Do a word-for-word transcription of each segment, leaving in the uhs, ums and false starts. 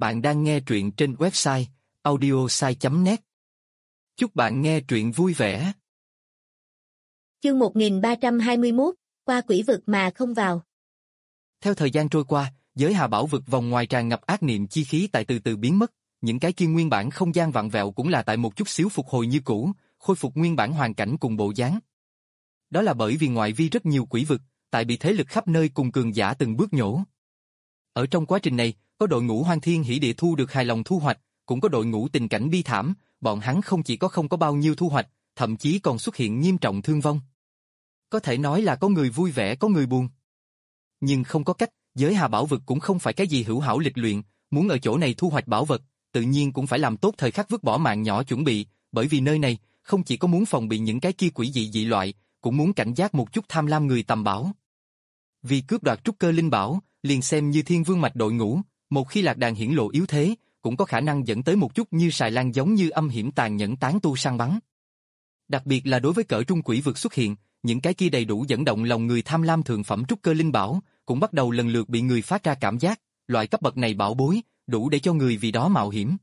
Bạn đang nghe truyện trên website audiosai chấm net. Chúc bạn nghe truyện vui vẻ. Chương một nghìn ba trăm hai mươi mốt, qua quỷ vực mà không vào. Theo thời gian trôi qua, giới Hà Bảo vực vòng ngoài tràn ngập ác niệm chi khí tại từ từ biến mất, những cái kia nguyên bản không gian vặn vẹo cũng là tại một chút xíu phục hồi như cũ, khôi phục nguyên bản hoàn cảnh cùng bộ dáng. Đó là bởi vì ngoại vi rất nhiều quỷ vực, tại bị thế lực khắp nơi cùng cường giả từng bước nhổ. Ở trong quá trình này, có đội ngũ Hoang Thiên Hỷ Địa thu được hài lòng thu hoạch, cũng có đội ngũ tình cảnh bi thảm, bọn hắn không chỉ có không có bao nhiêu thu hoạch, thậm chí còn xuất hiện nghiêm trọng thương vong. Có thể nói là có người vui vẻ có người buồn. Nhưng không có cách, giới Hà Bảo vực cũng không phải cái gì hữu hảo lịch luyện, muốn ở chỗ này thu hoạch bảo vật, tự nhiên cũng phải làm tốt thời khắc vứt bỏ mạng nhỏ chuẩn bị, bởi vì nơi này không chỉ có muốn phòng bị những cái kia quỷ dị dị loại, cũng muốn cảnh giác một chút tham lam người tầm bảo. Vì cướp đoạt trúc cơ linh bảo, liền xem như thiên vương mạch đội ngũ, một khi lạc đàn hiển lộ yếu thế, cũng có khả năng dẫn tới một chút như xài lan giống như âm hiểm tàn nhẫn tán tu săn bắn. Đặc biệt là đối với cỡ trung quỷ vực xuất hiện, những cái kia đầy đủ dẫn động lòng người tham lam thượng phẩm trúc cơ linh bảo, cũng bắt đầu lần lượt bị người phát ra cảm giác, loại cấp bậc này bảo bối, đủ để cho người vì đó mạo hiểm.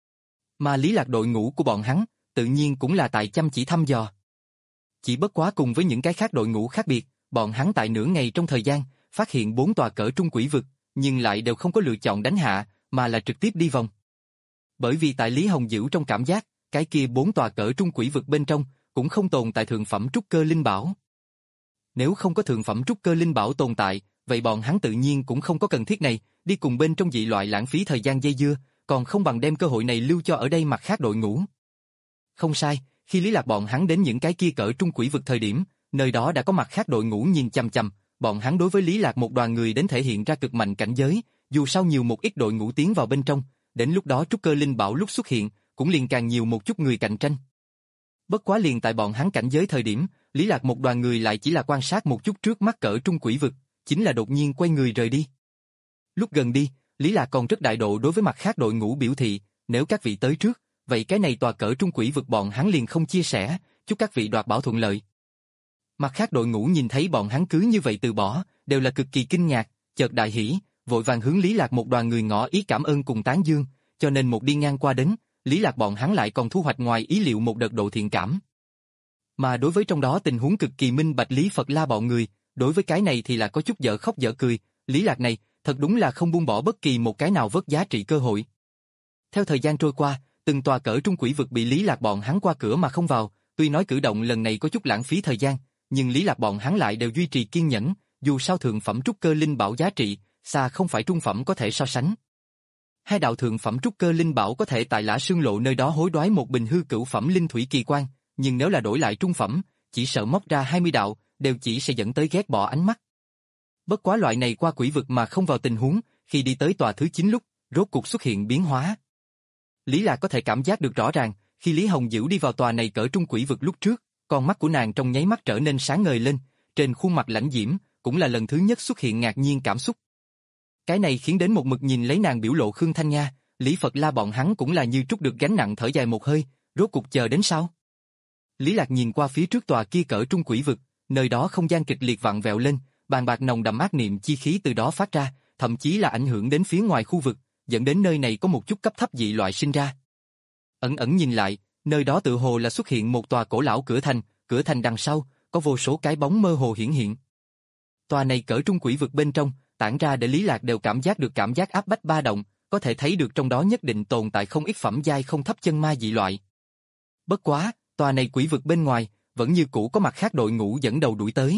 Mà lý lạc đội ngũ của bọn hắn, tự nhiên cũng là tại chăm chỉ thăm dò. Chỉ bất quá cùng với những cái khác đội ngũ khác biệt, bọn hắn tại nửa ngày trong thời gian, phát hiện bốn tòa cỡ trung quỷ vực, nhưng lại đều không có lựa chọn đánh hạ, mà là trực tiếp đi vòng. Bởi vì tại Lý Hồng Dữ trong cảm giác, cái kia bốn tòa cỡ trung quỷ vực bên trong, cũng không tồn tại thượng phẩm trúc cơ linh bảo. Nếu không có thượng phẩm trúc cơ linh bảo tồn tại, vậy bọn hắn tự nhiên cũng không có cần thiết này, đi cùng bên trong dị loại lãng phí thời gian dây dưa, còn không bằng đem cơ hội này lưu cho ở đây mặt khác đội ngũ. Không sai, khi Lý Lạc bọn hắn đến những cái kia cỡ trung quỷ vực thời điểm, nơi đó đã có mặt khác đội ngũ nhìn chằm chằm, bọn hắn đối với Lý Lạc một đoàn người đến thể hiện ra cực mạnh cảnh giới, dù sao nhiều một ít đội ngũ tiến vào bên trong, đến lúc đó trúc cơ linh bảo lúc xuất hiện, cũng liền càng nhiều một chút người cạnh tranh. Bất quá liền tại bọn hắn cảnh giới thời điểm, Lý Lạc một đoàn người lại chỉ là quan sát một chút trước mắt cỡ trung quỷ vực, chính là đột nhiên quay người rời đi. Lúc gần đi, Lý Lạc còn rất đại độ đối với mặt khác đội ngũ biểu thị, nếu các vị tới trước, vậy cái này tòa cỡ trung quỷ vực bọn hắn liền không chia sẻ, chúc các vị đoạt bảo thuận lợi. Mặt khác đội ngũ nhìn thấy bọn hắn cứ như vậy từ bỏ, đều là cực kỳ kinh ngạc, chợt đại hỉ, vội vàng hướng Lý Lạc một đoàn người ngỏ ý cảm ơn cùng tán dương, cho nên một đi ngang qua đến, Lý Lạc bọn hắn lại còn thu hoạch ngoài ý liệu một đợt độ thiện cảm. Mà đối với trong đó tình huống cực kỳ minh bạch Lý Phật La bọn người, đối với cái này thì là có chút dở khóc dở cười, Lý Lạc này, thật đúng là không buông bỏ bất kỳ một cái nào vớt giá trị cơ hội. Theo thời gian trôi qua, từng tòa cỡ trung quỷ vực bị Lý Lạc bọn hắn qua cửa mà không vào, tuy nói cử động lần này có chút lãng phí thời gian, nhưng Lý Lạc bọn hắn lại đều duy trì kiên nhẫn, dù sao thượng phẩm trúc cơ linh bảo giá trị, xa không phải trung phẩm có thể so sánh. Hai đạo thượng phẩm trúc cơ linh bảo có thể tại Lã Sương Lộ nơi đó hối đoái một bình hư cửu phẩm linh thủy kỳ quan, nhưng nếu là đổi lại trung phẩm, chỉ sợ móc ra hai mươi đạo, đều chỉ sẽ dẫn tới ghét bỏ ánh mắt. Bất quá loại này qua quỷ vực mà không vào tình huống, khi đi tới tòa thứ chín lúc, rốt cuộc xuất hiện biến hóa. Lý Lạc có thể cảm giác được rõ ràng, khi Lý Hồng Dữ đi vào tòa này cỡ trung quỷ vực lúc trước, con mắt của nàng trong nháy mắt trở nên sáng ngời lên, trên khuôn mặt lãnh diễm, cũng là lần thứ nhất xuất hiện ngạc nhiên cảm xúc. Cái này khiến đến một mực nhìn lấy nàng biểu lộ Khương Thanh Nga, Lý Phật La bọn hắn cũng là như trút được gánh nặng thở dài một hơi, rốt cuộc chờ đến sau. Lý Lạc nhìn qua phía trước tòa kia cỡ trung quỷ vực, nơi đó không gian kịch liệt vặn vẹo lên, bàn bạc nồng đậm ác niệm chi khí từ đó phát ra, thậm chí là ảnh hưởng đến phía ngoài khu vực, dẫn đến nơi này có một chút cấp thấp dị loại sinh ra. Ẩn ẩn nhìn lại, nơi đó tự hồ là xuất hiện một tòa cổ lão cửa thành, cửa thành đằng sau, có vô số cái bóng mơ hồ hiển hiện. Tòa này cỡ trung quỷ vực bên trong, tản ra để Lý Lạc đều cảm giác được cảm giác áp bách ba động, có thể thấy được trong đó nhất định tồn tại không ít phẩm giai không thấp chân ma dị loại. Bất quá, tòa này quỷ vực bên ngoài, vẫn như cũ có mặt khác đội ngũ dẫn đầu đuổi tới.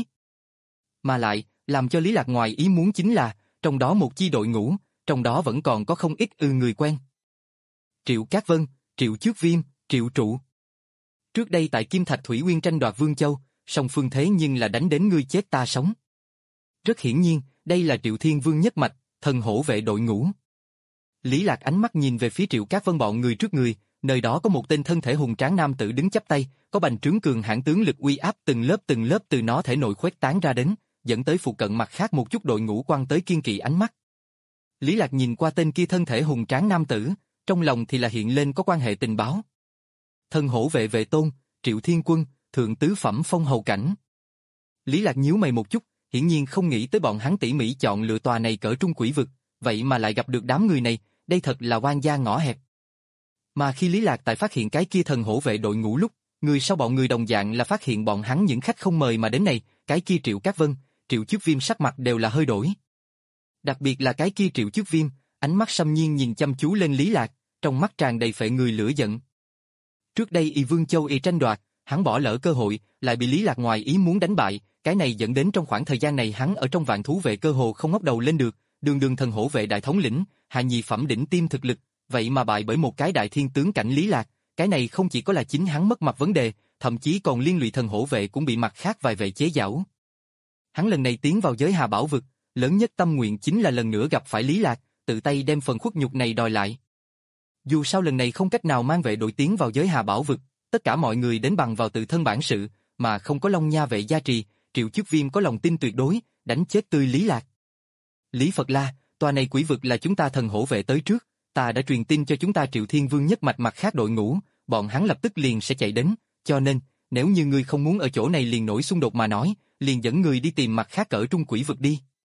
Mà lại, làm cho Lý Lạc ngoài ý muốn chính là, trong đó một chi đội ngũ, trong đó vẫn còn có không ít ư người quen. Triệu Cát Vân, Triệu Chước Viêm, Triệu Trụ. Trước đây tại Kim Thạch Thủy Nguyên tranh đoạt Vương Châu, song phương thế nhưng là đánh đến ngươi chết ta sống. Rất hiển nhiên, đây là Triệu Thiên Vương nhất mạch, thần hổ vệ đội ngũ. Lý Lạc ánh mắt nhìn về phía Triệu Cát Vân bọn người trước người, nơi đó có một tên thân thể hùng tráng nam tử đứng chắp tay, có bành trướng cường hãn tướng lực uy áp từng lớp từng lớp từ nó thể nội khuếch tán ra đến, dẫn tới phụ cận mặt khác một chút đội ngũ quan tới kiên kỵ ánh mắt. Lý Lạc nhìn qua tên kia thân thể hùng tráng nam tử, trong lòng thì là hiện lên có quan hệ tình báo. Thân hổ vệ vệ tôn, Triệu Thiên Quân, thượng tứ phẩm phong hầu cảnh. Lý Lạc nhíu mày một chút, hiển nhiên không nghĩ tới bọn hắn tỉ mỉ chọn lựa tòa này cỡ trung quỷ vực, vậy mà lại gặp được đám người này, đây thật là oan gia ngõ hẹp. Mà khi Lý Lạc tại phát hiện cái kia thần hổ vệ đội ngũ lúc, người sau bọn người đồng dạng là phát hiện bọn hắn những khách không mời mà đến này, cái kia Triệu Cát Vân, Triệu Chước Viêm sắc mặt đều là hơi đổi. Đặc biệt là cái kia Triệu Chước Viêm, ánh mắt xâm nhiên nhìn chăm chú lên Lý Lạc, trong mắt tràn đầy phệ người lửa giận. Trước đây Y Vương Châu y tranh đoạt, hắn bỏ lỡ cơ hội, lại bị Lý Lạc ngoài ý muốn đánh bại, cái này dẫn đến trong khoảng thời gian này hắn ở trong vạn thú vệ cơ hồ không ngóc đầu lên được, đường đường thần hổ vệ đại thống lĩnh, hạ nhị phẩm đỉnh tiêm thực lực, vậy mà bại bởi một cái đại thiên tướng cảnh Lý Lạc, cái này không chỉ có là chính hắn mất mặt vấn đề, thậm chí còn liên lụy thần hổ vệ cũng bị mặt khác vài vệ chế giễu. Hắn lần này tiến vào giới Hà Bảo vực, lớn nhất tâm nguyện chính là lần nữa gặp phải Lý Lạc, tự tay đem phần khuất nhục này đòi lại. Dù sao lần này không cách nào mang vệ đội tiến vào giới Hà Bảo vực, tất cả mọi người đến bằng vào tự thân bản sự, mà không có Long Nha vệ gia trì, Triệu Chước Viêm có lòng tin tuyệt đối, đánh chết tươi Lý Lạc. Lý Phật La, tòa này quỷ vực là chúng ta thần hổ vệ tới trước, ta đã truyền tin cho chúng ta Triệu Thiên Vương nhất mạch mặt khác đội ngũ, bọn hắn lập tức liền sẽ chạy đến, cho nên, nếu như ngươi không muốn ở chỗ này liền nổi xung đột mà nói, liền dẫn người đi tìm mặt khác cỡ trung quỷ vực đi.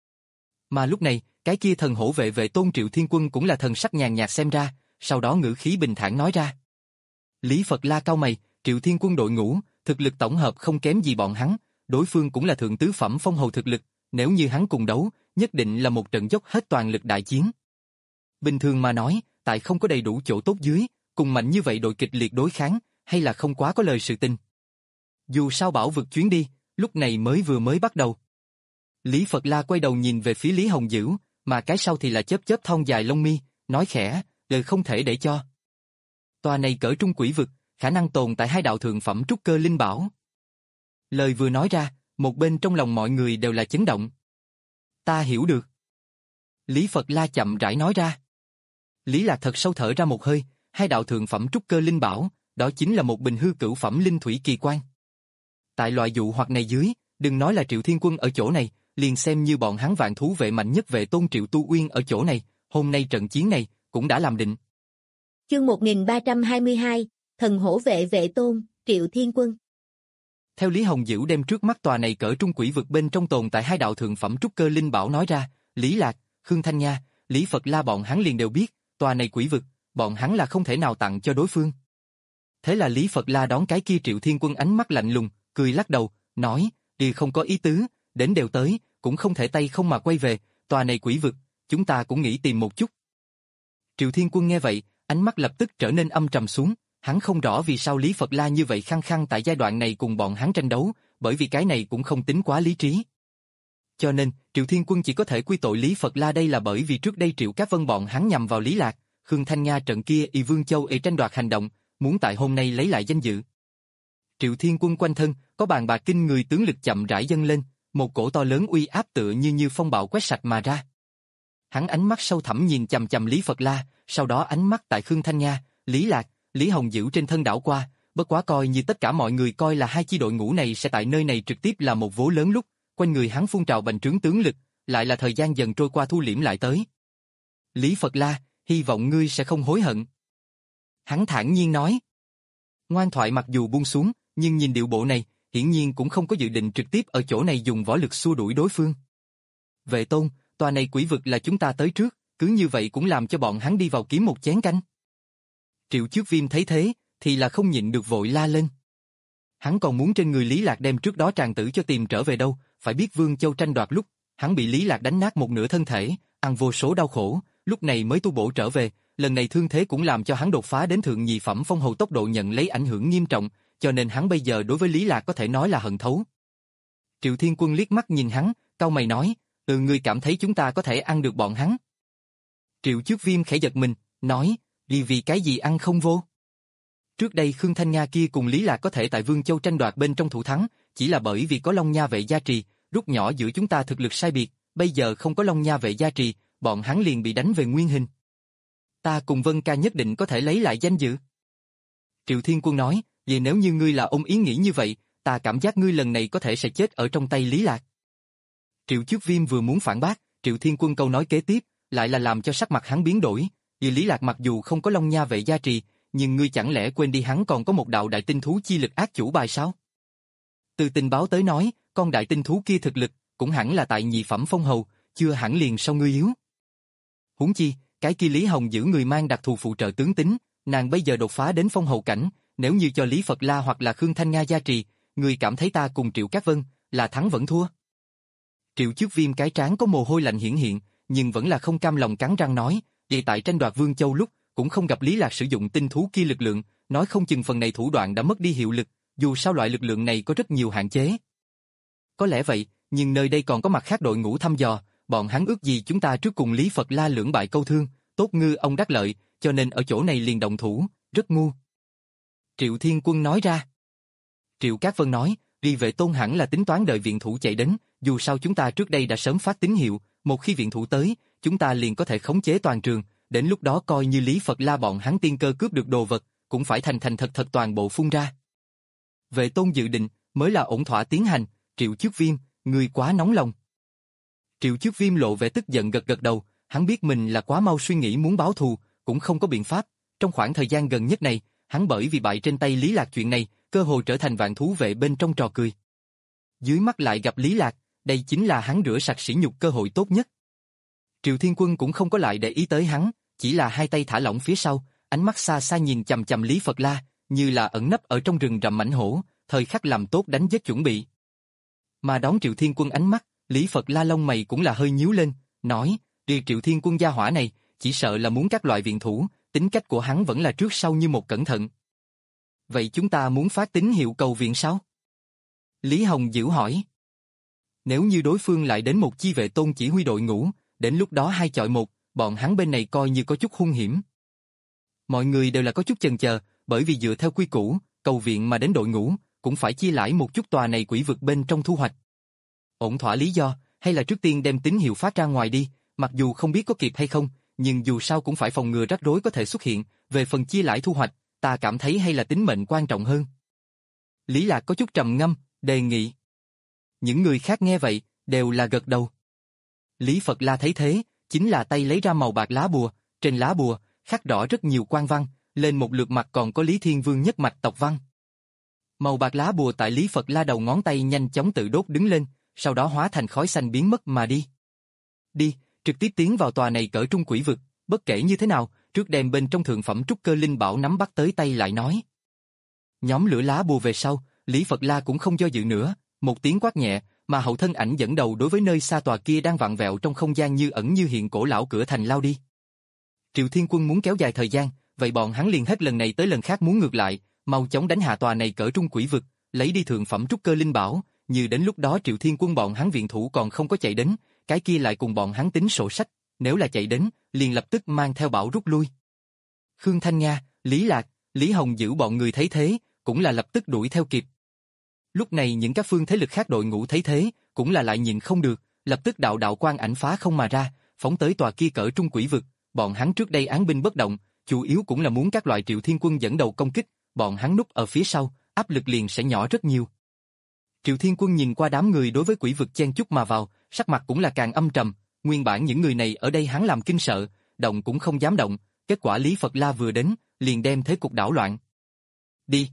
Mà lúc này, cái kia thần hổ vệ vệ tôn Triệu Thiên Quân cũng là thần sắc nhàn nhạt xem ra, sau đó ngữ khí bình thản nói ra. Lý Phật La cau mày, Triệu Thiên Quân đội ngũ, thực lực tổng hợp không kém gì bọn hắn, đối phương cũng là thượng tứ phẩm phong hầu thực lực, nếu như hắn cùng đấu, nhất định là một trận dốc hết toàn lực đại chiến. Bình thường mà nói, tại không có đầy đủ chỗ tốt dưới, cùng mạnh như vậy đội kịch liệt đối kháng, hay là không quá có lời sự tình. Dù sao bảo vực chuyến đi, lúc này mới vừa mới bắt đầu. Lý Phật La quay đầu nhìn về phía Lý Hồng Dữ, mà cái sau thì là chớp chớp thon dài lông mi, nói khẽ, lời không thể để cho. Tòa này cỡ trung quỷ vực, khả năng tồn tại hai đạo thượng phẩm trúc cơ linh bảo. Lời vừa nói ra, một bên trong lòng mọi người đều là chấn động. Ta hiểu được. Lý Phật La chậm rãi nói ra. Lý Lạc thật sâu thở ra một hơi, hai đạo thượng phẩm trúc cơ linh bảo, đó chính là một bình hư cửu phẩm linh thủy kỳ quan. Tại loại dụ hoặc này dưới, đừng nói là Triệu Thiên Quân ở chỗ này, liền xem như bọn hắn vạn thú vệ mạnh nhất vệ tôn Triệu Tu Uyên ở chỗ này, hôm nay trận chiến này, cũng đã làm định. Chương một nghìn ba trăm hai mươi hai, thần hổ vệ vệ tôn, Triệu Thiên Quân. Theo Lý Hồng Dữ đem trước mắt tòa này cỡ trung quỷ vực bên trong tồn tại hai đạo thượng phẩm trúc cơ linh bảo nói ra, Lý Lạc, Khương Thanh Nha, Lý Phật La bọn hắn liền đều biết, tòa này quỷ vực, bọn hắn là không thể nào tặng cho đối phương. Thế là Lý Phật La đón cái kia Triệu Thiên Quân ánh mắt lạnh lùng, cười lắc đầu, nói, đi không có ý tứ, đến đều tới, cũng không thể tay không mà quay về, tòa này quỷ vực, chúng ta cũng nghĩ tìm một chút. Triệu Thiên Quân nghe vậy, ánh mắt lập tức trở nên âm trầm xuống, hắn không rõ vì sao Lý Phật La như vậy khăng khăng tại giai đoạn này cùng bọn hắn tranh đấu, bởi vì cái này cũng không tính quá lý trí. Cho nên, Triệu Thiên Quân chỉ có thể quy tội Lý Phật La đây là bởi vì trước đây Triệu Cát Vân bọn hắn nhằm vào Lý Lạc, Khương Thanh Nga trận kia Y Vương Châu y tranh đoạt hành động, muốn tại hôm nay lấy lại danh dự. Triệu Thiên Quân quanh thân, có bàn bạc kinh người tướng lực chậm rãi dâng lên, một cổ to lớn uy áp tựa như như phong bạo quét sạch mà ra. Hắn ánh mắt sâu thẳm nhìn chằm chằm Lý Phật La, sau đó ánh mắt tại Khương Thanh Nga, Lý Lạc, Lý Hồng Dữ trên thân đảo qua, bất quá coi như tất cả mọi người coi là hai chi đội ngũ này sẽ tại nơi này trực tiếp là một vố lớn lúc, quanh người hắn phun trào bành trướng tướng lực, lại là thời gian dần trôi qua thu liễm lại tới. Lý Phật La, hy vọng ngươi sẽ không hối hận. Hắn thản nhiên nói. Ngoan thoại mặc dù buông xuống, nhưng nhìn điệu bộ này, hiển nhiên cũng không có dự định trực tiếp ở chỗ này dùng võ lực xua đuổi đối phương. Vệ Tôn, tòa này quỷ vực là chúng ta tới trước, cứ như vậy cũng làm cho bọn hắn đi vào kiếm một chén canh. Triệu Chước Viêm thấy thế, thì là không nhịn được vội la lên. Hắn còn muốn trên người Lý Lạc đem trước đó tràng tử cho tìm trở về đâu, phải biết Vương Châu tranh đoạt lúc, hắn bị Lý Lạc đánh nát một nửa thân thể, ăn vô số đau khổ, lúc này mới tu bổ trở về, lần này thương thế cũng làm cho hắn đột phá đến thượng nhị phẩm phong hầu tốc độ nhận lấy ảnh hưởng nghiêm trọng, cho nên hắn bây giờ đối với Lý Lạc có thể nói là hận thấu. Triệu Thiên Quân liếc mắt nhìn hắn, cau mày nói, ừ ngươi cảm thấy chúng ta có thể ăn được bọn hắn. Triệu Chước Viêm khẽ giật mình, nói, vì vì cái gì ăn không vô? Trước đây Khương Thanh Nga kia cùng Lý Lạc có thể tại Vương Châu tranh đoạt bên trong thủ thắng, chỉ là bởi vì có Long Nha vệ gia trì, rút nhỏ giữa chúng ta thực lực sai biệt, bây giờ không có Long Nha vệ gia trì, bọn hắn liền bị đánh về nguyên hình. Ta cùng Vân Ca nhất định có thể lấy lại danh dự. Triệu Thiên Quân nói, vì nếu như ngươi là ôm ý nghĩ như vậy, ta cảm giác ngươi lần này có thể sẽ chết ở trong tay Lý Lạc. Triệu Chước Viêm vừa muốn phản bác, Triệu Thiên Quân câu nói kế tiếp, lại là làm cho sắc mặt hắn biến đổi, vì Lý Lạc mặc dù không có Long Nha vệ gia trì, nhưng ngươi chẳng lẽ quên đi hắn còn có một đạo đại tinh thú chi lực ác chủ bài sao? Từ tình báo tới nói, con đại tinh thú kia thực lực, cũng hẳn là tại nhị phẩm phong hầu, chưa hẳn liền sau ngươi yếu. Huống chi, cái kia Lý Hồng giữ người mang đặc thù phụ trợ tướng tính, nàng bây giờ đột phá đến phong hầu cảnh, nếu như cho Lý Phật La hoặc là Khương Thanh Nga gia trì, người cảm thấy ta cùng Triệu Cát Vân là thắng vẫn thua? Triệu Chước Viêm cái trán có mồ hôi lạnh hiển hiện, nhưng vẫn là không cam lòng cắn răng nói, vậy tại tranh đoạt Vương Châu lúc, cũng không gặp Lý Lạc sử dụng tinh thú kia lực lượng, nói không chừng phần này thủ đoạn đã mất đi hiệu lực, dù sao loại lực lượng này có rất nhiều hạn chế. Có lẽ vậy, nhưng nơi đây còn có mặt khác đội ngũ thăm dò, bọn hắn ước gì chúng ta trước cùng Lý Phật La lưỡng bại câu thương, tốt ngư ông đắc lợi, cho nên ở chỗ này liền động thủ, rất ngu. Triệu Thiên Quân nói ra. Triệu Cát Vân nói, Ri Vệ Tôn hẳn là tính toán đợi viện thủ chạy đến, dù sao chúng ta trước đây đã sớm phát tín hiệu, một khi viện thủ tới, chúng ta liền có thể khống chế toàn trường, đến lúc đó coi như Lý Phật La bọn hắn tiên cơ cướp được đồ vật, cũng phải thành thành thật thật toàn bộ phun ra. Vệ Tôn dự định, mới là ổn thỏa tiến hành, Triệu Chước Viêm, ngươi quá nóng lòng. Triệu Chước Viêm lộ vẻ tức giận gật gật đầu, hắn biết mình là quá mau suy nghĩ muốn báo thù, cũng không có biện pháp, trong khoảng thời gian gần nhất này, hắn bởi vì bại trên tay Lý Lạc chuyện này, cơ hội trở thành vạn thú vệ bên trong trò cười. Dưới mắt lại gặp Lý Lạc, đây chính là hắn rửa sạch sỉ nhục cơ hội tốt nhất. Triệu Thiên Quân cũng không có lại để ý tới hắn, chỉ là hai tay thả lỏng phía sau, ánh mắt xa xa nhìn chằm chằm Lý Phật La, như là ẩn nấp ở trong rừng rậm mãnh hổ, thời khắc làm tốt đánh giết chuẩn bị. Mà đón Triệu Thiên Quân ánh mắt, Lý Phật La lông mày cũng là hơi nhíu lên, nói, Đi Triệu Thiên Quân gia hỏa này, chỉ sợ là muốn các loại viện thủ, tính cách của hắn vẫn là trước sau như một cẩn thận. Vậy chúng ta muốn phát tín hiệu cầu viện sao? Lý Hồng Dữ hỏi. Nếu như đối phương lại đến một chi vệ tôn chỉ huy đội ngũ, đến lúc đó hai chọi một, bọn hắn bên này coi như có chút hung hiểm. Mọi người đều là có chút chần chờ, bởi vì dựa theo quy củ, cầu viện mà đến đội ngũ, cũng phải chia lãi một chút tòa này quỷ vực bên trong thu hoạch. Ổn thỏa lý do, hay là trước tiên đem tín hiệu phát ra ngoài đi, mặc dù không biết có kịp hay không, nhưng dù sao cũng phải phòng ngừa rắc rối có thể xuất hiện, về phần chia lãi thu hoạch, ta cảm thấy hay là tính mệnh quan trọng hơn. Lý Lạc có chút trầm ngâm, đề nghị. Những người khác nghe vậy, đều là gật đầu. Lý Phật La thấy thế, chính là tay lấy ra màu bạc lá bùa, trên lá bùa, khắc rõ rất nhiều quan văn, lên một lượt mặt còn có Lý Thiên Vương nhất mạch tộc văn. Màu bạc lá bùa tại Lý Phật La đầu ngón tay nhanh chóng tự đốt đứng lên, sau đó hóa thành khói xanh biến mất mà đi. Đi, trực tiếp tiến vào tòa này cỡ trung quỷ vực, bất kể như thế nào, trước đem bên trong thượng phẩm trúc cơ linh bảo nắm bắt tới tay lại nói. Nhóm lửa lá bùa về sau, Lý Phật La cũng không do dự nữa, một tiếng quát nhẹ, mà hậu thân ảnh dẫn đầu đối với nơi xa tòa kia đang vặn vẹo trong không gian như ẩn như hiện cổ lão cửa thành lao đi. Triệu Thiên Quân muốn kéo dài thời gian, vậy bọn hắn liền hết lần này tới lần khác muốn ngược lại, mau chóng đánh hạ tòa này cỡ trung quỷ vực, lấy đi thượng phẩm trúc cơ linh bảo, như đến lúc đó Triệu Thiên Quân bọn hắn viện thủ còn không có chạy đến, cái kia lại cùng bọn hắn tính sổ sách, nếu là chạy đến, liền lập tức mang theo bảo rút lui. Khương Thanh Nga, Lý Lạc, Lý Hồng Dữ bọn người thấy thế, cũng là lập tức đuổi theo kịp. Lúc này những các phương thế lực khác đội ngũ thấy thế, cũng là lại nhìn không được, lập tức đạo đạo quang ảnh phá không mà ra, phóng tới tòa kia cỡ trung quỷ vực, bọn hắn trước đây án binh bất động, chủ yếu cũng là muốn các loại Triệu Thiên Quân dẫn đầu công kích, bọn hắn núp ở phía sau, áp lực liền sẽ nhỏ rất nhiều. Triệu Thiên Quân nhìn qua đám người đối với quỷ vực chen chúc mà vào, sắc mặt cũng là càng âm trầm, nguyên bản những người này ở đây hắn làm kinh sợ, động cũng không dám động, kết quả Lý Phật La vừa đến, liền đem thế cục đảo loạn. Đi.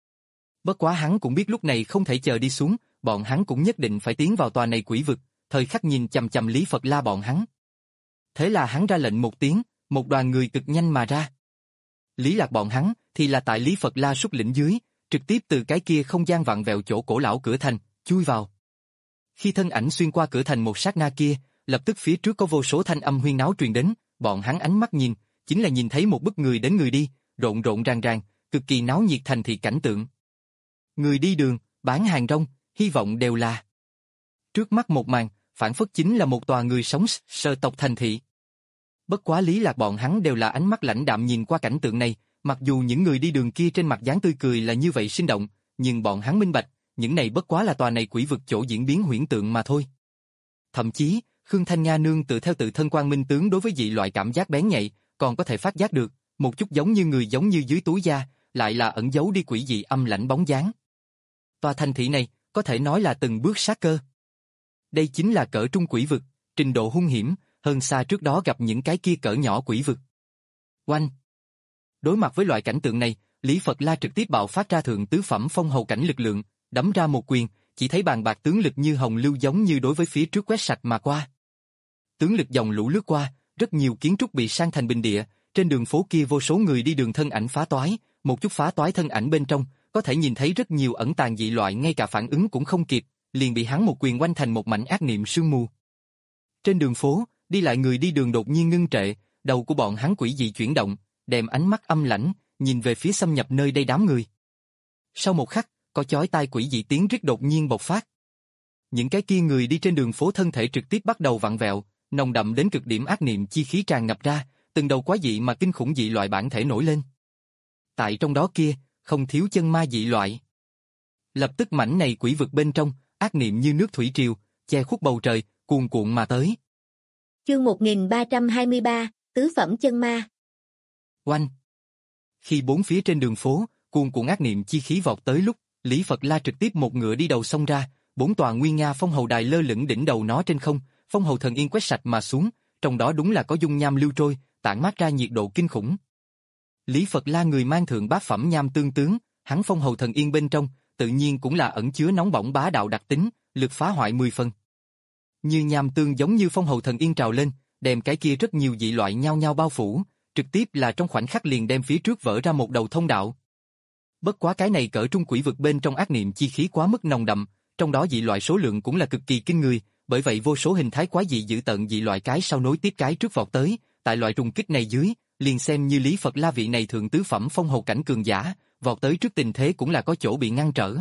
Bất quá hắn cũng biết lúc này không thể chờ đi xuống, bọn hắn cũng nhất định phải tiến vào tòa này quỷ vực, thời khắc nhìn chằm chằm Lý Phật La bọn hắn. Thế là hắn ra lệnh một tiếng, một đoàn người cực nhanh mà ra. Lý Lạc bọn hắn thì là tại Lý Phật La xuất lĩnh dưới, trực tiếp từ cái kia không gian vặn vẹo chỗ cổ lão cửa thành, chui vào. Khi thân ảnh xuyên qua cửa thành một sát na kia, lập tức phía trước có vô số thanh âm huyên náo truyền đến, bọn hắn ánh mắt nhìn, chính là nhìn thấy một bức người đến người đi, rộn rộn ràng ràng, cực kỳ náo nhiệt thành thị cảnh tượng. Người đi đường, bán hàng rong, hy vọng đều là. Trước mắt một màn, phản phất chính là một tòa người sống sơ tộc thành thị. Bất quá Lý Lạc bọn hắn đều là ánh mắt lãnh đạm nhìn qua cảnh tượng này, mặc dù những người đi đường kia trên mặt dáng tươi cười là như vậy sinh động, nhưng bọn hắn minh bạch, những này bất quá là tòa này quỷ vực chỗ diễn biến huyễn tượng mà thôi. Thậm chí, Khương Thanh Nga nương tự theo tự thân quan minh tướng đối với dị loại cảm giác bén nhạy, còn có thể phát giác được, một chút giống như người giống như dưới túi da, lại là ẩn giấu đi quỷ dị âm lãnh bóng dáng. Tòa thành thị này, có thể nói là từng bước sát cơ. Đây chính là cỡ trung quỷ vực, trình độ hung hiểm, hơn xa trước đó gặp những cái kia cỡ nhỏ quỷ vực. Oanh! Đối mặt với loại cảnh tượng này, Lý Phật La trực tiếp bạo phát ra thượng tứ phẩm phong hầu cảnh lực lượng, đấm ra một quyền, chỉ thấy bàn bạc tướng lực như hồng lưu giống như đối với phía trước quét sạch mà qua. Tướng lực dòng lũ lướt qua, rất nhiều kiến trúc bị san thành bình địa, trên đường phố kia vô số người đi đường thân ảnh phá toái, một chút phá toái thân ảnh bên trong, có thể nhìn thấy rất nhiều ẩn tàng dị loại ngay cả phản ứng cũng không kịp, liền bị hắn một quyền oanh thành một mảnh ác niệm sương mù. Trên đường phố, đi lại người đi đường đột nhiên ngưng trệ, đầu của bọn hắn quỷ dị chuyển động, đem ánh mắt âm lãnh, nhìn về phía xâm nhập nơi đây đám người. Sau một khắc, có chói tai quỷ dị tiếng rít đột nhiên bộc phát. Những cái kia người đi trên đường phố thân thể trực tiếp bắt đầu vặn vẹo, nồng đậm đến cực điểm ác niệm chi khí tràn ngập ra, từng đầu quái dị mà kinh khủng dị loại bản thể nổi lên. Tại trong đó kia, không thiếu chân ma dị loại. Lập tức mảnh này quỷ vực bên trong, ác niệm như nước thủy triều, che khuất bầu trời, cuồn cuộn mà tới. Chương một nghìn ba trăm hai mươi ba, tứ phẩm chân ma. Oanh! Khi bốn phía trên đường phố, cuồn cuộn ác niệm chi khí vọt tới lúc, Lý Phật La trực tiếp một ngựa đi đầu xông ra, bốn tòa nguy nga phong hầu đài lơ lửng đỉnh đầu nó trên không, phong hầu thần yên quét sạch mà xuống, trong đó đúng là có dung nham lưu trôi, tản mát ra nhiệt độ kinh khủng. Lý Phật La người mang thượng bát phẩm nham tương tướng, hắn phong hầu thần yên bên trong, tự nhiên cũng là ẩn chứa nóng bỏng bá đạo đặc tính, lực phá hoại mười phần. Như nham tương giống như phong hầu thần yên trào lên, đem cái kia rất nhiều dị loại nhau nhau bao phủ, trực tiếp là trong khoảnh khắc liền đem phía trước vỡ ra một đầu thông đạo. Bất quá cái này cỡ trung quỷ vực bên trong ác niệm chi khí quá mức nồng đậm, trong đó dị loại số lượng cũng là cực kỳ kinh người, bởi vậy vô số hình thái quái dị dữ tợn dị loại cái sau nối tiếp cái trước vọt tới, tại loại trùng kích này dưới, liền xem như Lý Phật La vị này thượng tứ phẩm phong hầu cảnh cường giả, vọt tới trước tình thế cũng là có chỗ bị ngăn trở.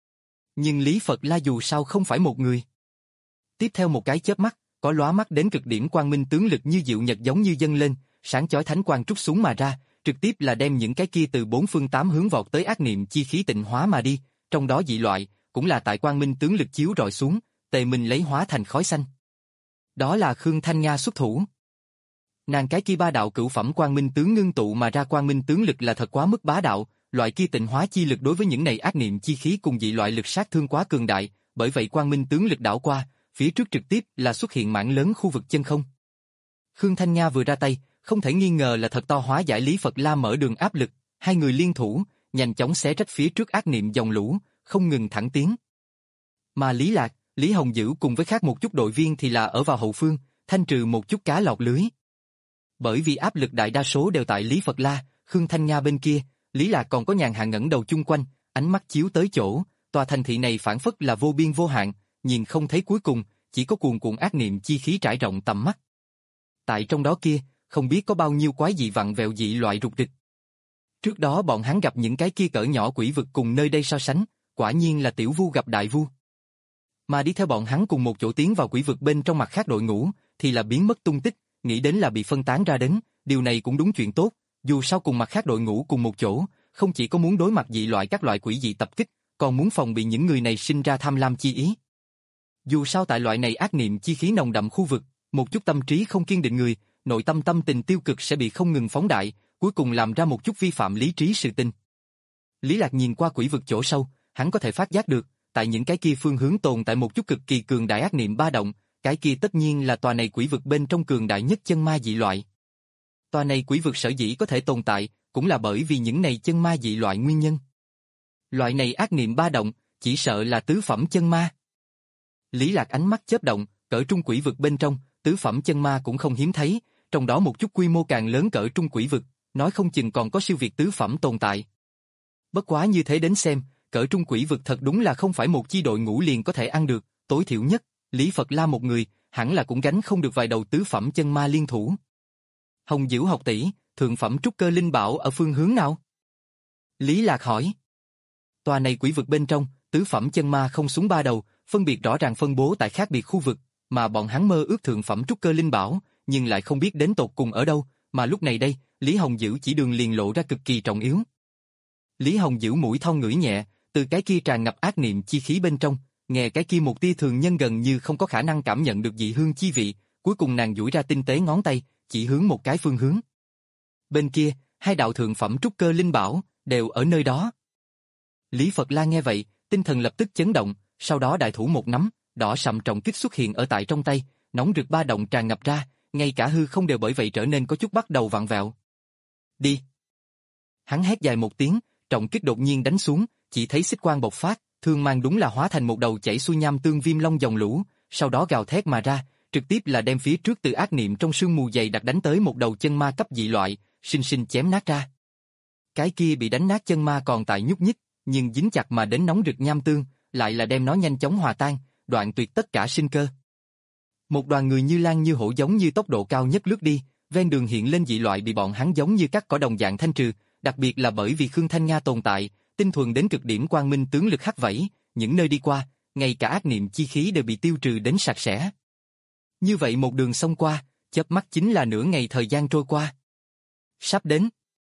Nhưng Lý Phật La dù sao không phải một người. Tiếp theo một cái chớp mắt, có lóa mắt đến cực điểm quang minh tướng lực như diệu nhật giống như dâng lên, sáng chói thánh quang trút xuống mà ra, trực tiếp là đem những cái kia từ bốn phương tám hướng vọt tới ác niệm chi khí tịnh hóa mà đi, trong đó dị loại, cũng là tại quang minh tướng lực chiếu rọi xuống, tề mình lấy hóa thành khói xanh. Đó là Khương Thanh Nga xuất thủ. Nàng cái kia ba đạo cửu phẩm quang minh tướng ngưng tụ mà ra quang minh tướng lực là thật quá mức bá đạo, loại kia tịnh hóa chi lực đối với những này ác niệm chi khí cùng dị loại lực sát thương quá cường đại, bởi vậy quang minh tướng lực đảo qua, phía trước trực tiếp là xuất hiện mảng lớn khu vực chân không. Khương Thanh Nga vừa ra tay, không thể nghi ngờ là thật to hóa giải Lý Phật La mở đường áp lực, hai người liên thủ, nhanh chóng xé rách phía trước ác niệm dòng lũ, không ngừng thẳng tiến. Mà Lý Lạc, Lý Hồng Dữ cùng với khác một chút đội viên thì là ở vào hậu phương, thanh trừ một chút cá lọt lưới. Bởi vì áp lực đại đa số đều tại Lý Phật La, Khương Thanh Nga bên kia, Lý Lạc còn có nhàn hạ ngẩng đầu chung quanh, ánh mắt chiếu tới chỗ, tòa thành thị này phản phất là vô biên vô hạn, nhìn không thấy cuối cùng, chỉ có cuồn cuộn ác niệm chi khí trải rộng tầm mắt. Tại trong đó kia, không biết có bao nhiêu quái dị vặn vẹo dị loại rục rịch. Trước đó bọn hắn gặp những cái kia cỡ nhỏ quỷ vực cùng nơi đây so sánh, quả nhiên là tiểu vu gặp đại vu. Mà đi theo bọn hắn cùng một chỗ tiến vào quỷ vực bên trong mặt khác đội ngũ, thì là biến mất tung tích, nghĩ đến là bị phân tán ra đến, điều này cũng đúng chuyện tốt, dù sao cùng mặt khác đội ngũ cùng một chỗ, không chỉ có muốn đối mặt dị loại các loại quỷ dị tập kích, còn muốn phòng bị những người này sinh ra tham lam chi ý. Dù sao tại loại này ác niệm chi khí nồng đậm khu vực, một chút tâm trí không kiên định người, nội tâm tâm tình tiêu cực sẽ bị không ngừng phóng đại, cuối cùng làm ra một chút vi phạm lý trí sự tình. Lý Lạc nhìn qua quỷ vực chỗ sâu, hắn có thể phát giác được, tại những cái kia phương hướng tồn tại một chút cực kỳ cường đại ác niệm ba động, cái kia tất nhiên là tòa này quỷ vực bên trong cường đại nhất chân ma dị loại. Tòa này quỷ vực sở dĩ có thể tồn tại, cũng là bởi vì những này chân ma dị loại nguyên nhân. Loại này ác niệm ba động, chỉ sợ là tứ phẩm chân ma. Lý Lạc ánh mắt chớp động, cỡ trung quỷ vực bên trong, tứ phẩm chân ma cũng không hiếm thấy, trong đó một chút quy mô càng lớn cỡ trung quỷ vực, nói không chừng còn có siêu việt tứ phẩm tồn tại. Bất quá như thế đến xem, cỡ trung quỷ vực thật đúng là không phải một chi đội ngũ liền có thể ăn được, tối thiểu nhất, Lý Phật La một người, hẳn là cũng gánh không được vài đầu tứ phẩm chân ma liên thủ. Hồng Dữ học tỷ, thượng phẩm trúc cơ linh bảo ở phương hướng nào? Lý Lạc hỏi. Tòa này quỷ vực bên trong, tứ phẩm chân ma không xuống ba đầu, phân biệt rõ ràng phân bố tại khác biệt khu vực, mà bọn hắn mơ ước thượng phẩm trúc cơ linh bảo, nhưng lại không biết đến tột cùng ở đâu, mà lúc này đây, Lý Hồng Dữ chỉ đường liền lộ ra cực kỳ trọng yếu. Lý Hồng Dữ mũi thon ngửi nhẹ, từ cái kia tràn ngập ác niệm chi khí bên trong, nghe cái kia một tia thường nhân gần như không có khả năng cảm nhận được dị hương chi vị, cuối cùng nàng duỗi ra tinh tế ngón tay, chỉ hướng một cái phương hướng. Bên kia, hai đạo thượng phẩm trúc cơ linh bảo, đều ở nơi đó. Lý Phật La nghe vậy, tinh thần lập tức chấn động, sau đó đại thủ một nắm, đỏ sậm trọng kích xuất hiện ở tại trong tay, nóng rực ba động tràn ngập ra, ngay cả hư không đều bởi vậy trở nên có chút bắt đầu vặn vẹo. Đi! Hắn hét dài một tiếng, trọng kích đột nhiên đánh xuống, chỉ thấy xích quang bộc phát, thương mang đúng là hóa thành một đầu chảy xuôi nham tương viêm long dòng lũ, sau đó gào thét mà ra, trực tiếp là đem phía trước từ ác niệm trong sương mù dày đặc đánh tới một đầu chân ma cấp dị loại, sinh sinh chém nát ra. Cái kia bị đánh nát chân ma còn tại nhúc nhích, nhưng dính chặt mà đến nóng rực nham tương, lại là đem nó nhanh chóng hòa tan, đoạn tuyệt tất cả sinh cơ. Một đoàn người như lang như hổ giống như tốc độ cao nhất lướt đi, ven đường hiện lên dị loại bị bọn hắn giống như cắt cỏ đồng dạng thanh trừ, đặc biệt là bởi vì Khương Thanh Nga tồn tại, tinh thuần đến cực điểm quang minh tướng lực hắc vẫy, những nơi đi qua, ngay cả ác niệm chi khí đều bị tiêu trừ đến sạch sẽ. Như vậy một đường xông qua, chớp mắt chính là nửa ngày thời gian trôi qua. Sắp đến.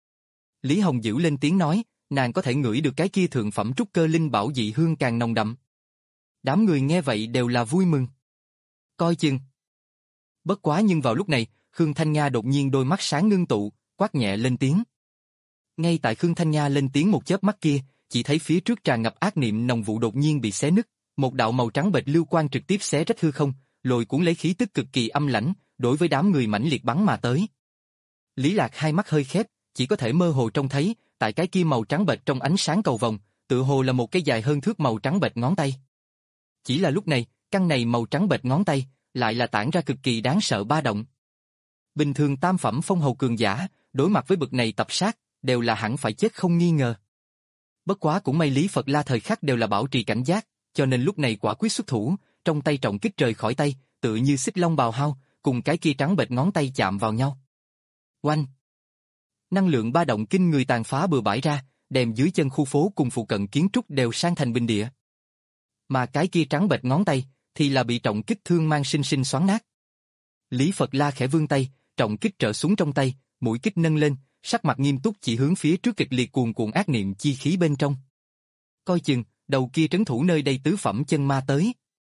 Lý Hồng Dữ lên tiếng nói, nàng có thể ngửi được cái kia thượng phẩm trúc cơ linh bảo dị hương càng nồng đậm. Đám người nghe vậy đều là vui mừng. Coi chừng. Bất quá nhưng vào lúc này, Khương Thanh Nga đột nhiên đôi mắt sáng ngưng tụ, quát nhẹ lên tiếng. Ngay tại Khương Thanh Nga lên tiếng một chớp mắt kia, chỉ thấy phía trước tràn ngập ác niệm nồng vụ đột nhiên bị xé nứt, một đạo màu trắng bệch lưu quang trực tiếp xé rách hư không, lôi cuốn lấy khí tức cực kỳ âm lãnh, đối với đám người mãnh liệt bắn mà tới. Lý Lạc hai mắt hơi khép, chỉ có thể mơ hồ trông thấy, tại cái kia màu trắng bệch trong ánh sáng cầu vồng, tựa hồ là một cái dài hơn thước màu trắng bệch ngón tay. Chỉ là lúc này, căn này màu trắng bệch ngón tay, lại là tản ra cực kỳ đáng sợ ba động. Bình thường tam phẩm phong hầu cường giả, đối mặt với bực này tập sát, đều là hẳn phải chết không nghi ngờ. Bất quá cũng may Lý Phật La thời khắc đều là bảo trì cảnh giác, cho nên lúc này quả quyết xuất thủ, trong tay trọng kích rời khỏi tay, tựa như xích long bào hao, cùng cái kia trắng bệch ngón tay chạm vào nhau. Oanh! Năng lượng ba động kinh người tàn phá bừa bãi ra, đem dưới chân khu phố cùng phụ cận kiến trúc đều san thành binh địa. Mà cái kia trắng bệch ngón tay, thì là bị trọng kích thương mang sinh sinh xoắn nát. Lý Phật La khẽ vươn tay, trọng kích trở xuống trong tay, mũi kích nâng lên, sắc mặt nghiêm túc chỉ hướng phía trước kịch liệt cuồn cuộn ác niệm chi khí bên trong. Coi chừng, đầu kia trấn thủ nơi đây tứ phẩm chân ma tới.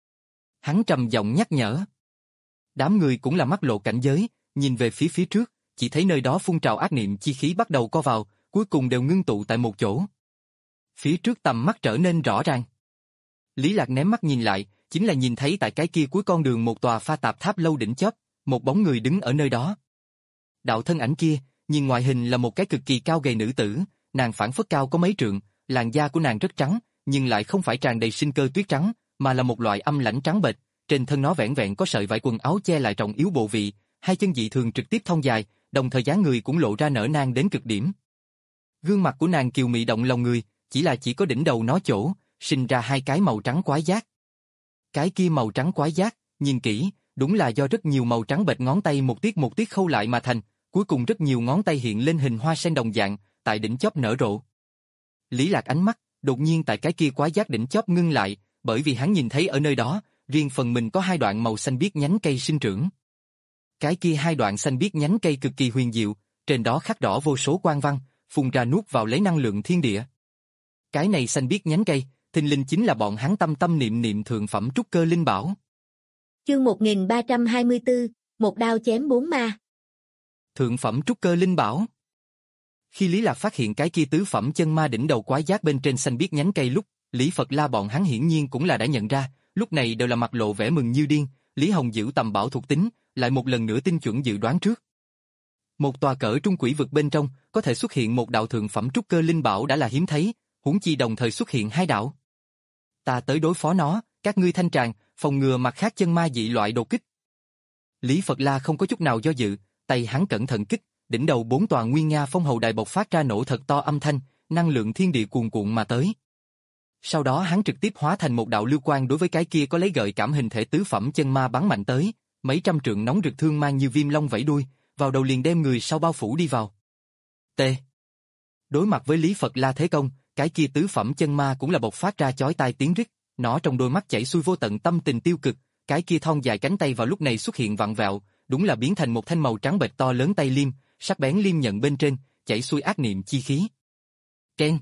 Hắn trầm giọng nhắc nhở. Đám người cũng là mắt lộ cảnh giới, nhìn về phía phía trước, chỉ thấy nơi đó phun trào ác niệm chi khí bắt đầu co vào, cuối cùng đều ngưng tụ tại một chỗ. Phía trước tầm mắt trở nên rõ ràng. Lý Lạc ném mắt nhìn lại, chính là nhìn thấy tại cái kia cuối con đường một tòa pha tạp tháp lâu đỉnh chóp, một bóng người đứng ở nơi đó. Đạo thân ảnh kia, nhìn ngoại hình là một cái cực kỳ cao gầy nữ tử, nàng phảng phất cao có mấy trượng, làn da của nàng rất trắng, nhưng lại không phải tràn đầy sinh cơ tuyết trắng, mà là một loại âm lãnh trắng bệch, trên thân nó vẻn vẹn có sợi vải quần áo che lại trọng yếu bộ vị, hai chân dị thường trực tiếp thon dài, đồng thời dáng người cũng lộ ra nở nang đến cực điểm. Gương mặt của nàng kiều mị động lòng người, chỉ là chỉ có đỉnh đầu nó chỗ, sinh ra hai cái màu trắng quái giác. Cái kia màu trắng quái giác, nhìn kỹ, đúng là do rất nhiều màu trắng bệch ngón tay một tiết một tiết khâu lại mà thành, cuối cùng rất nhiều ngón tay hiện lên hình hoa sen đồng dạng, tại đỉnh chóp nở rộ. Lý Lạc ánh mắt, đột nhiên tại cái kia quái giác đỉnh chóp ngưng lại, bởi vì hắn nhìn thấy ở nơi đó, riêng phần mình có hai đoạn màu xanh biếc nhánh cây sinh trưởng. Cái kia hai đoạn xanh biếc nhánh cây cực kỳ huyền diệu, trên đó khắc rõ vô số quang văn, phun ra nuốt vào lấy năng lượng thiên địa. Cái này xanh biếc nhánh cây, thình lình chính là bọn hắn tâm tâm niệm niệm thượng phẩm trúc cơ linh bảo. Chương một nghìn ba trăm hai mươi tư, một đao chém bốn ma. Thượng phẩm trúc cơ linh bảo. Khi Lý Lạc phát hiện cái kia tứ phẩm chân ma đỉnh đầu quái giác bên trên xanh biếc nhánh cây lúc, Lý Phật La bọn hắn hiển nhiên cũng là đã nhận ra, lúc này đều là mặt lộ vẻ mừng như điên, Lý Hồng giữ tầm bảo thuộc tính, lại một lần nữa tinh chuẩn dự đoán trước. Một tòa cỡ trung quỷ vực bên trong, có thể xuất hiện một đạo thượng phẩm trúc cơ linh bảo đã là hiếm thấy, huống chi đồng thời xuất hiện hai đạo. Ta tới đối phó nó, các ngươi thanh tràng, phòng ngừa mặt khác chân ma dị loại đột kích. Lý Phật La không có chút nào do dự, tay hắn cẩn thận kích, đỉnh đầu bốn tòa nguyên nga phong hầu đài bộc phát ra nổ thật to âm thanh, năng lượng thiên địa cuồn cuộn mà tới. Sau đó hắn trực tiếp hóa thành một đạo lưu quang đối với cái kia có lấy gợi cảm hình thể tứ phẩm chân ma bắn mạnh tới, mấy trăm trượng nóng rực thương mang như viêm long vẫy đuôi, vào đầu liền đem người sau bao phủ đi vào. T. Đối mặt với Lý Phật La thế công, cái kia tứ phẩm chân ma cũng là bộc phát ra chói tai tiếng rít, nó trong đôi mắt chảy xuôi vô tận tâm tình tiêu cực, cái kia thon dài cánh tay vào lúc này xuất hiện vặn vẹo, đúng là biến thành một thanh màu trắng bệch to lớn tay liêm, sắc bén liêm nhận bên trên, chảy xuôi ác niệm chi khí. Keng.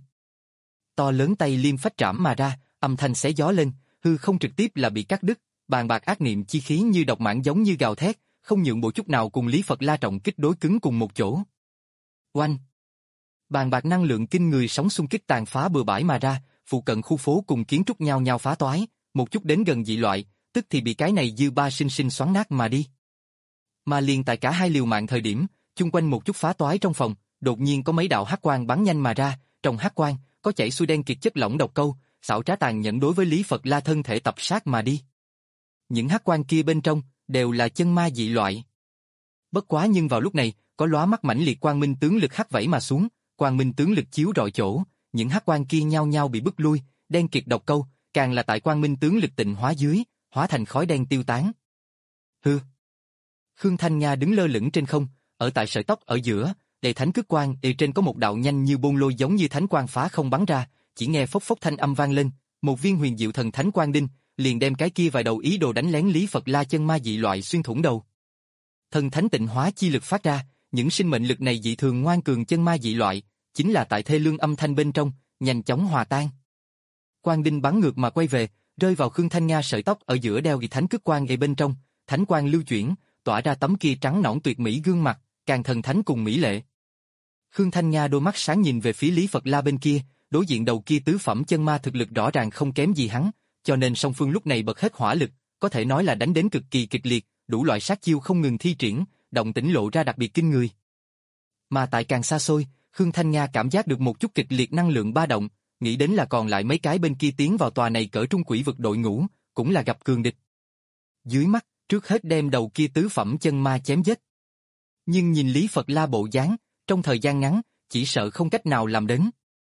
To lớn tay liêm phách trảm mà ra, âm thanh xé gió lên, hư không trực tiếp là bị cắt đứt, bàn bạc ác niệm chi khí như độc mãng giống như gào thét, không nhượng bộ chút nào cùng Lý Phật La trọng kích đối cứng cùng một chỗ. Oanh. Bàn bạc năng lượng kinh người sóng xung kích tàn phá bừa bãi mà ra, phụ cận khu phố cùng kiến trúc nhau nhau phá toái, một chút đến gần dị loại, tức thì bị cái này dư ba sinh sinh xoắn nát mà đi. Mà liền tại cả hai liều mạng thời điểm, chung quanh một chút phá toái trong phòng, đột nhiên có mấy đạo hắc quang bắn nhanh mà ra, trong hắc quang có chảy xuôi đen kiệt chất lỏng độc câu, xảo trá tàn nhẫn đối với Lý Phật La thân thể tập sát mà đi. Những hắc quang kia bên trong đều là chân ma dị loại. Bất quá nhưng vào lúc này, có lóa mắt mãnh liệt quang minh tướng lực hắt vẫy mà xuống, quang minh tướng lực chiếu rọi chỗ, những hắc quang kia nhao nhao bị bức lui, đen kịt độc câu, càng là tại quang minh tướng lực tịnh hóa dưới, hóa thành khói đen tiêu tán. Hư. Khương Thanh Nga đứng lơ lửng trên không, ở tại sợi tóc ở giữa, đầy thánh cước quang, ở trên có một đạo nhanh như bôn lôi giống như thánh quang phá không bắn ra, chỉ nghe phốc phốc thanh âm vang lên, một viên huyền diệu thần thánh quang đinh, liền đem cái kia vài đầu ý đồ đánh lén Lý Phật La chân ma dị loại xuyên thủng đầu. Thần thánh tịnh hóa chi lực phát ra, những sinh mệnh lực này dị thường ngoan cường chân ma dị loại, chính là tại thê lương âm thanh bên trong, nhanh chóng hòa tan. Quang đinh bắn ngược mà quay về, rơi vào Khương Thanh Nga sợi tóc ở giữa đeo ghi thánh cước quang ngay bên trong, thánh quang lưu chuyển, tỏa ra tấm kia trắng nõn tuyệt mỹ gương mặt, càng thần thánh cùng mỹ lệ. Khương Thanh Nga đôi mắt sáng nhìn về phía Lý Phật La bên kia, đối diện đầu kia tứ phẩm chân ma thực lực rõ ràng không kém gì hắn, cho nên song phương lúc này bật hết hỏa lực, có thể nói là đánh đến cực kỳ kịch liệt, đủ loại sát chiêu không ngừng thi triển, động tĩnh lộ ra đặc biệt kinh người. Mà tại càng xa xôi, Khương Thanh Nga cảm giác được một chút kịch liệt năng lượng ba động, nghĩ đến là còn lại mấy cái bên kia tiến vào tòa này cỡ trung quỷ vực đội ngũ, cũng là gặp cường địch. Dưới mắt, trước hết đem đầu kia tứ phẩm chân ma chém giết. Nhưng nhìn Lý Phật La bộ dáng, trong thời gian ngắn, chỉ sợ không cách nào làm đến.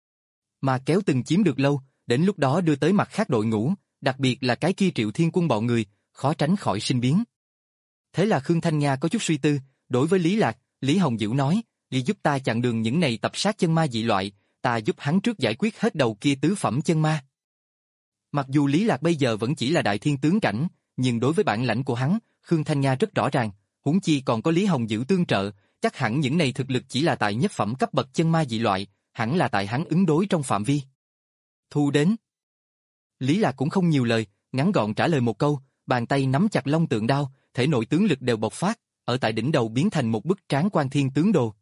Mà kéo từng chiếm được lâu, đến lúc đó đưa tới mặt khác đội ngũ, đặc biệt là cái kia Triệu Thiên Quân bọn người, khó tránh khỏi sinh biến. Thế là Khương Thanh Nga có chút suy tư, đối với Lý Lạc, Lý Hồng Dữ nói, đi giúp ta chặn đường những này tập sát chân ma dị loại, ta giúp hắn trước giải quyết hết đầu kia tứ phẩm chân ma. Mặc dù Lý Lạc bây giờ vẫn chỉ là đại thiên tướng cảnh, nhưng đối với bản lãnh của hắn, Khương Thanh Nga rất rõ ràng, huống chi còn có Lý Hồng Dữ tương trợ, chắc hẳn những này thực lực chỉ là tại nhất phẩm cấp bậc chân ma dị loại, hẳn là tại hắn ứng đối trong phạm vi. Thu đến. Lý Lạc cũng không nhiều lời, ngắn gọn trả lời một câu, bàn tay nắm chặt long tượng đao, thể nội tướng lực đều bộc phát, ở tại đỉnh đầu biến thành một bức tráng quan thiên tướng đồ.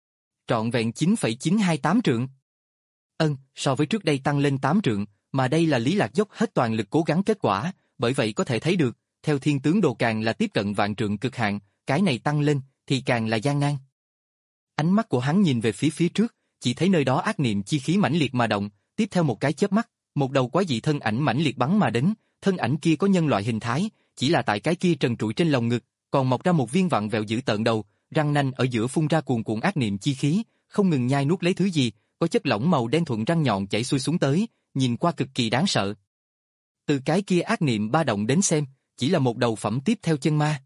Trọn vẹn chín phẩy chín hai tám trượng. Ân, so với trước đây tăng lên tám trượng, mà đây là Lý Lạc dốc hết toàn lực cố gắng kết quả, bởi vậy có thể thấy được, theo thiên tướng đồ càng là tiếp cận vạn trượng cực hạn, cái này tăng lên, thì càng là gian nan. Ánh mắt của hắn nhìn về phía phía trước, chỉ thấy nơi đó ác niệm chi khí mãnh liệt mà động, tiếp theo một cái chớp mắt, một đầu quái dị thân ảnh mãnh liệt bắn mà đến, thân ảnh kia có nhân loại hình thái, chỉ là tại cái kia trần trụi trên lồng ngực, còn mọc ra một viên vặn vẹo dữ tợn đầu, răng nanh ở giữa phun ra cuồn cuộn ác niệm chi khí, không ngừng nhai nuốt lấy thứ gì, có chất lỏng màu đen thuận răng nhọn chảy xuôi xuống tới, nhìn qua cực kỳ đáng sợ. Từ cái kia ác niệm ba động đến xem, chỉ là một đầu phẩm tiếp theo chân ma.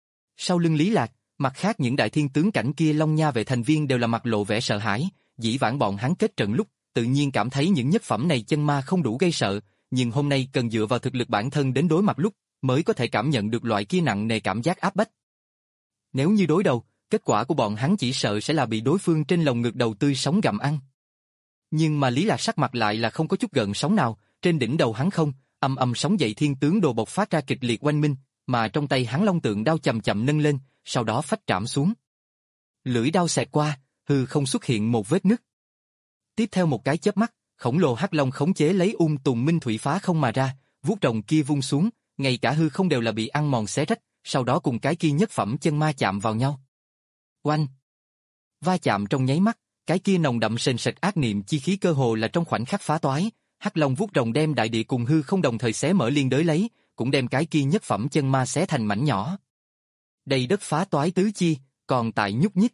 Sau lưng Lý Lạc, mặt khác những đại thiên tướng cảnh kia Long Nha vệ thành viên đều là mặt lộ vẻ sợ hãi, dĩ vãng bọn hắn kết trận lúc, tự nhiên cảm thấy những nhất phẩm này chân ma không đủ gây sợ, nhưng hôm nay cần dựa vào thực lực bản thân đến đối mặt lúc, mới có thể cảm nhận được loại kia nặng nề cảm giác áp bách. Nếu như đối đầu, kết quả của bọn hắn chỉ sợ sẽ là bị đối phương trên lồng ngực đầu tươi sống gặm ăn. Nhưng mà Lý Lạc sắc mặt lại là không có chút gợn sóng nào, trên đỉnh đầu hắn không, âm âm sóng dậy thiên tướng đồ bộc phát ra kịch liệt oanh minh, mà trong tay hắn long tượng đao chậm chậm nâng lên, sau đó phách trảm xuống. Lưỡi đao xẹt qua, hư không xuất hiện một vết nứt. Tiếp theo một cái chớp mắt, khổng lồ hắc long khống chế lấy ung tùng minh thủy phá không mà ra, vuốt rồng kia vung xuống, ngay cả hư không đều là bị ăn mòn xé rách, sau đó cùng cái kia nhất phẩm chân ma chạm vào nhau. Oanh! Va chạm trong nháy mắt, cái kia nồng đậm sền sệt ác niệm chi khí cơ hồ là trong khoảnh khắc phá toái, hắc long vuốt rồng đem đại địa cùng hư không đồng thời xé mở liên đới lấy, cũng đem cái kia nhất phẩm chân ma xé thành mảnh nhỏ. Đầy đất phá toái tứ chi, còn tại nhúc nhích.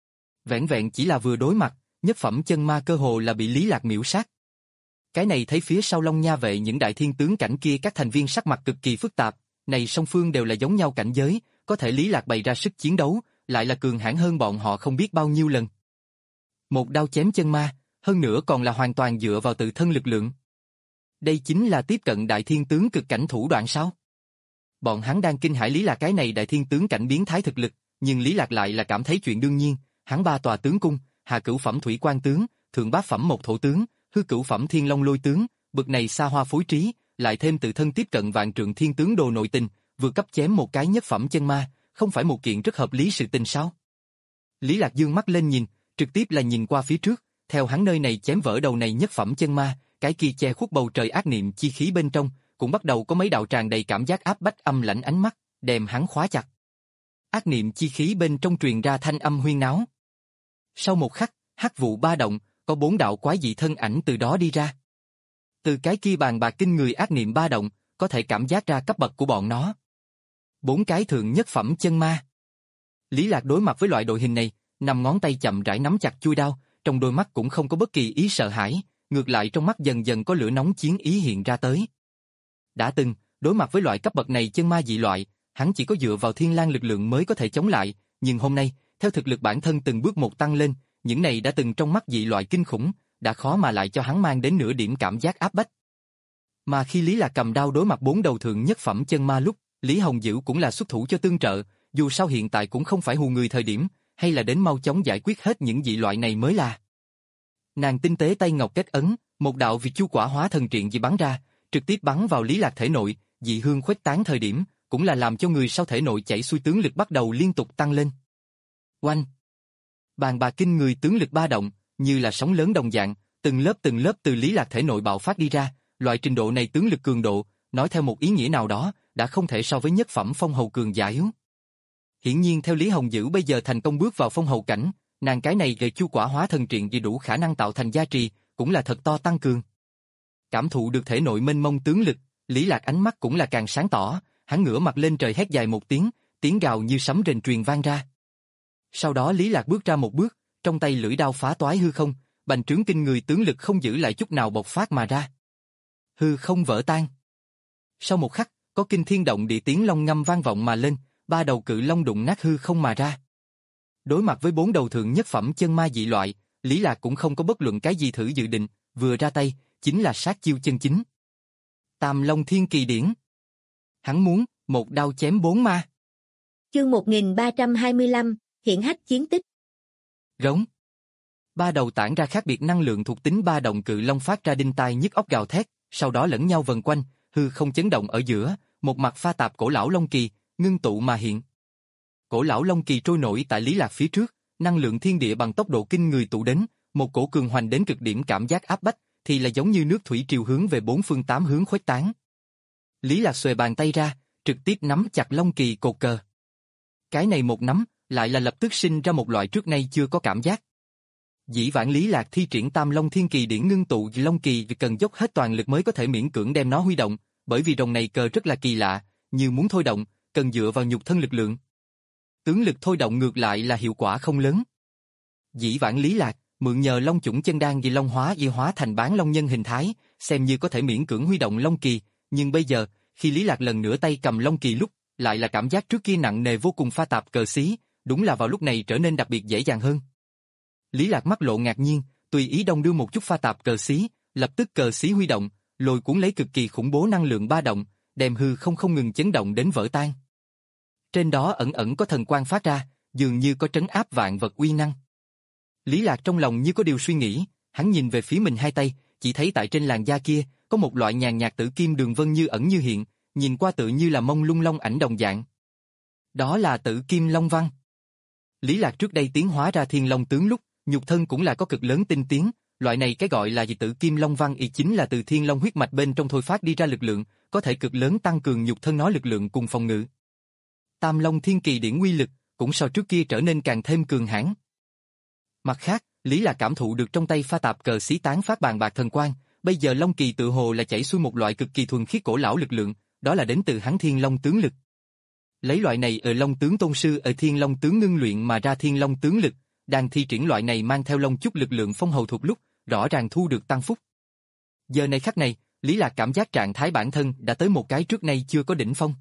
Vẹn vẹn chỉ là vừa đối mặt, nhất phẩm chân ma cơ hồ là bị Lý Lạc miểu sát. Cái này thấy phía sau Long Nha vệ những đại thiên tướng cảnh kia các thành viên sắc mặt cực kỳ phức tạp, này song phương đều là giống nhau cảnh giới, có thể Lý Lạc bày ra sức chiến đấu, lại là cường hãn hơn bọn họ không biết bao nhiêu lần. Một đao chém chân ma, hơn nữa còn là hoàn toàn dựa vào tự thân lực lượng. Đây chính là tiếp cận đại thiên tướng cực cảnh thủ đoạn sao? Bọn hắn đang kinh hãi Lý Lạc cái này đại thiên tướng cảnh biến thái thực lực, nhưng Lý Lạc lại là cảm thấy chuyện đương nhiên, hắn ba tòa tướng cung, hạ cửu phẩm thủy quan tướng, thượng bát phẩm một thổ tướng, hư cửu phẩm thiên long lôi tướng, bực này xa hoa phối trí, lại thêm tự thân tiếp cận vạn trượng thiên tướng đồ nội tình, vừa cấp chém một cái nhất phẩm chân ma, không phải một kiện rất hợp lý sự tình sao? Lý Lạc dương mắt lên nhìn, trực tiếp là nhìn qua phía trước, theo hắn nơi này chém vỡ đầu này nhất phẩm chân ma, cái kia che khuất bầu trời ác niệm chi khí bên trong, cũng bắt đầu có mấy đạo tràn đầy cảm giác áp bách âm lãnh ánh mắt, đem hắn khóa chặt. Ác niệm chi khí bên trong truyền ra thanh âm huyên náo. Sau một khắc, hắc vụ ba động, có bốn đạo quái dị thân ảnh từ đó đi ra. Từ cái kia bàn bạc kinh người ác niệm ba động, có thể cảm giác ra cấp bậc của bọn nó. Bốn cái thượng nhất phẩm chân ma. Lý Lạc đối mặt với loại đội hình này, năm ngón tay chậm rãi nắm chặt chuôi đao, trong đôi mắt cũng không có bất kỳ ý sợ hãi, ngược lại trong mắt dần dần có lửa nóng chiến ý hiện ra tới. Đã từng, đối mặt với loại cấp bậc này chân ma dị loại, hắn chỉ có dựa vào thiên lang lực lượng mới có thể chống lại, nhưng hôm nay, theo thực lực bản thân từng bước một tăng lên, những này đã từng trong mắt dị loại kinh khủng, đã khó mà lại cho hắn mang đến nửa điểm cảm giác áp bách. Mà khi Lý Lạc cầm đao đối mặt bốn đầu thượng nhất phẩm chân ma lúc, Lý Hồng Dữ cũng là xuất thủ cho tương trợ, dù sao hiện tại cũng không phải hù người thời điểm, hay là đến mau chóng giải quyết hết những dị loại này mới là. Nàng tinh tế tay ngọc kết ấn, một đạo Việt chu quả hóa thần triện dị bắn ra, trực tiếp bắn vào Lý Lạc thể nội, dị hương khuếch tán thời điểm, cũng là làm cho người sau thể nội chảy xuôi tướng lực bắt đầu liên tục tăng lên. Oanh! Bàn bạc kinh người tướng lực ba động, như là sóng lớn đồng dạng, từng lớp từng lớp từ Lý Lạc thể nội bạo phát đi ra, loại trình độ này tướng lực cường độ, nói theo một ý nghĩa nào đó, đã không thể so với nhất phẩm phong hầu cường giả yếu. Hiển nhiên theo Lý Hồng Dữ bây giờ thành công bước vào phong hầu cảnh, nàng cái này về chu quả hóa thần triện gì đủ khả năng tạo thành gia trì, cũng là thật to tăng cường. Cảm thụ được thể nội mênh mông tướng lực, Lý Lạc ánh mắt cũng là càng sáng tỏ, hắn ngửa mặt lên trời hét dài một tiếng, tiếng gào như sấm rền truyền vang ra. Sau đó Lý Lạc bước ra một bước, trong tay lưỡi đao phá toái hư không, bành trướng kinh người tướng lực không giữ lại chút nào bộc phát mà ra. Hư không vỡ tan. Sau một khắc, có kinh thiên động địa tiếng long ngâm vang vọng mà lên, ba đầu cự long đụng nát hư không mà ra. Đối mặt với bốn đầu thượng nhất phẩm chân ma dị loại, Lý Lạc cũng không có bất luận cái gì thử dự định, vừa ra tay, chính là sát chiêu chân chính. Tam Long Thiên Kỳ Điển. Hắn muốn, một đao chém bốn ma. Chương một nghìn ba trăm hai mươi lăm, hiển hách chiến tích. Rống. Ba đầu tản ra khác biệt năng lượng thuộc tính ba động cự long phát ra đinh tai nhức óc gào thét, sau đó lẫn nhau vần quanh, hư không chấn động ở giữa, một mặt pha tạp cổ lão long kỳ, ngưng tụ mà hiện. Cổ lão long kỳ trôi nổi tại Lý Lạc phía trước, năng lượng thiên địa bằng tốc độ kinh người tụ đến, một cổ cường hoành đến cực điểm cảm giác áp bách, thì là giống như nước thủy triều hướng về bốn phương tám hướng khuếch tán. Lý Lạc xuề bàn tay ra, trực tiếp nắm chặt long kỳ cột cờ. Cái này một nắm, lại là lập tức sinh ra một loại trước nay chưa có cảm giác. Dĩ vãng Lý Lạc thi triển Tam Long Thiên Kỳ điển ngưng tụ long kỳ cần dốc hết toàn lực mới có thể miễn cưỡng đem nó huy động, bởi vì rồng này cờ rất là kỳ lạ, như muốn thôi động, cần dựa vào nhục thân lực lượng. Tướng lực thôi động ngược lại là hiệu quả không lớn. Dĩ vãng Lý Lạc mượn nhờ long chủng chân đan vì long hóa y hóa thành bán long nhân hình thái, xem như có thể miễn cưỡng huy động long kỳ, nhưng bây giờ, khi Lý Lạc lần nữa tay cầm long kỳ lúc, lại là cảm giác trước kia nặng nề vô cùng pha tạp cờ xí, đúng là vào lúc này trở nên đặc biệt dễ dàng hơn. Lý Lạc mắt lộ ngạc nhiên, tùy ý đông đưa một chút pha tạp cờ xí, lập tức cờ xí huy động, lôi cuốn lấy cực kỳ khủng bố năng lượng ba động, đem hư không không ngừng chấn động đến vỡ tan. Trên đó ẩn ẩn có thần quang phát ra, dường như có trấn áp vạn vật uy năng. Lý Lạc trong lòng như có điều suy nghĩ, hắn nhìn về phía mình hai tay, chỉ thấy tại trên làn da kia, có một loại nhàn nhạt tử kim đường vân như ẩn như hiện, nhìn qua tự như là mông lung long ảnh đồng dạng. Đó là tử kim long văn. Lý Lạc trước đây tiến hóa ra thiên long tướng lúc, nhục thân cũng là có cực lớn tinh tiến, loại này cái gọi là gì tử kim long văn y chính là từ thiên long huyết mạch bên trong thôi phát đi ra lực lượng, có thể cực lớn tăng cường nhục thân nó lực lượng cùng phòng ngự. Tam Long Thiên Kỳ điển uy lực cũng so trước kia trở nên càng thêm cường hãn. Mặt khác, Lý Lạc cảm thụ được trong tay pha tạp cờ xí tán phát bàn bạc thần quang, bây giờ long kỳ tự hồ là chảy xuôi một loại cực kỳ thuần khiết cổ lão lực lượng, đó là đến từ hắn thiên long tướng lực. Lấy loại này ở long tướng tôn sư ở thiên long tướng ngưng luyện mà ra thiên long tướng lực, đang thi triển loại này mang theo long chút lực lượng phong hầu thuộc lúc, rõ ràng thu được tăng phúc. Giờ này khắc này, Lý Lạc cảm giác trạng thái bản thân đã tới một cái trước nay chưa có đỉnh phong.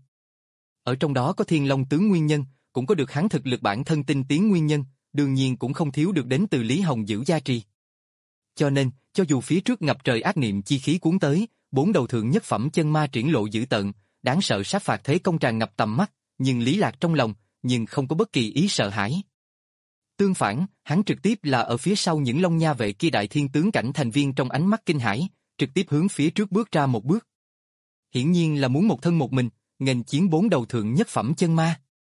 Ở trong đó có thiên long tướng nguyên nhân, cũng có được hắn thực lực bản thân tinh tiến nguyên nhân, đương nhiên cũng không thiếu được đến từ Lý Hồng Dữ gia trì. Cho nên, cho dù phía trước ngập trời ác niệm chi khí cuốn tới, bốn đầu thượng nhất phẩm chân ma triển lộ dữ tợn, đáng sợ sát phạt thế công tràn ngập tầm mắt, nhưng Lý Lạc trong lòng, nhưng không có bất kỳ ý sợ hãi. Tương phản, hắn trực tiếp là ở phía sau những long nha vệ kia đại thiên tướng cảnh thành viên trong ánh mắt kinh hãi, trực tiếp hướng phía trước bước ra một bước. Hiển nhiên là muốn một thân một mình, nghênh chiến bốn đầu thượng nhất phẩm chân ma.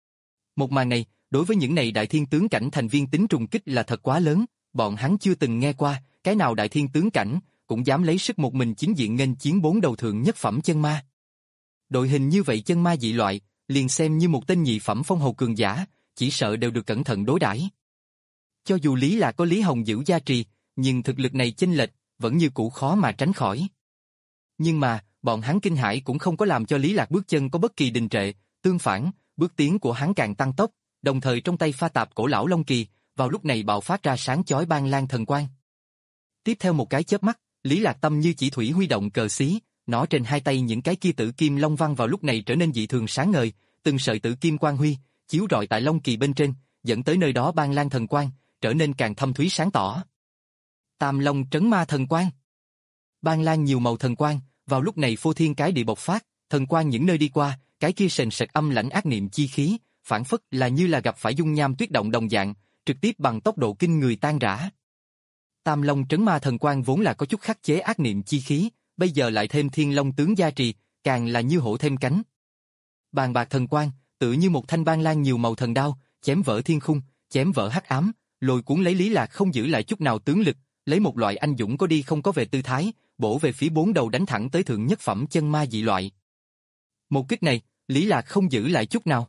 Một màn này, đối với những này đại thiên tướng cảnh thành viên tính trùng kích là thật quá lớn, bọn hắn chưa từng nghe qua, cái nào đại thiên tướng cảnh, cũng dám lấy sức một mình chính diện nghênh chiến bốn đầu thượng nhất phẩm chân ma. Đội hình như vậy chân ma dị loại, liền xem như một tên nhị phẩm phong hầu cường giả, chỉ sợ đều được cẩn thận đối đãi. Cho dù Lý là có Lý Hồng Dữ gia trì, nhưng thực lực này chênh lệch, vẫn như cũ khó mà tránh khỏi. Nhưng mà, bọn hắn kinh hãi cũng không có làm cho Lý Lạc bước chân có bất kỳ đình trệ, tương phản, bước tiến của hắn càng tăng tốc, đồng thời trong tay pha tạp cổ lão Long Kỳ, vào lúc này bạo phát ra sáng chói ban lan thần quang. Tiếp theo một cái chớp mắt, Lý Lạc Tâm như chỉ thủy huy động cờ xí, nó trên hai tay những cái kia tử kim long văn vào lúc này trở nên dị thường sáng ngời, từng sợi tử kim quang huy, chiếu rọi tại Long Kỳ bên trên, dẫn tới nơi đó ban lan thần quang, trở nên càng thâm thúy sáng tỏ. Tam Long trấn ma thần quang. Ban lan nhiều màu thần quang, vào lúc này phô thiên cái địa bộc phát, thần quang những nơi đi qua, cái kia sền sệt âm lãnh ác niệm chi khí, phản phất là như là gặp phải dung nham tuyết động đồng dạng, trực tiếp bằng tốc độ kinh người tan rã. Tam Long trấn ma thần quang vốn là có chút khắc chế ác niệm chi khí, bây giờ lại thêm Thiên Long tướng gia trì, càng là như hổ thêm cánh. Bàn bạc thần quang, tự như một thanh ban lan nhiều màu thần đao, chém vỡ thiên khung, chém vỡ hắc ám, lôi cuốn lấy Lý Lạc không giữ lại chút nào tướng lực, lấy một loại anh dũng có đi không có về tư thái, bổ về phía bốn đầu đánh thẳng tới thượng nhất phẩm chân ma dị loại. Một kích này, Lý Lạc không giữ lại chút nào.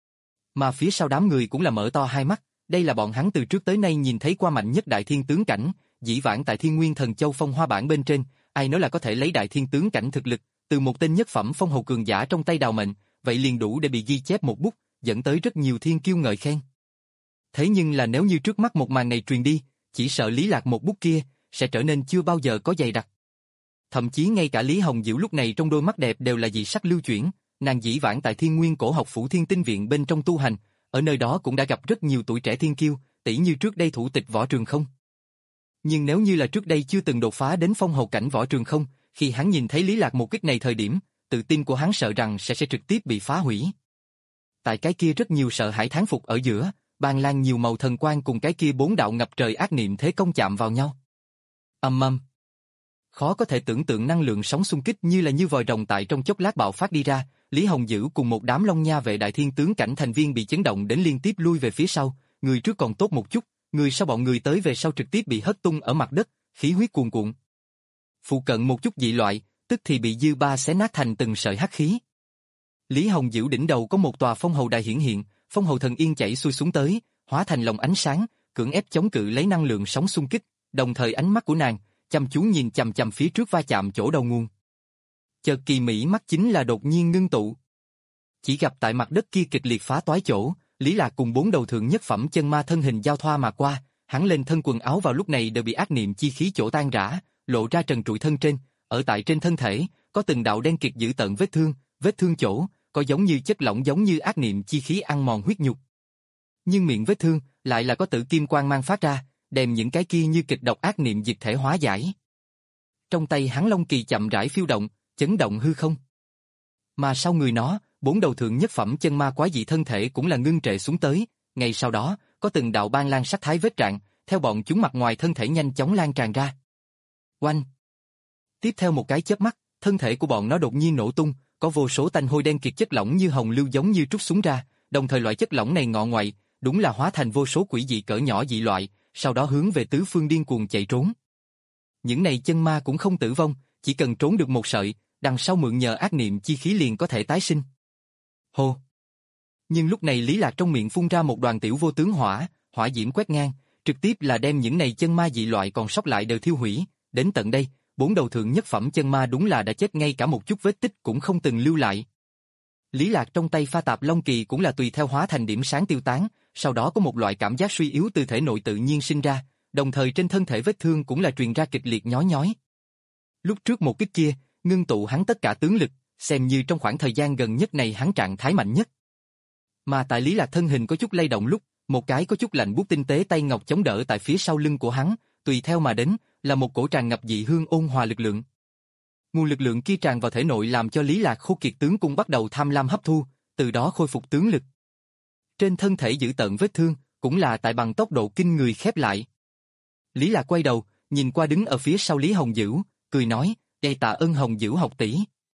Mà phía sau đám người cũng là mở to hai mắt, đây là bọn hắn từ trước tới nay nhìn thấy qua mạnh nhất đại thiên tướng cảnh, dĩ vãng tại Thiên Nguyên Thần Châu phong hoa bản bên trên, ai nói là có thể lấy đại thiên tướng cảnh thực lực, từ một tên nhất phẩm phong hầu cường giả trong tay đào mệnh, vậy liền đủ để bị ghi chép một bút, dẫn tới rất nhiều thiên kiêu ngợi khen. Thế nhưng là nếu như trước mắt một màn này truyền đi, chỉ sợ Lý Lạc một bút kia, sẽ trở nên chưa bao giờ có dày đặc. Thậm chí ngay cả Lý Hồng Diệu lúc này trong đôi mắt đẹp đều là dị sắc lưu chuyển, nàng dĩ vãng tại Thiên Nguyên Cổ Học Phủ Thiên Tinh Viện bên trong tu hành, ở nơi đó cũng đã gặp rất nhiều tuổi trẻ thiên kiêu, tỷ như trước đây thủ tịch Võ Trường Không. Nhưng nếu như là trước đây chưa từng đột phá đến phong hầu cảnh Võ Trường Không, khi hắn nhìn thấy Lý Lạc một kích này thời điểm, tự tin của hắn sợ rằng sẽ sẽ trực tiếp bị phá hủy. Tại cái kia rất nhiều sợ hãi thán phục ở giữa, ban lan nhiều màu thần quang cùng cái kia bốn đạo ngập trời ác niệm thế công chạm vào nhau. Ầm ầm. Khó có thể tưởng tượng năng lượng sóng xung kích như là như vòi rồng tại trong chốc lát bạo phát đi ra, Lý Hồng Dữ cùng một đám Long Nha vệ đại thiên tướng cảnh thành viên bị chấn động đến liên tiếp lui về phía sau, người trước còn tốt một chút, người sau bọn người tới về sau trực tiếp bị hất tung ở mặt đất, khí huyết cuồn cuộn. Phụ cận một chút dị loại, tức thì bị dư ba xé nát thành từng sợi hắc khí. Lý Hồng Dữ đỉnh đầu có một tòa phong hầu đài hiển hiện, phong hầu thần yên chảy xuôi xuống tới, hóa thành lồng ánh sáng, cưỡng ép chống cự lấy năng lượng sóng xung kích, đồng thời ánh mắt của nàng chăm chú nhìn chằm chằm phía trước va chạm chỗ đầu nguồn. Chợt kỳ mỹ mắt chính là đột nhiên ngưng tụ. Chỉ gặp tại mặt đất kia kịch liệt phá toái chỗ, Lý Lạc cùng bốn đầu thượng nhất phẩm chân ma thân hình giao thoa mà qua, hắn lên thân quần áo vào lúc này đều bị ác niệm chi khí chỗ tan rã, lộ ra trần trụi thân trên, ở tại trên thân thể, có từng đạo đen kịt dữ tợn vết thương, vết thương chỗ, có giống như chất lỏng giống như ác niệm chi khí ăn mòn huyết nhục. Nhưng miệng vết thương, lại là có tử kim quang mang phát ra, đem những cái kia như kịch độc ác niệm diệt thể hóa giải. Trong tay hắn Long Kỳ chậm rãi phiêu động, chấn động hư không. Mà sau người nó, bốn đầu thượng nhất phẩm chân ma quái dị thân thể cũng là ngưng trệ xuống tới, ngay sau đó, có từng đạo ban lan sắc thái vết trạng, theo bọn chúng mặt ngoài thân thể nhanh chóng lan tràn ra. Oanh! Tiếp theo một cái chớp mắt, thân thể của bọn nó đột nhiên nổ tung, có vô số tanh hôi đen kịt chất lỏng như hồng lưu giống như trút xuống ra, đồng thời loại chất lỏng này ngọ ngoại, đúng là hóa thành vô số quỷ dị cỡ nhỏ dị loại, sau đó hướng về tứ phương điên cuồng chạy trốn. Những này chân ma cũng không tử vong, chỉ cần trốn được một sợi, đằng sau mượn nhờ ác niệm chi khí liền có thể tái sinh. Hô! Nhưng lúc này Lý Lạc trong miệng phun ra một đoàn tiểu vô tướng hỏa, hỏa diễm quét ngang, trực tiếp là đem những này chân ma dị loại còn sót lại đều thiêu hủy. Đến tận đây, bốn đầu thượng nhất phẩm chân ma đúng là đã chết ngay cả một chút vết tích cũng không từng lưu lại. Lý Lạc trong tay pha tạp Long Kỳ cũng là tùy theo hóa thành điểm sáng tiêu tán, sau đó có một loại cảm giác suy yếu từ thể nội tự nhiên sinh ra, đồng thời trên thân thể vết thương cũng là truyền ra kịch liệt nhói nhói. Lúc trước một kích kia, ngưng tụ hắn tất cả tướng lực, xem như trong khoảng thời gian gần nhất này hắn trạng thái mạnh nhất. Mà tại Lý Lạc thân hình có chút lay động lúc, một cái có chút lạnh buốt tinh tế tay ngọc chống đỡ tại phía sau lưng của hắn, tùy theo mà đến, là một cổ tràn ngập dị hương ôn hòa lực lượng. Nguồn lực lượng kia tràn vào thể nội làm cho Lý Lạc khô kiệt tướng cung bắt đầu tham lam hấp thu, từ đó khôi phục tướng lực. Trên thân thể giữ tận vết thương, cũng là tại bằng tốc độ kinh người khép lại. Lý Lạc quay đầu, nhìn qua đứng ở phía sau Lý Hồng Dữ, cười nói, "Đây tạ ơn Hồng Dữ học tỷ."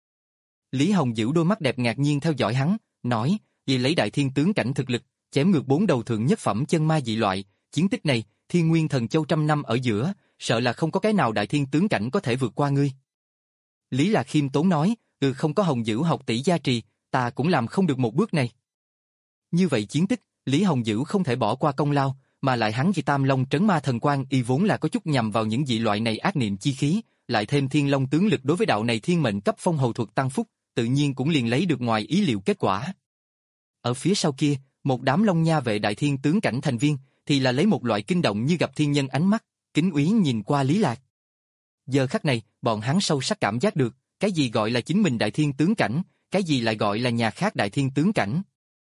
Lý Hồng Dữ đôi mắt đẹp ngạc nhiên theo dõi hắn, nói, "Vì lấy đại thiên tướng cảnh thực lực, chém ngược bốn đầu thượng nhất phẩm chân ma dị loại, chiến tích này, Thiên Nguyên Thần Châu trăm năm ở giữa, sợ là không có cái nào đại thiên tướng cảnh có thể vượt qua ngươi." Lý Lạc khiêm tốn nói, "Ừ, không có Hồng Dữ học tỷ gia trì, ta cũng làm không được một bước này." Như vậy chiến tích, Lý Hồng Dữ không thể bỏ qua công lao, mà lại hắn vì Tam Long trấn ma thần quang y vốn là có chút nhằm vào những dị loại này ác niệm chi khí, lại thêm Thiên Long tướng lực đối với đạo này thiên mệnh cấp phong hầu thuật tăng phúc, tự nhiên cũng liền lấy được ngoài ý liệu kết quả. Ở phía sau kia, một đám Long Nha vệ đại thiên tướng cảnh thành viên, thì là lấy một loại kinh động như gặp thiên nhân ánh mắt, kính úy nhìn qua Lý Lạc. Giờ khắc này, bọn hắn sâu sắc cảm giác được, cái gì gọi là chính mình đại thiên tướng cảnh, cái gì lại gọi là nhà khác đại thiên tướng cảnh.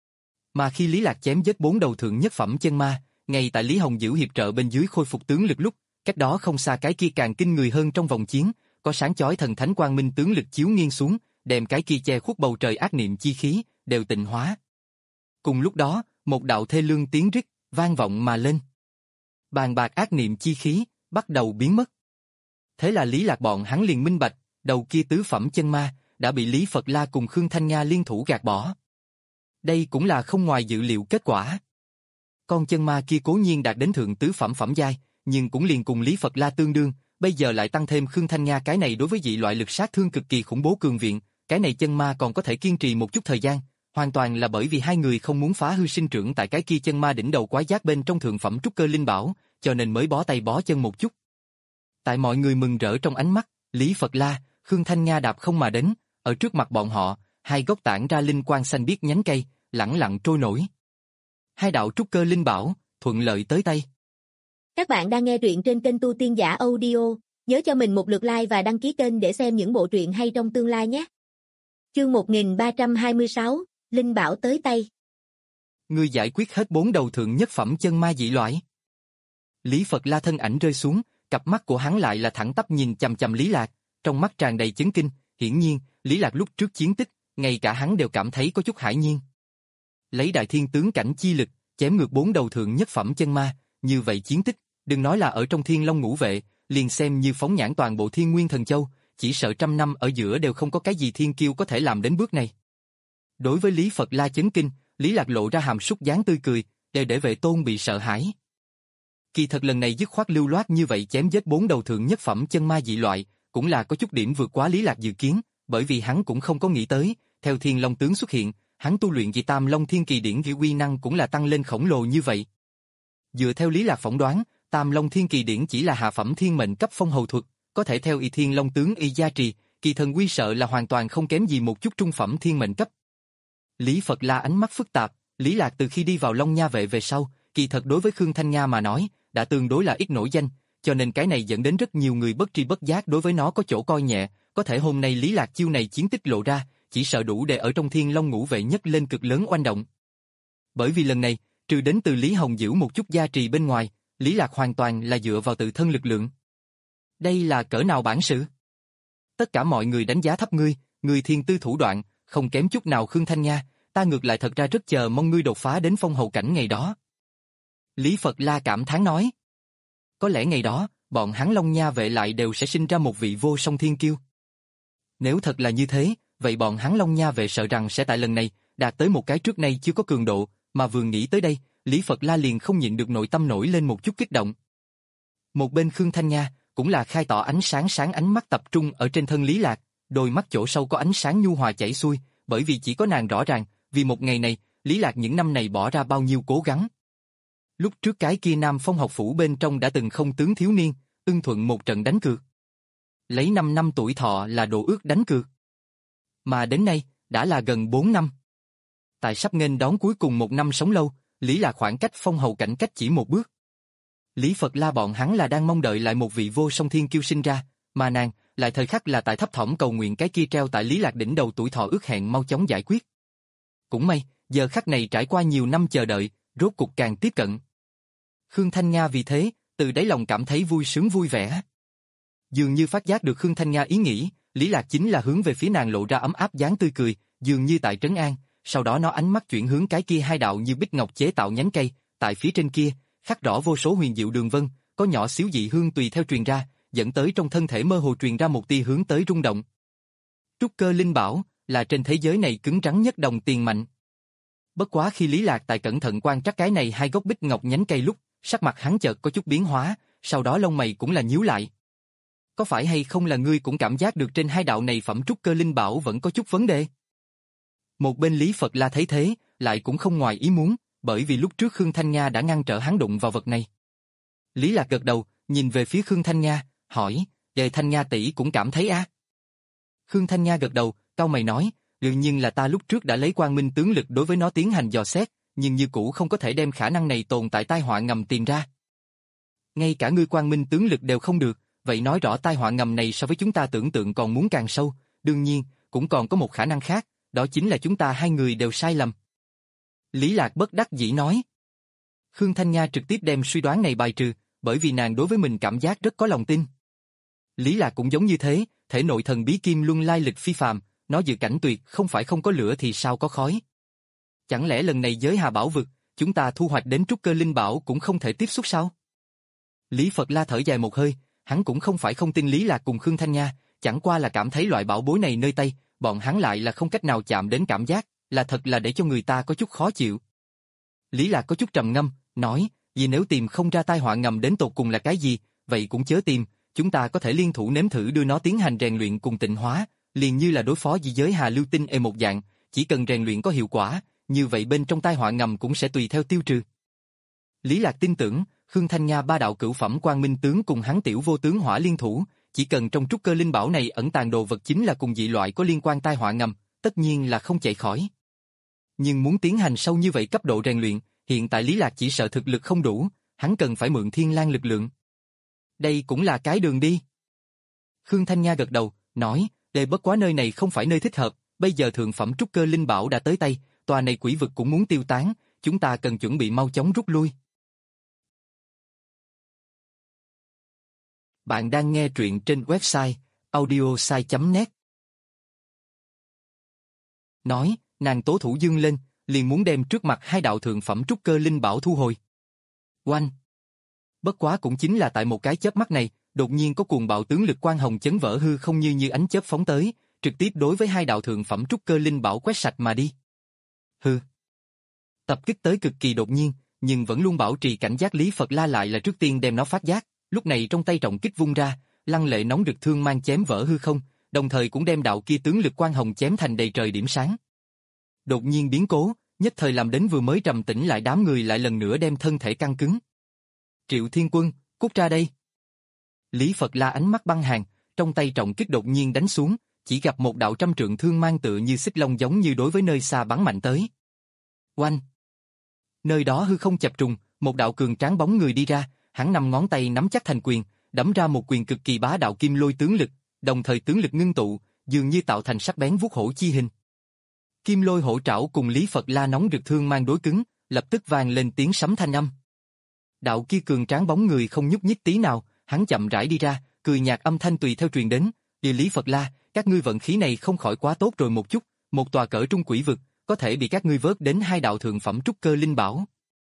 Mà khi Lý Lạc chém giết bốn đầu thượng nhất phẩm chân ma, ngay tại Lý Hồng Dữ hiệp trợ bên dưới khôi phục tướng lực lúc, cách đó không xa cái kia càng kinh người hơn trong vòng chiến, có sáng chói thần thánh quang minh tướng lực chiếu nghiêng xuống, đem cái kia che khuất bầu trời ác niệm chi khí đều tịnh hóa. Cùng lúc đó, một đạo thê lương tiếng rít vang vọng mà lên. Bàn bạc ác niệm chi khí bắt đầu biến mất. Thế là Lý Lạc bọn hắn liền minh bạch, đầu kia tứ phẩm chân ma đã bị Lý Phật La cùng Khương Thanh Nga liên thủ gạt bỏ. Đây cũng là không ngoài dự liệu kết quả. Con chân ma kia cố nhiên đạt đến thượng tứ phẩm phẩm giai, nhưng cũng liền cùng Lý Phật La tương đương, bây giờ lại tăng thêm Khương Thanh Nga cái này đối với dị loại lực sát thương cực kỳ khủng bố cường viện, cái này chân ma còn có thể kiên trì một chút thời gian, hoàn toàn là bởi vì hai người không muốn phá hư sinh trưởng tại cái kia chân ma đỉnh đầu quái giác bên trong thượng phẩm trúc cơ linh bảo, cho nên mới bó tay bó chân một chút. Tại mọi người mừng rỡ trong ánh mắt, Lý Phật La, Khương Thanh Nga đạp không mà đến, ở trước mặt bọn họ, hai gốc tản ra linh quang xanh biếc nhánh cây, lẳng lặng trôi nổi. Hai đạo trúc cơ linh bảo, thuận lợi tới tay. Các bạn đang nghe truyện trên kênh Tu Tiên Giả Audio, nhớ cho mình một lượt like và đăng ký kênh để xem những bộ truyện hay trong tương lai nhé. Chương một nghìn ba trăm hai mươi sáu, Linh Bảo tới tay. Ngươi giải quyết hết bốn đầu thượng nhất phẩm chân ma dị loại. Lý Phật La thân ảnh rơi xuống, cặp mắt của hắn lại là thẳng tắp nhìn chằm chằm Lý Lạc, trong mắt tràn đầy chấn kinh, hiển nhiên, Lý Lạc lúc trước chiến tích, ngay cả hắn đều cảm thấy có chút hãi nhiên. Lấy đại thiên tướng cảnh chi lực, chém ngược bốn đầu thượng nhất phẩm chân ma, như vậy chiến tích, đừng nói là ở trong Thiên Long Ngũ Vệ, liền xem như phóng nhãn toàn bộ Thiên Nguyên Thần Châu, chỉ sợ trăm năm ở giữa đều không có cái gì thiên kiêu có thể làm đến bước này. Đối với Lý Phật La chấn kinh, Lý Lạc lộ ra hàm súc dáng tươi cười, để để Vệ Tôn bị sợ hãi. Kỳ thật lần này dứt khoát lưu loát như vậy chém giết bốn đầu thượng nhất phẩm chân ma dị loại, cũng là có chút điểm vượt quá Lý Lạc dự kiến, bởi vì hắn cũng không có nghĩ tới, theo Thiên Long tướng xuất hiện, hắn tu luyện dị Tam Long Thiên Kỳ Điển Ghi uy năng cũng là tăng lên khổng lồ như vậy. Dựa theo Lý Lạc phỏng đoán, Tam Long Thiên Kỳ Điển chỉ là hạ phẩm thiên mệnh cấp phong hầu thuật, có thể theo y Thiên Long tướng y gia trì, kỳ thần quy sợ là hoàn toàn không kém gì một chút trung phẩm thiên mệnh cấp. Lý Phật La ánh mắt phức tạp, Lý Lạc từ khi đi vào Long Nha vệ về sau, kỳ thật đối với Khương Thanh Nga mà nói, đã tương đối là ít nổi danh, cho nên cái này dẫn đến rất nhiều người bất tri bất giác đối với nó có chỗ coi nhẹ, có thể hôm nay Lý Lạc chiêu này chiến tích lộ ra, chỉ sợ đủ để ở trong Thiên Long Ngũ Vệ nhất lên cực lớn oanh động. Bởi vì lần này, trừ đến từ Lý Hồng Dữ một chút gia trì bên ngoài, Lý Lạc hoàn toàn là dựa vào tự thân lực lượng. Đây là cỡ nào bản sự? Tất cả mọi người đánh giá thấp ngươi, ngươi thiên tư thủ đoạn, không kém chút nào Khương Thanh Nga, ta ngược lại thật ra rất chờ mong ngươi đột phá đến phong hầu cảnh ngày đó. Lý Phật La cảm thán nói. Có lẽ ngày đó, bọn hắn Long Nha vệ lại đều sẽ sinh ra một vị vô song thiên kiêu. Nếu thật là như thế, vậy bọn hắn Long Nha vệ sợ rằng sẽ tại lần này, đạt tới một cái trước nay chưa có cường độ, mà vừa nghĩ tới đây, Lý Phật La liền không nhịn được nội tâm nổi lên một chút kích động. Một bên Khương Thanh Nga, cũng là khai tỏ ánh sáng sáng ánh mắt tập trung ở trên thân Lý Lạc, đôi mắt chỗ sâu có ánh sáng nhu hòa chảy xuôi, bởi vì chỉ có nàng rõ ràng, vì một ngày này, Lý Lạc những năm này bỏ ra bao nhiêu cố gắng. Lúc trước cái kia Nam Phong học phủ bên trong đã từng không tướng thiếu niên, ưng thuận một trận đánh cược. Lấy năm năm tuổi thọ là đồ ước đánh cược. Mà đến nay, đã là gần bốn năm. Tại sắp nghênh đón cuối cùng một năm sống lâu, Lý Lạc khoảng cách phong hầu cảnh cách chỉ một bước. Lý Phật La bọn hắn là đang mong đợi lại một vị vô song thiên kiêu sinh ra, mà nàng lại thời khắc là tại thấp thỏm cầu nguyện cái kia treo tại Lý Lạc đỉnh đầu tuổi thọ ước hẹn mau chóng giải quyết. Cũng may, giờ khắc này trải qua nhiều năm chờ đợi, rốt cục càng tiếp cận. Khương Thanh Nga vì thế, từ đáy lòng cảm thấy vui sướng vui vẻ. Dường như phát giác được Khương Thanh Nga ý nghĩ, Lý Lạc chính là hướng về phía nàng lộ ra ấm áp dáng tươi cười, dường như tại trấn an, sau đó nó ánh mắt chuyển hướng cái kia hai đạo như bích ngọc chế tạo nhánh cây, tại phía trên kia, khắc rõ vô số huyền diệu đường vân, có nhỏ xíu dị hương tùy theo truyền ra, dẫn tới trong thân thể mơ hồ truyền ra một tia hướng tới rung động. Trúc cơ linh bảo là trên thế giới này cứng rắn nhất đồng tiền mạnh. Bất quá khi Lý Lạc tại cẩn thận quan trắc cái này hai gốc bích ngọc nhánh cây lúc, sắc mặt hắn chợt có chút biến hóa, sau đó lông mày cũng là nhíu lại. Có phải hay không là ngươi cũng cảm giác được trên hai đạo này phẩm trúc cơ linh bảo vẫn có chút vấn đề? Một bên Lý Phật La thấy thế, lại cũng không ngoài ý muốn, bởi vì lúc trước Khương Thanh Nga đã ngăn trở hắn đụng vào vật này. Lý Lạc gật đầu, nhìn về phía Khương Thanh Nga, hỏi, "Về Thanh Nga tỷ cũng cảm thấy á?" Khương Thanh Nga gật đầu, cau mày nói, đương nhiên là ta lúc trước đã lấy quang minh tướng lực đối với nó tiến hành dò xét, nhưng như cũ không có thể đem khả năng này tồn tại tai họa ngầm tìm ra. Ngay cả ngươi quang minh tướng lực đều không được, vậy nói rõ tai họa ngầm này so với chúng ta tưởng tượng còn muốn càng sâu, đương nhiên, cũng còn có một khả năng khác, đó chính là chúng ta hai người đều sai lầm. Lý Lạc bất đắc dĩ nói. Khương Thanh Nha trực tiếp đem suy đoán này bài trừ, bởi vì nàng đối với mình cảm giác rất có lòng tin. Lý Lạc cũng giống như thế, thể nội thần bí kim luân lai lịch phi phàm, nó dự cảnh tuyệt, không phải không có lửa thì sao có khói. Chẳng lẽ lần này giới Hà Bảo vực, chúng ta thu hoạch đến trúc cơ linh bảo cũng không thể tiếp xúc sao? Lý Phật La thở dài một hơi, hắn cũng không phải không tin Lý Lạc cùng Khương Thanh Nha, chẳng qua là cảm thấy loại bảo bối này nơi tay, bọn hắn lại là không cách nào chạm đến cảm giác, là thật là để cho người ta có chút khó chịu. Lý Lạc có chút trầm ngâm, nói, vì nếu tìm không ra tai họa ngầm đến tột cùng là cái gì, vậy cũng chớ tìm, chúng ta có thể liên thủ nếm thử đưa nó tiến hành rèn luyện cùng tịnh hóa, liền như là đối phó với giới Hà Lưu Tinh e một dạng, chỉ cần rèn luyện có hiệu quả, như vậy bên trong tai họa ngầm cũng sẽ tùy theo tiêu trừ. Lý Lạc tin tưởng, Khương Thanh Nha ba đạo cửu phẩm quang minh tướng cùng hắn tiểu vô tướng hỏa liên thủ, chỉ cần trong trúc cơ linh bảo này ẩn tàng đồ vật chính là cùng dị loại có liên quan tai họa ngầm, tất nhiên là không chạy khỏi. Nhưng muốn tiến hành sâu như vậy cấp độ rèn luyện, hiện tại Lý Lạc chỉ sợ thực lực không đủ, hắn cần phải mượn thiên lang lực lượng. Đây cũng là cái đường đi. Khương Thanh Nha gật đầu, nói, đây bất quá nơi này không phải nơi thích hợp, bây giờ thượng phẩm trúc cơ linh bảo đã tới tay, tòa này quỷ vực cũng muốn tiêu tán, chúng ta cần chuẩn bị mau chóng rút lui. Bạn đang nghe truyện trên website audiosai chấm net. Nói, nàng tố thủ dương lên, liền muốn đem trước mặt hai đạo thượng phẩm trúc cơ linh bảo thu hồi. Oanh! Bất quá cũng chính là tại một cái chớp mắt này, đột nhiên có cuồng bạo tướng lực quang hồng chấn vỡ hư không như như ánh chớp phóng tới, trực tiếp đối với hai đạo thượng phẩm trúc cơ linh bảo quét sạch mà đi. Hư! Tập kích tới cực kỳ đột nhiên, nhưng vẫn luôn bảo trì cảnh giác Lý Phật La lại là trước tiên đem nó phát giác, lúc này trong tay trọng kích vung ra, lăng lệ nóng rực thương mang chém vỡ hư không, đồng thời cũng đem đạo kia tướng lực quang hồng chém thành đầy trời điểm sáng. Đột nhiên biến cố, nhất thời làm đến vừa mới trầm tĩnh lại đám người lại lần nữa đem thân thể căng cứng. Triệu Thiên Quân, cút ra đây. Lý Phật La ánh mắt băng hàn, trong tay trọng kích đột nhiên đánh xuống, chỉ gặp một đạo trăm trượng thương mang tựa như xích long giống như đối với nơi xa bắn mạnh tới. Oanh! Nơi đó hư không chập trùng, một đạo cường tráng bóng người đi ra, hắn năm ngón tay nắm chắc thành quyền, đấm ra một quyền cực kỳ bá đạo kim lôi tướng lực, đồng thời tướng lực ngưng tụ, dường như tạo thành sắc bén vuốt hổ chi hình. Kim lôi hổ trảo cùng Lý Phật La nóng rực thương mang đối cứng, lập tức vang lên tiếng sấm thanh âm. Đạo kia cường tráng bóng người không nhúc nhích tí nào, hắn chậm rãi đi ra, cười nhạt âm thanh tùy theo truyền đến, "Địa Lý Phật La, các ngươi vận khí này không khỏi quá tốt rồi một chút, một tòa cỡ trung quỷ vực, có thể bị các ngươi vớt đến hai đạo thượng phẩm trúc cơ linh bảo."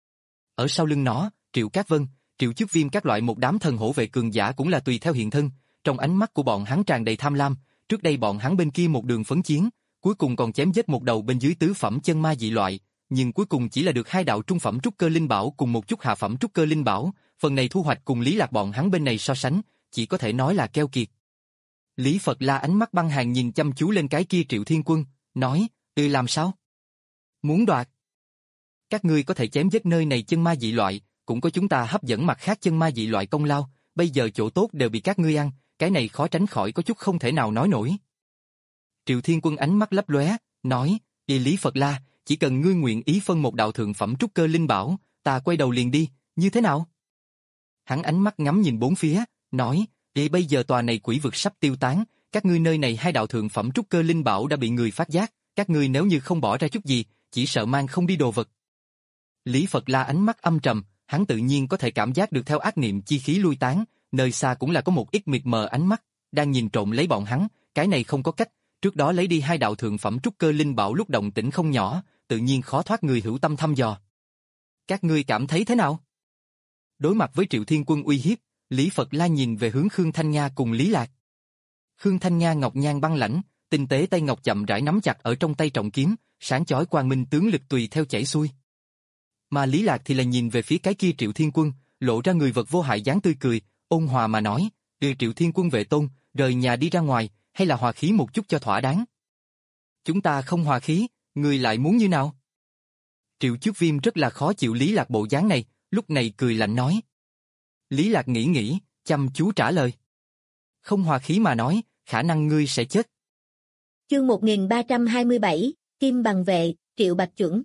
Ở sau lưng nó, Triệu Cát Vân, Triệu Chức Viêm các loại một đám thần hổ vệ cường giả cũng là tùy theo hiện thân, trong ánh mắt của bọn hắn tràn đầy tham lam, trước đây bọn hắn bên kia một đường phấn chiến, cuối cùng còn chém giết một đầu bên dưới tứ phẩm chân ma dị loại, nhưng cuối cùng chỉ là được hai đạo trung phẩm trúc cơ linh bảo cùng một chút hạ phẩm trúc cơ linh bảo, phần này thu hoạch cùng Lý Lạc bọn hắn bên này so sánh, chỉ có thể nói là keo kiệt. Lý Phật La ánh mắt băng hàn nhìn chăm chú lên cái kia Triệu Thiên Quân, nói, "Ừ làm sao? Muốn đoạt? Các ngươi có thể chém giết nơi này chân ma dị loại, cũng có chúng ta hấp dẫn mặt khác chân ma dị loại công lao, bây giờ chỗ tốt đều bị các ngươi ăn, cái này khó tránh khỏi có chút không thể nào nói nổi." Triệu Thiên Quân ánh mắt lấp lóe, nói, "Địa Lý Phật La, chỉ cần ngươi nguyện ý phân một đạo thượng phẩm trúc cơ linh bảo, ta quay đầu liền đi, như thế nào?" Hắn ánh mắt ngắm nhìn bốn phía, nói, "Để bây giờ tòa này quỷ vực sắp tiêu tán, các ngươi nơi này hai đạo thượng phẩm trúc cơ linh bảo đã bị người phát giác, các ngươi nếu như không bỏ ra chút gì, chỉ sợ mang không đi đồ vật." Lý Phật La ánh mắt âm trầm, hắn tự nhiên có thể cảm giác được theo ác niệm chi khí lui tán, nơi xa cũng là có một ít mịt mờ ánh mắt, đang nhìn trộm lấy bọn hắn, cái này không có cách, trước đó lấy đi hai đạo thượng phẩm trúc cơ linh bảo lúc động tĩnh không nhỏ, tự nhiên khó thoát người hữu tâm thăm dò. Các ngươi cảm thấy thế nào? Đối mặt với Triệu Thiên Quân uy hiếp, Lý Phật La nhìn về hướng Khương Thanh Nha cùng Lý Lạc. Khương Thanh Nha ngọc nhan băng lãnh, tinh tế tay ngọc chậm rãi nắm chặt ở trong tay trọng kiếm, sáng chói quang minh tướng lực tùy theo chảy xuôi. Mà Lý Lạc thì là nhìn về phía cái kia Triệu Thiên Quân, lộ ra người vật vô hại dáng tươi cười, ôn hòa mà nói, "Ừ Triệu Thiên Quân vệ tôn, rời nhà đi ra ngoài, hay là hòa khí một chút cho thỏa đáng?" "Chúng ta không hòa khí, người lại muốn như nào?" Triệu Chức Viêm rất là khó chịu Lý Lạc bộ dáng này, lúc này cười lạnh nói. Lý Lạc nghĩ nghĩ, chăm chú trả lời. "Không hòa khí mà nói, khả năng ngươi sẽ chết." Chương một nghìn ba trăm hai mươi bảy, Kim Bằng Vệ, Triệu Bạch Chuẩn.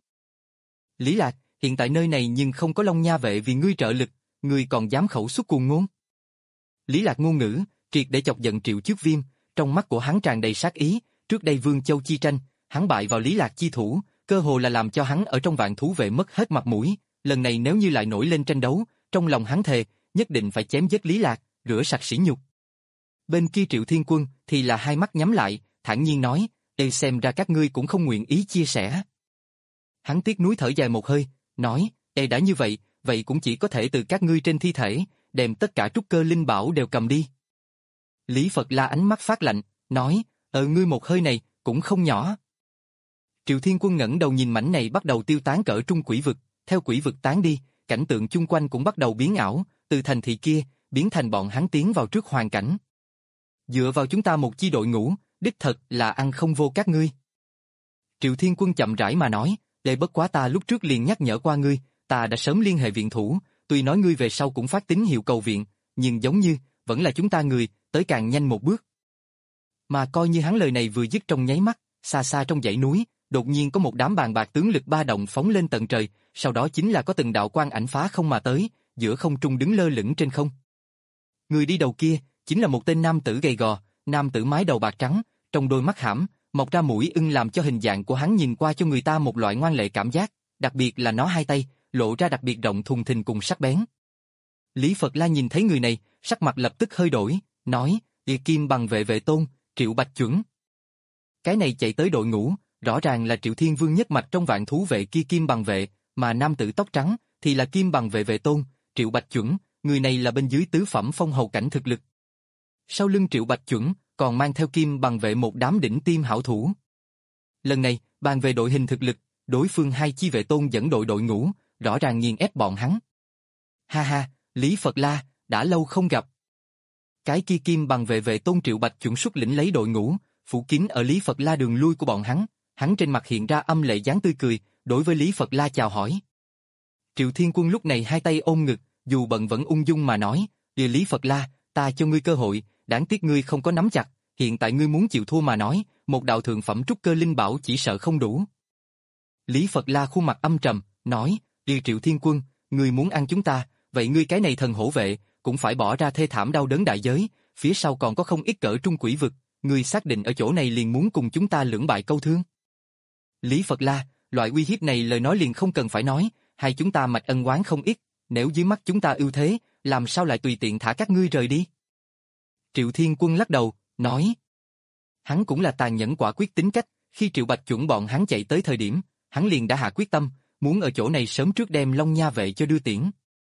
Lý Lạc, hiện tại nơi này nhưng không có Long Nha vệ vì ngươi trợ lực, ngươi còn dám khẩu xuất cuồng ngôn. Lý Lạc ngôn ngữ, triệt để chọc giận Triệu Chước Viêm, trong mắt của hắn tràn đầy sát ý, trước đây Vương Châu chi tranh, hắn bại vào Lý Lạc chi thủ, cơ hồ là làm cho hắn ở trong vạn thú vệ mất hết mặt mũi, lần này nếu như lại nổi lên tranh đấu, trong lòng hắn thề, nhất định phải chém giết Lý Lạc, rửa sạch sỉ nhục. Bên kia Triệu Thiên Quân thì là hai mắt nhắm lại, thản nhiên nói, "Ê, xem ra các ngươi cũng không nguyện ý chia sẻ." Hắn tiếc nuối thở dài một hơi, nói, "Ê, đã như vậy, vậy cũng chỉ có thể từ các ngươi trên thi thể, đem tất cả trúc cơ linh bảo đều cầm đi." Lý Phật La ánh mắt phát lạnh, nói, "Ờ ngươi một hơi này, cũng không nhỏ." Triệu Thiên Quân ngẩng đầu nhìn mảnh này bắt đầu tiêu tán cỡ trung quỷ vực, theo quỷ vực tán đi, cảnh tượng chung quanh cũng bắt đầu biến ảo, từ thành thị kia, biến thành bọn hắn tiến vào trước hoàn cảnh. Dựa vào chúng ta một chi đội ngũ, đích thật là ăn không vô các ngươi. Triệu Thiên Quân chậm rãi mà nói, "Để bất quá ta lúc trước liền nhắc nhở qua ngươi, ta đã sớm liên hệ viện thủ, tuy nói ngươi về sau cũng phát tín hiệu cầu viện, nhưng giống như, vẫn là chúng ta người, tới càng nhanh một bước." Mà coi như hắn lời này vừa dứt trong nháy mắt, xa xa trong dãy núi, đột nhiên có một đám bàn bạc tướng lực ba động phóng lên tận trời, sau đó chính là có từng đạo quang ảnh phá không mà tới, giữa không trung đứng lơ lửng trên không. Người đi đầu kia, chính là một tên nam tử gầy gò, nam tử mái đầu bạc trắng, trong đôi mắt hãm, mọc ra mũi ưng làm cho hình dạng của hắn nhìn qua cho người ta một loại ngoan lệ cảm giác, đặc biệt là nó hai tay, lộ ra đặc biệt rộng thùng thình cùng sắc bén. Lý Phật La nhìn thấy người này, sắc mặt lập tức hơi đổi, nói, "Địa Kim Bằng Vệ Vệ Tôn, Triệu Bạch Chuẩn." Cái này chạy tới đội ngũ, rõ ràng là Triệu Thiên Vương nhất mạch trong vạn thú vệ kia Kim Bằng Vệ, mà nam tử tóc trắng thì là Kim Bằng Vệ Vệ Tôn, Triệu Bạch Chuẩn, người này là bên dưới tứ phẩm phong hầu cảnh thực lực. Sau lưng Triệu Bạch Chuẩn, còn mang theo Kim Bằng Vệ một đám đỉnh tiêm hảo thủ. Lần này, bàn về đội hình thực lực, đối phương hai chi vệ tôn dẫn đội đội ngũ, rõ ràng nghiền ép bọn hắn. Ha ha, Lý Phật La, đã lâu không gặp. Cái kia Kim Bằng Vệ Vệ Tôn Triệu Bạch Chuẩn xuất lĩnh lấy đội ngũ, phủ kín ở Lý Phật La đường lui của bọn hắn, hắn trên mặt hiện ra âm lệ dáng tươi cười, đối với Lý Phật La chào hỏi. Triệu Thiên Quân lúc này hai tay ôm ngực, dù bận vẫn ung dung mà nói, "Địa Lý Phật La, ta cho ngươi cơ hội, đáng tiếc ngươi không có nắm chặt, hiện tại ngươi muốn chịu thua mà nói, một đạo thượng phẩm trúc cơ linh bảo chỉ sợ không đủ." Lý Phật La khuôn mặt âm trầm, nói, "Địa Triệu Thiên Quân, ngươi muốn ăn chúng ta, vậy ngươi cái này thần hổ vệ, cũng phải bỏ ra thê thảm đau đớn đại giới, phía sau còn có không ít cỡ trung quỷ vực, ngươi xác định ở chỗ này liền muốn cùng chúng ta lưỡng bại câu thương?" Lý Phật La, loại uy hiếp này lời nói liền không cần phải nói, hai chúng ta mạch ân oán không ít, nếu dưới mắt chúng ta ưu thế, làm sao lại tùy tiện thả các ngươi rời đi? Triệu Thiên Quân lắc đầu, nói. Hắn cũng là tàn nhẫn quả quyết tính cách, khi Triệu Bạch Chuẩn bọn hắn chạy tới thời điểm, hắn liền đã hạ quyết tâm, muốn ở chỗ này sớm trước đem Long Nha vệ cho đưa tiễn.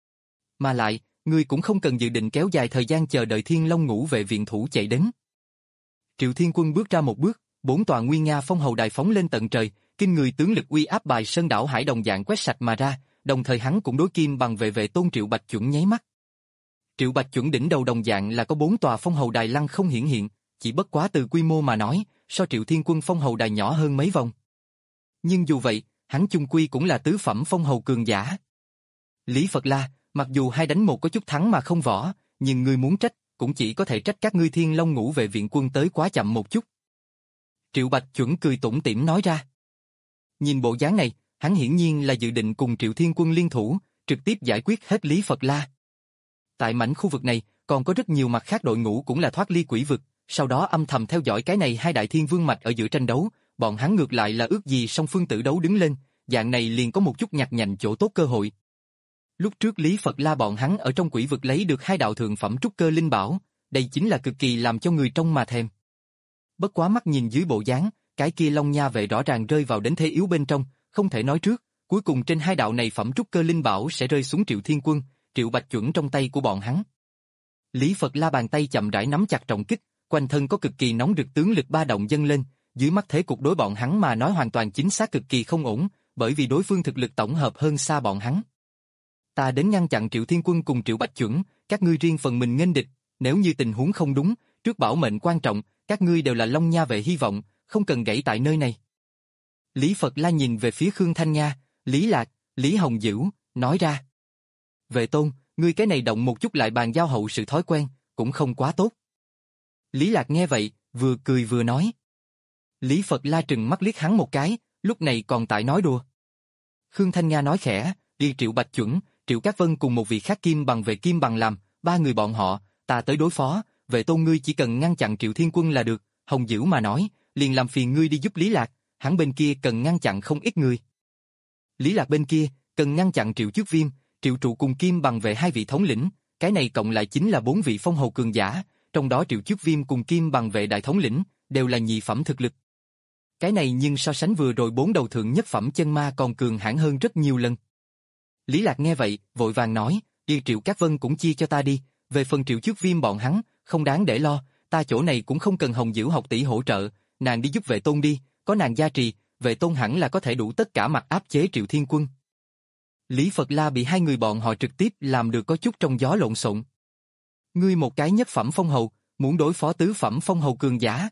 Mà lại, ngươi cũng không cần dự định kéo dài thời gian chờ đợi Thiên Long Ngũ vệ viện thủ chạy đến. Triệu Thiên Quân bước ra một bước, bốn tòa nguy nga phong hầu đài phóng lên tận trời, kinh người tướng lực uy áp bài sơn đảo hải đồng dạng quét sạch mà ra, đồng thời hắn cũng đối Kim Bằng Vệ Vệ Tôn Triệu Bạch Chuẩn nháy mắt. Triệu Bạch Chuẩn đỉnh đầu đồng dạng là có bốn tòa phong hầu đài lăng không hiển hiện, chỉ bất quá từ quy mô mà nói, so Triệu Thiên Quân phong hầu đài nhỏ hơn mấy vòng. Nhưng dù vậy, hắn chung quy cũng là tứ phẩm phong hầu cường giả. Lý Phật La, mặc dù hai đánh một có chút thắng mà không võ, nhưng ngươi muốn trách, cũng chỉ có thể trách các ngươi Thiên Long Ngũ vệ viện quân tới quá chậm một chút. Triệu Bạch Chuẩn cười tủm tỉm nói ra. Nhìn bộ dáng này, hắn hiển nhiên là dự định cùng Triệu Thiên Quân liên thủ, trực tiếp giải quyết hết Lý Phật La. Tại mảnh khu vực này, còn có rất nhiều mặt khác đội ngũ cũng là thoát ly quỷ vực, sau đó âm thầm theo dõi cái này hai đại thiên vương mạch ở giữa tranh đấu, bọn hắn ngược lại là ước gì song phương tử đấu đứng lên, dạng này liền có một chút nhặt nhạnh chỗ tốt cơ hội. Lúc trước Lý Phật La bọn hắn ở trong quỷ vực lấy được hai đạo thượng phẩm trúc cơ linh bảo, đây chính là cực kỳ làm cho người trông mà thèm. Bất quá mắt nhìn dưới bộ dáng, cái kia Long Nha vệ rõ ràng rơi vào đến thế yếu bên trong, không thể nói trước, cuối cùng trên hai đạo này phẩm trúc cơ linh bảo sẽ rơi xuống Triệu Thiên Quân, Triệu Bạch Chuẩn trong tay của bọn hắn. Lý Phật La bàn tay chậm rãi nắm chặt trọng kích, quanh thân có cực kỳ nóng rực tướng lực ba động dâng lên, dưới mắt thế cục đối bọn hắn mà nói hoàn toàn chính xác cực kỳ không ổn, bởi vì đối phương thực lực tổng hợp hơn xa bọn hắn. Ta đến ngăn chặn Triệu Thiên Quân cùng Triệu Bạch Chuẩn, các ngươi riêng phần mình nghênh địch, nếu như tình huống không đúng, trước bảo mệnh quan trọng, các ngươi đều là Long Nha vệ hy vọng, không cần gãy tại nơi này. Lý Phật La nhìn về phía Khương Thanh Nga, Lý Lạc, Lý Hồng Dữ, nói ra. Vệ Tôn, ngươi cái này động một chút lại bàn giao hậu sự thói quen, cũng không quá tốt. Lý Lạc nghe vậy, vừa cười vừa nói. Lý Phật La trừng mắt liếc hắn một cái, lúc này còn tại nói đùa. Khương Thanh Nga nói khẽ, đi Triệu Bạch Chuẩn, Triệu Cát Vân cùng một vị khác Kim Bằng về Kim Bằng làm, ba người bọn họ, ta tới đối phó, Vệ Tôn ngươi chỉ cần ngăn chặn Triệu Thiên Quân là được, Hồng Dữ mà nói, liền làm phiền ngươi đi giúp Lý Lạc, hắn bên kia cần ngăn chặn không ít người. Lý Lạc bên kia, cần ngăn chặn Triệu Chước Viêm, Triệu Trụ cùng Kim Bằng về hai vị thống lĩnh, cái này cộng lại chính là bốn vị phong hầu cường giả, trong đó Triệu Chước Viêm cùng Kim Bằng vệ đại thống lĩnh, đều là nhị phẩm thực lực. Cái này nhưng so sánh vừa rồi bốn đầu thượng nhất phẩm chân ma còn cường hãn hơn rất nhiều lần. Lý Lạc nghe vậy, vội vàng nói, đi Triệu Cát Vân cũng chia cho ta đi, về phần Triệu Chước Viêm bọn hắn, không đáng để lo, ta chỗ này cũng không cần Hồng Dữ học tỷ hỗ trợ, nàng đi giúp Vệ Tôn đi, có nàng gia trì, Vệ Tôn hẳn là có thể đủ tất cả mặt áp chế Triệu Thiên Quân. Lý Phật La bị hai người bọn họ trực tiếp làm được có chút trong gió lộn xộn. Ngươi một cái nhất phẩm phong hầu, muốn đối phó tứ phẩm phong hầu cường giả.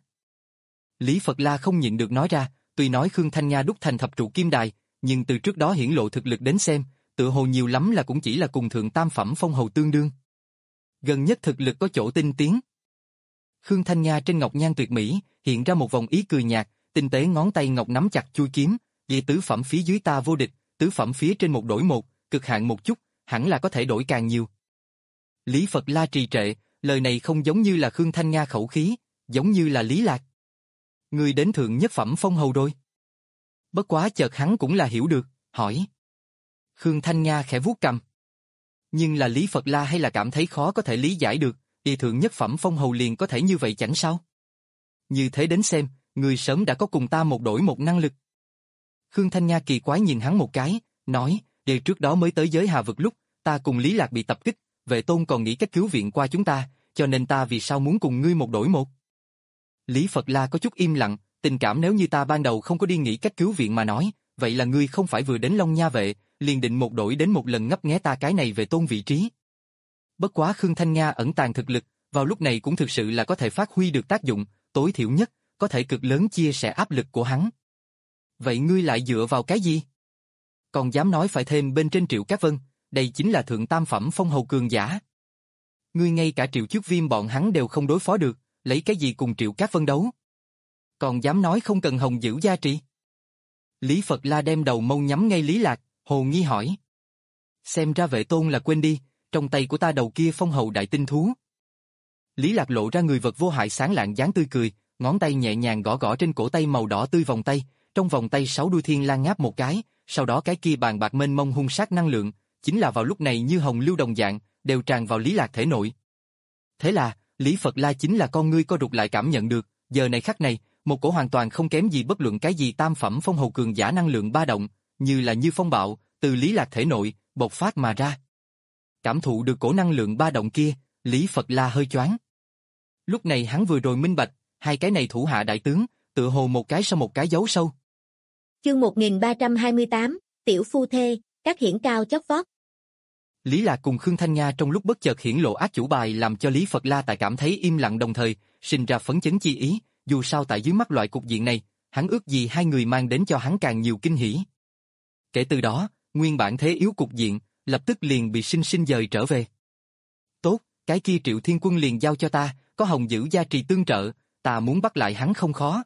Lý Phật La không nhịn được nói ra, tuy nói Khương Thanh Nga đúc thành thập trụ kim đài, nhưng từ trước đó hiển lộ thực lực đến xem, tự hồ nhiều lắm là cũng chỉ là cùng thượng tam phẩm phong hầu tương đương. Gần nhất thực lực có chỗ tinh tiến. Khương Thanh Nga trên ngọc nhan tuyệt mỹ, hiện ra một vòng ý cười nhạt, tinh tế ngón tay ngọc nắm chặt chui kiếm, vì tứ phẩm phía dưới ta vô địch, tứ phẩm phía trên một đổi một, cực hạn một chút, hẳn là có thể đổi càng nhiều. Lý Phật La trì trệ, lời này không giống như là Khương Thanh Nga khẩu khí, giống như là Lý Lạc. Người đến thượng nhất phẩm phong hầu rồi. Bất quá chợt hắn cũng là hiểu được, hỏi. Khương Thanh Nga khẽ vuốt cằm. Nhưng là Lý Phật La hay là cảm thấy khó có thể lý giải được, y thượng nhất phẩm phong hầu liền có thể như vậy chẳng sao? Như thế đến xem, người sớm đã có cùng ta một đổi một năng lực. Khương Thanh Nga kỳ quái nhìn hắn một cái, nói, để trước đó mới tới giới Hà vực lúc, ta cùng Lý Lạc bị tập kích, Vệ Tôn còn nghĩ cách cứu viện qua chúng ta, cho nên ta vì sao muốn cùng ngươi một đổi một? Lý Phật La có chút im lặng, tình cảm nếu như ta ban đầu không có đi nghĩ cách cứu viện mà nói, vậy là ngươi không phải vừa đến Long Nha vệ, liền định một đổi đến một lần ngấp nghé ta cái này Vệ Tôn vị trí. Bất quá Khương Thanh Nga ẩn tàng thực lực, vào lúc này cũng thực sự là có thể phát huy được tác dụng, tối thiểu nhất, có thể cực lớn chia sẻ áp lực của hắn. Vậy ngươi lại dựa vào cái gì? Còn dám nói phải thêm bên trên Triệu Cát Vân, đây chính là thượng tam phẩm phong hầu cường giả. Ngươi ngay cả Triệu Chước Viêm bọn hắn đều không đối phó được, lấy cái gì cùng Triệu Cát Vân đấu? Còn dám nói không cần Hồng Dữ gia trì? Lý Phật La đem đầu mâu nhắm ngay Lý Lạc, hồ nghi hỏi. Xem ra Vệ Tôn là quên đi, trong tay của ta đầu kia phong hầu đại tinh thú. Lý Lạc lộ ra người vật vô hại sáng lạng dáng tươi cười, ngón tay nhẹ nhàng gõ gõ trên cổ tay màu đỏ tươi vòng tay, trong vòng tay sáu đuôi thiên lang ngáp một cái, sau đó cái kia bàn bạc mênh mông hung sát năng lượng, chính là vào lúc này như hồng lưu đồng dạng, đều tràn vào Lý Lạc thể nội. Thế là, Lý Phật La chính là con ngươi co rụt lại cảm nhận được, giờ này khắc này, một cổ hoàn toàn không kém gì bất luận cái gì tam phẩm phong hầu cường giả năng lượng ba động, như là như phong bạo, từ Lý Lạc thể nội, bộc phát mà ra. Cảm thụ được cổ năng lượng ba động kia, Lý Phật La hơi choáng. Lúc này hắn vừa rồi minh bạch, hai cái này thủ hạ đại tướng, tựa hồ một cái sau một cái giấu sâu. Chương một nghìn ba trăm hai mươi tám, Tiểu Phu Thê, các hiển cao chót vót. Lý Lạc cùng Khương Thanh Nga trong lúc bất chợt hiển lộ ác chủ bài làm cho Lý Phật La tại cảm thấy im lặng đồng thời, sinh ra phấn chấn chi ý, dù sao tại dưới mắt loại cục diện này, hắn ước gì hai người mang đến cho hắn càng nhiều kinh hỉ. Kể từ đó, nguyên bản thế yếu cục diện, lập tức liền bị sinh sinh dời trở về. Tốt, cái kia Triệu Thiên Quân liền giao cho ta, có Hồng Dữ gia trì tương trợ, ta muốn bắt lại hắn không khó.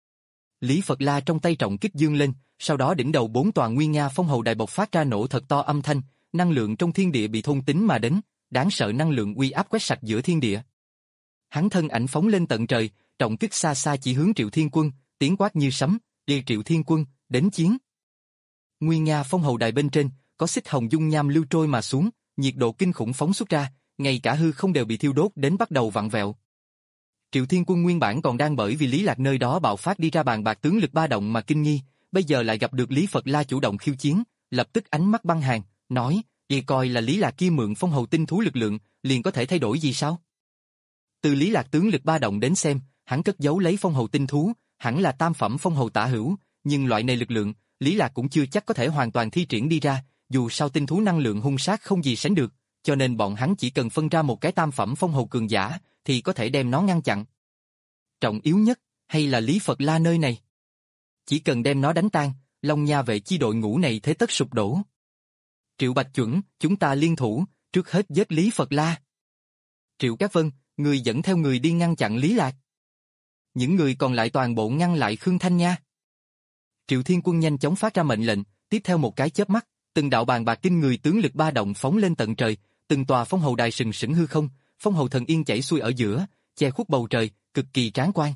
Lý Phật La trong tay trọng kích dương lên, sau đó đỉnh đầu bốn tòa nguyên nga phong hầu đài bộc phát ra nổ thật to âm thanh, năng lượng trong thiên địa bị thôn tính mà đến, đáng sợ năng lượng uy áp quét sạch giữa thiên địa. Hắn thân ảnh phóng lên tận trời, trọng kích xa xa chỉ hướng Triệu Thiên Quân, tiếng quát như sấm, đi Triệu Thiên Quân, đến chiến. Nguyên nga phong hầu đài bên trên, có xích hồng dung nham lưu trôi mà xuống, nhiệt độ kinh khủng phóng xuất ra, ngay cả hư không đều bị thiêu đốt đến bắt đầu vặn vẹo. Triệu Thiên Quân nguyên bản còn đang bởi vì Lý Lạc nơi đó bạo phát đi ra bàn bạc tướng lực ba động mà kinh nghi, bây giờ lại gặp được Lý Phật La chủ động khiêu chiến, lập tức ánh mắt băng hàn, nói, "Vậy coi là Lý Lạc kia mượn phong hầu tinh thú lực lượng, liền có thể thay đổi gì sao?" Từ Lý Lạc tướng lực ba động đến xem, hắn cất giấu lấy phong hầu tinh thú, hẳn là tam phẩm phong hầu tả hữu, nhưng loại này lực lượng, Lý Lạc cũng chưa chắc có thể hoàn toàn thi triển đi ra, dù sao tinh thú năng lượng hung sát không gì sánh được, cho nên bọn hắn chỉ cần phân ra một cái tam phẩm phong hầu cường giả, thì có thể đem nó ngăn chặn. Trọng yếu nhất, hay là Lý Phật La nơi này. Chỉ cần đem nó đánh tan, Long Nha vệ chi đội ngũ này thế tất sụp đổ. Triệu Bạch Chuẩn, chúng ta liên thủ, trước hết giết Lý Phật La. Triệu Cát Vân, người dẫn theo người đi ngăn chặn Lý Lạc. Những người còn lại toàn bộ ngăn lại Khương Thanh Nha. Triệu Thiên Quân nhanh chóng phát ra mệnh lệnh, tiếp theo một cái chớp mắt, từng đạo bàn bạc kinh người tướng lực ba động phóng lên tận trời, từng tòa phong hầu đài sừng sững hư không, phong hầu thần yên chảy xuôi ở giữa, che khuất bầu trời, cực kỳ tráng quan.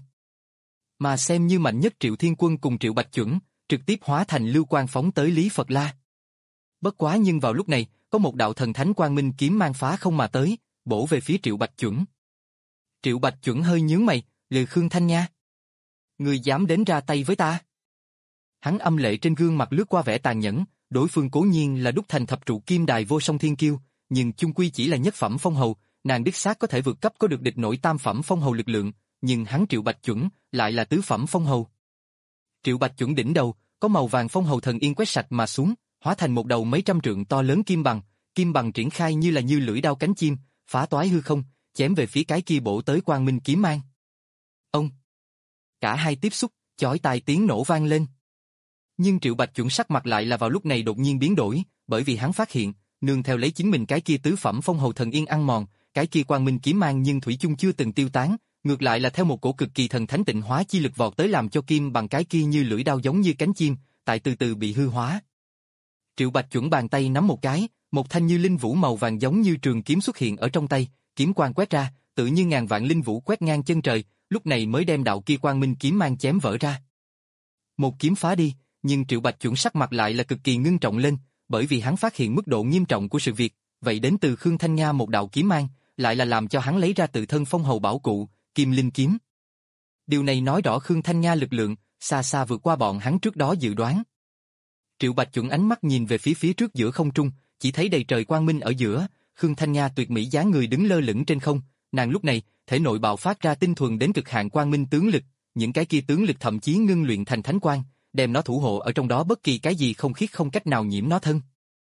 Mà xem như mạnh nhất Triệu Thiên Quân cùng Triệu Bạch Chuẩn, trực tiếp hóa thành lưu quang phóng tới Lý Phật La. Bất quá nhưng vào lúc này, có một đạo thần thánh quang minh kiếm mang phá không mà tới, bổ về phía Triệu Bạch Chuẩn. Triệu Bạch Chuẩn hơi nhướng mày, lừ Khương Thanh Nha. Người dám đến ra tay với ta? Hắn âm lệ trên gương mặt lướt qua vẻ tàn nhẫn, đối phương cố nhiên là đúc thành thập trụ kim đài vô song thiên kiêu, nhưng chung quy chỉ là nhất phẩm phong hầu, nàng đích xác có thể vượt cấp có được địch nổi tam phẩm phong hầu lực lượng, nhưng hắn Triệu Bạch Chuẩn lại là tứ phẩm phong hầu. Triệu Bạch Chuẩn đỉnh đầu, có màu vàng phong hầu thần yên quét sạch mà xuống, hóa thành một đầu mấy trăm trượng to lớn kim bằng, kim bằng triển khai như là như lưỡi đao cánh chim, phá toái hư không, chém về phía cái kia bổ tới quang minh kiếm mang. Ông! Cả hai tiếp xúc, chói tai tiếng nổ vang lên. Nhưng Triệu Bạch Chuẩn sắc mặt lại là vào lúc này đột nhiên biến đổi, bởi vì hắn phát hiện, nương theo lấy chính mình cái kia tứ phẩm phong hầu thần yên ăn mòn, cái kia quang minh kiếm mang nhưng thủy chung chưa từng tiêu tán, ngược lại là theo một cổ cực kỳ thần thánh tịnh hóa chi lực vọt tới làm cho kim bằng cái kia như lưỡi đao giống như cánh chim, tại từ từ bị hư hóa. Triệu Bạch Chuẩn bàn tay nắm một cái, một thanh như linh vũ màu vàng giống như trường kiếm xuất hiện ở trong tay, kiếm quang quét ra, tự như ngàn vạn linh vũ quét ngang chân trời, lúc này mới đem đạo kia quang minh kiếm mang chém vỡ ra. Một kiếm phá đi, nhưng Triệu Bạch Chuẩn sắc mặt lại là cực kỳ ngưng trọng lên, bởi vì hắn phát hiện mức độ nghiêm trọng của sự việc, vậy đến từ Khương Thanh Nha một đạo kiếm mang, lại là làm cho hắn lấy ra tự thân phong hầu bảo cụ, Kim Linh kiếm. Điều này nói rõ Khương Thanh Nha lực lượng xa xa vượt qua bọn hắn trước đó dự đoán. Triệu Bạch Chuẩn ánh mắt nhìn về phía phía trước giữa không trung, chỉ thấy đầy trời quang minh ở giữa, Khương Thanh Nha tuyệt mỹ dáng người đứng lơ lửng trên không, nàng lúc này, thể nội bạo phát ra tinh thuần đến cực hạn quang minh tướng lực, những cái kia tướng lực thậm chí ngưng luyện thành thánh quang, đem nó thủ hộ ở trong đó, bất kỳ cái gì không khiết không cách nào nhiễm nó thân.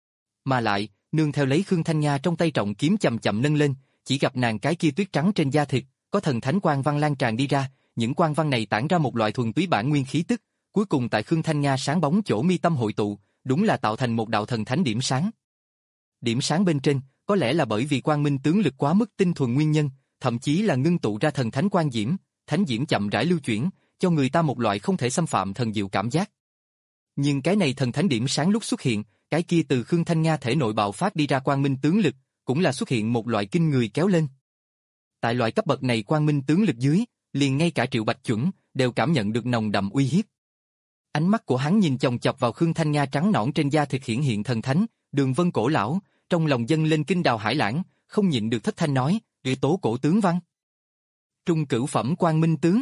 Mà lại, nương theo lấy Khương Thanh Nha trong tay trọng kiếm chậm chậm nâng lên, chỉ gặp nàng cái kia tuyết trắng trên da thịt, có thần thánh quang văn lan tràn đi ra, những quang văn này tản ra một loại thuần túy bản nguyên khí tức, cuối cùng tại Khương Thanh Nha sáng bóng chỗ mi tâm hội tụ, đúng là tạo thành một đạo thần thánh điểm sáng. Điểm sáng bên trên, có lẽ là bởi vì quang minh tướng lực quá mức tinh thuần nguyên nhân, thậm chí là ngưng tụ ra thần thánh quang diễm, thánh diễm chậm rãi lưu chuyển, cho người ta một loại không thể xâm phạm thần diệu cảm giác. Nhưng cái này thần thánh điểm sáng lúc xuất hiện, cái kia từ Khương Thanh Nha thể nội bạo phát đi ra quang minh tướng lực, cũng là xuất hiện một loại kinh người kéo lên. Tại loại cấp bậc này quang minh tướng lực dưới, liền ngay cả Triệu Bạch Chuẩn đều cảm nhận được nồng đậm uy hiếp. Ánh mắt của hắn nhìn chòng chọc vào Khương Thanh Nha trắng nõn trên da thịt hiển hiện thần thánh, đường vân cổ lão, trong lòng dâng lên kinh đào hải lãng, không nhịn được thất thanh nói, "Địa tố cổ tướng văn, trung cửu phẩm quang minh tướng."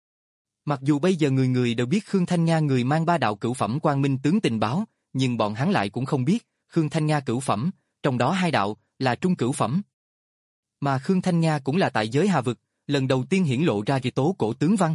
Mặc dù bây giờ người người đều biết Khương Thanh Nha người mang ba đạo cửu phẩm quang minh tướng tình báo, nhưng bọn hắn lại cũng không biết, Khương Thanh Nha cửu phẩm, trong đó hai đạo là trung cửu phẩm. Mà Khương Thanh Nha cũng là tại giới Hà vực, lần đầu tiên hiển lộ ra địa tố cổ tướng văn.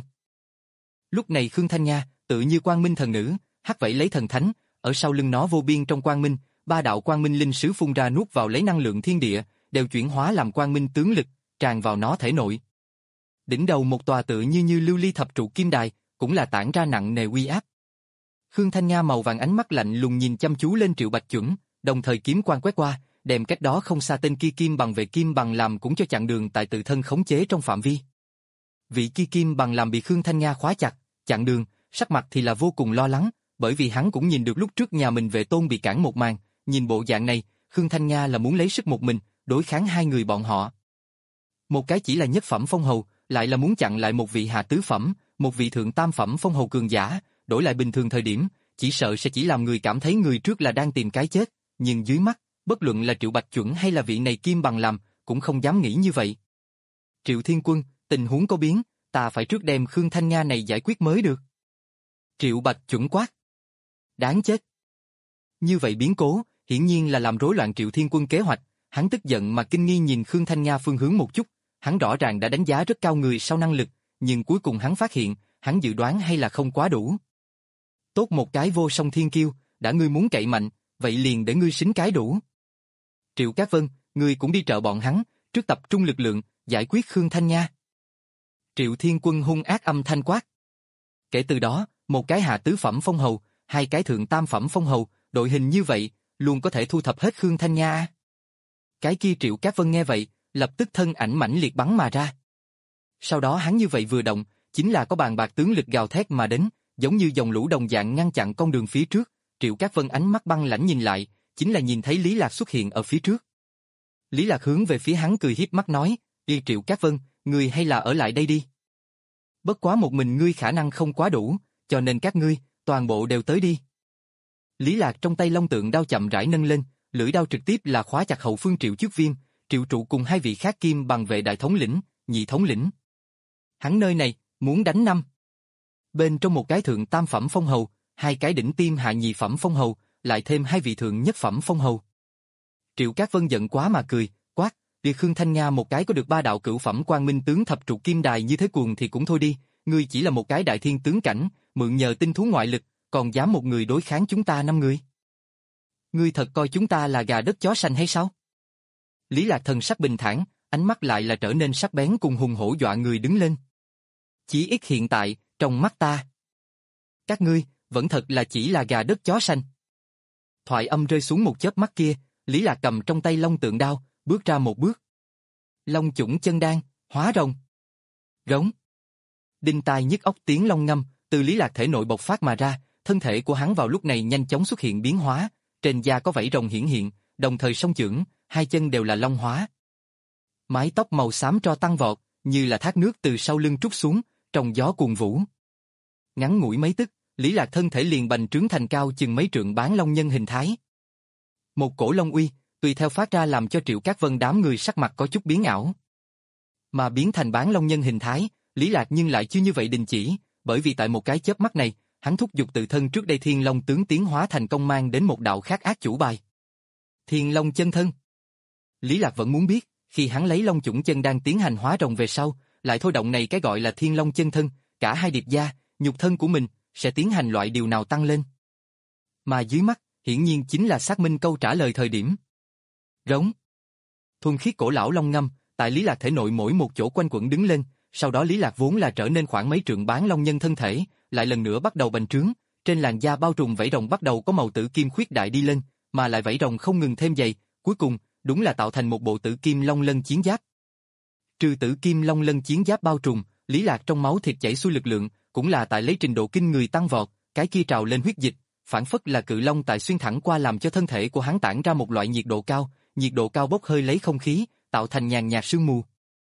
Lúc này Khương Thanh Nha, tự như quang minh thần nữ, hắc vẫy lấy thần thánh, ở sau lưng nó vô biên trong quang minh, ba đạo quang minh linh sứ phun ra nuốt vào lấy năng lượng thiên địa, đều chuyển hóa làm quang minh tướng lực, tràn vào nó thể nội. Đỉnh đầu một tòa tự như như lưu ly thập trụ kim đài, cũng là tản ra nặng nề uy áp. Khương Thanh Nha màu vàng ánh mắt lạnh lùng nhìn chăm chú lên Triệu Bạch Chuẩn, đồng thời kiếm quang quét qua, đem cách đó không xa tên kia kim bằng về kim bằng làm cũng cho chặn đường tại tự thân khống chế trong phạm vi. Vị kia kim bằng làm bị Khương Thanh Nha khóa chặt, chặn đường, sắc mặt thì là vô cùng lo lắng, bởi vì hắn cũng nhìn được lúc trước nhà mình về tôn bị cản một màn, nhìn bộ dạng này, Khương Thanh Nha là muốn lấy sức một mình, đối kháng hai người bọn họ. Một cái chỉ là nhất phẩm phong hầu, lại là muốn chặn lại một vị hạ tứ phẩm, một vị thượng tam phẩm phong hầu cường giả, đổi lại bình thường thời điểm, chỉ sợ sẽ chỉ làm người cảm thấy người trước là đang tìm cái chết, nhưng dưới mắt, bất luận là Triệu Bạch Chuẩn hay là vị này kim bằng làm, cũng không dám nghĩ như vậy. Triệu Thiên Quân, tình huống có biến, ta phải trước đem Khương Thanh Nha này giải quyết mới được. Triệu Bạch Chuẩn quát. Đáng chết. Như vậy biến cố, hiển nhiên là làm rối loạn Triệu Thiên Quân kế hoạch, hắn tức giận mà kinh nghi nhìn Khương Thanh Nha phương hướng một chút, hắn rõ ràng đã đánh giá rất cao người sau năng lực, nhưng cuối cùng hắn phát hiện, hắn dự đoán hay là không quá đủ. Tốt một cái vô song thiên kiêu, đã ngươi muốn cậy mạnh, vậy liền để ngươi xính cái đủ. Triệu Cát Vân, ngươi cũng đi trợ bọn hắn, trước tập trung lực lượng, giải quyết Khương Thanh Nha. Triệu Thiên Quân hung ác âm thanh quát. Kể từ đó, một cái hạ tứ phẩm phong hầu, hai cái thượng tam phẩm phong hầu, đội hình như vậy, luôn có thể thu thập hết Khương Thanh Nha. Cái kia Triệu Cát Vân nghe vậy, lập tức thân ảnh mãnh liệt bắn mà ra. Sau đó hắn như vậy vừa động, chính là có bàn bạc tướng lực gào thét mà đến, giống như dòng lũ đồng dạng ngăn chặn con đường phía trước. Triệu Cát Vân ánh mắt băng lãnh nhìn lại, chính là nhìn thấy Lý Lạc xuất hiện ở phía trước. Lý Lạc hướng về phía hắn cười hiếp mắt nói, "Y Triệu Cát Vân, ngươi hay là ở lại đây đi. Bất quá một mình ngươi khả năng không quá đủ, cho nên các ngươi, toàn bộ đều tới đi." Lý Lạc trong tay long tượng đao chậm rãi nâng lên, lưỡi đao trực tiếp là khóa chặt hậu phương Triệu Chức Viêm, Triệu Trụ cùng hai vị khác kim bằng vệ đại thống lĩnh, nhị thống lĩnh. Hắn nơi này, muốn đánh năm. Bên trong một cái thượng tam phẩm phong hầu, hai cái đỉnh tiêm hạ nhị phẩm phong hầu, lại thêm hai vị thượng nhất phẩm phong hầu. Triệu Cát Vân giận quá mà cười, quát, "Liệt Khương Thanh Nga một cái có được ba đạo cửu phẩm quang minh tướng thập trụ kim đài như thế cuồng thì cũng thôi đi, ngươi chỉ là một cái đại thiên tướng cảnh, mượn nhờ tinh thú ngoại lực, còn dám một người đối kháng chúng ta năm người. Ngươi thật coi chúng ta là gà đất chó sành hay sao?" Lý Lạc thần sắc bình thản, ánh mắt lại là trở nên sắc bén cùng hùng hổ dọa người đứng lên. Chỉ ít hiện tại, trong mắt ta, các ngươi, vẫn thật là chỉ là gà đất chó sành. Thoại âm rơi xuống một chớp mắt kia, Lý Lạc cầm trong tay long tượng đao, bước ra một bước. Long chủng chân đan, hóa rồng. Rống. Đinh tai nhức óc tiếng long ngâm, từ Lý Lạc thể nội bộc phát mà ra, thân thể của hắn vào lúc này nhanh chóng xuất hiện biến hóa, trên da có vảy rồng hiển hiện, đồng thời song chưởng, hai chân đều là long hóa. Mái tóc màu xám tro tăng vọt, như là thác nước từ sau lưng trút xuống, trong gió cuồng vũ. Ngắn ngủi mấy tức, Lý Lạc thân thể liền bành trướng thành cao chừng mấy trượng bán long nhân hình thái. Một cổ long uy, tùy theo phát ra làm cho Triệu Cát Vân đám người sắc mặt có chút biến ảo. Mà biến thành bán long nhân hình thái, Lý Lạc nhưng lại chưa như vậy đình chỉ, bởi vì tại một cái chớp mắt này, hắn thúc giục tự thân trước đây Thiên Long tướng tiến hóa thành công mang đến một đạo khác ác chủ bài. Thiên Long chân thân. Lý Lạc vẫn muốn biết, khi hắn lấy long chủng chân đang tiến hành hóa rồng về sau, lại thôi động này cái gọi là Thiên Long chân thân, cả hai điệp gia, nhục thân của mình, sẽ tiến hành loại điều nào tăng lên. Mà dưới mắt, hiển nhiên chính là xác minh câu trả lời thời điểm. Rống. Thuần khiết cổ lão long ngâm, tại Lý Lạc thể nội mỗi một chỗ quanh quẩn đứng lên, sau đó Lý Lạc vốn là trở nên khoảng mấy trượng bán long nhân thân thể, lại lần nữa bắt đầu bành trướng, trên làn da bao trùm vảy rồng bắt đầu có màu tử kim khuyết đại đi lên, mà lại vảy rồng không ngừng thêm dày, cuối cùng, đúng là tạo thành một bộ tử kim long lân chiến giáp. Trừ tử kim long lân chiến giáp bao trùm, Lý Lạc trong máu thịt chảy xuôi lực lượng, cũng là tại lấy trình độ kinh người tăng vọt, cái kia trào lên huyết dịch, phản phất là cự long tại xuyên thẳng qua làm cho thân thể của hắn tản ra một loại nhiệt độ cao, nhiệt độ cao bốc hơi lấy không khí, tạo thành nhàn nhạt sương mù.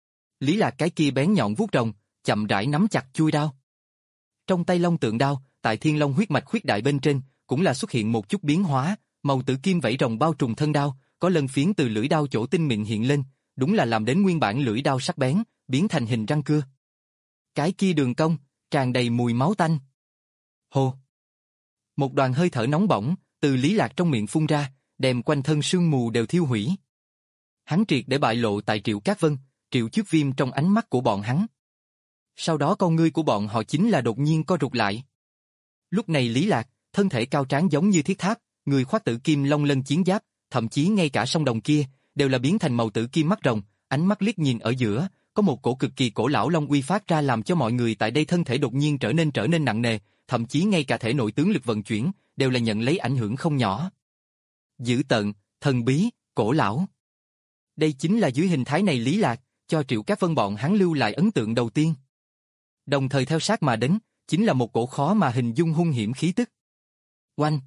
Lý Lạc cái kia bén nhọn vuốt rồng, chậm rãi nắm chặt chuôi đao. Trong tay long tượng đao, tại thiên long huyết mạch khuyết đại bên trên, cũng là xuất hiện một chút biến hóa, màu tử kim vảy rồng bao trùm thân đao, có lân phiến từ lưỡi đao chỗ tinh mịn hiện lên, đúng là làm đến nguyên bản lưỡi đao sắc bén, biến thành hình răng cưa. Cái kia đường cong, tràn đầy mùi máu tanh. Hồ. Một đoàn hơi thở nóng bỏng, từ Lý Lạc trong miệng phun ra, đem quanh thân sương mù đều thiêu hủy. Hắn triệt để bại lộ tại Triệu Cát Vân, Triệu Chức Viêm trong ánh mắt của bọn hắn. Sau đó con ngươi của bọn họ chính là đột nhiên co rụt lại. Lúc này Lý Lạc, thân thể cao tráng giống như thiết tháp, người khoác tử kim long lân chiến giáp, thậm chí ngay cả song đồng kia, đều là biến thành màu tử kim mắt rồng, ánh mắt liếc nhìn ở giữa, có một cổ cực kỳ cổ lão long uy phát ra làm cho mọi người tại đây thân thể đột nhiên trở nên trở nên nặng nề, thậm chí ngay cả thể nội tướng lực vận chuyển, đều là nhận lấy ảnh hưởng không nhỏ. Dữ tợn, thần bí, cổ lão. Đây chính là dưới hình thái này Lý Lạc, cho Triệu Cát Vân bọn hắn lưu lại ấn tượng đầu tiên. Đồng thời theo sát mà đến, chính là một cổ khó mà hình dung hung hiểm khí tức. Oanh!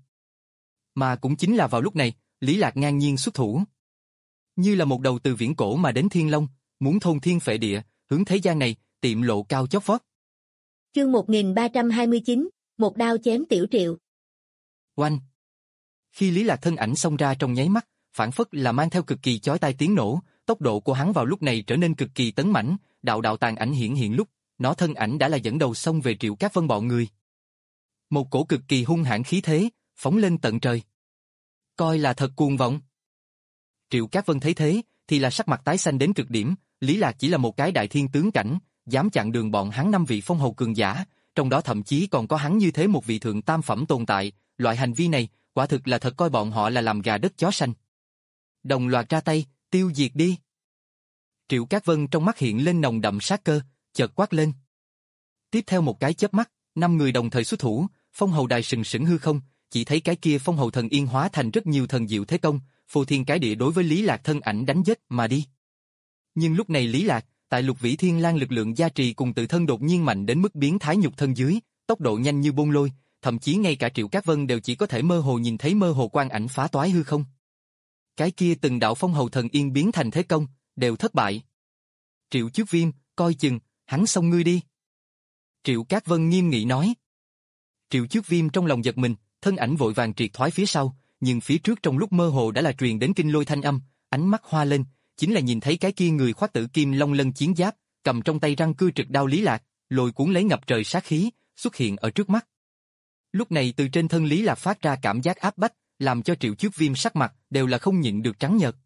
Mà cũng chính là vào lúc này, Lý Lạc ngang nhiên xuất thủ. Như là một đầu từ viễn cổ mà đến thiên long, muốn thôn thiên phệ địa, hướng thế gian này, tiệm lộ cao chót vót. Chương một nghìn ba trăm hai mươi chín, một đao chém Tiểu Triệu. Oanh! Khi Lý Lạc thân ảnh xông ra trong nháy mắt, phản phất là mang theo cực kỳ chói tai tiếng nổ, tốc độ của hắn vào lúc này trở nên cực kỳ tấn mãnh, đạo đạo tàn ảnh hiện hiện lúc, nó thân ảnh đã là dẫn đầu xông về Triệu Cát Vân bọn người. Một cổ cực kỳ hung hãn khí thế, phóng lên tận trời. Coi là thật cuồng vọng. Triệu Cát Vân thấy thế, thì là sắc mặt tái xanh đến cực điểm, Lý Lạc chỉ là một cái đại thiên tướng cảnh, dám chặn đường bọn hắn năm vị phong hầu cường giả, trong đó thậm chí còn có hắn như thế một vị thượng tam phẩm tồn tại, loại hành vi này, quả thực là thật coi bọn họ là làm gà đất chó sành. Đồng loạt ra tay, tiêu diệt đi. Triệu Cát Vân trong mắt hiện lên nồng đậm sát cơ, chợt quát lên. Tiếp theo một cái chớp mắt, năm người đồng thời xuất thủ, phong hầu đài sừng sững hư không, chỉ thấy cái kia phong hầu thần yên hóa thành rất nhiều thần diệu thế công, phô thiên cái địa đối với Lý Lạc thân ảnh đánh giết mà đi. Nhưng lúc này Lý Lạc, Tại Lục Vĩ Thiên Lang lực lượng gia trì cùng tự thân đột nhiên mạnh đến mức biến thái nhục thân dưới, tốc độ nhanh như bôn lôi, thậm chí ngay cả Triệu Cát Vân đều chỉ có thể mơ hồ nhìn thấy mơ hồ quang ảnh phá toái hư không. Cái kia từng đạo phong hầu thần yên biến thành thế công, đều thất bại. Triệu Chước Viêm, coi chừng, hắn xông ngươi đi. Triệu Cát Vân nghiêm nghị nói. Triệu Chước Viêm trong lòng giật mình, thân ảnh vội vàng triệt thoái phía sau, nhưng phía trước trong lúc mơ hồ đã là truyền đến kinh lôi thanh âm, ánh mắt hoa lên, chính là nhìn thấy cái kia người khoác tử kim long lân chiến giáp, cầm trong tay răng cưa trực đao Lý Lạc, lôi cuốn lấy ngập trời sát khí, xuất hiện ở trước mắt. Lúc này từ trên thân Lý Lạc phát ra cảm giác áp bách, làm cho Triệu Chước Viêm sắc mặt đều là không nhịn được trắng nhợt.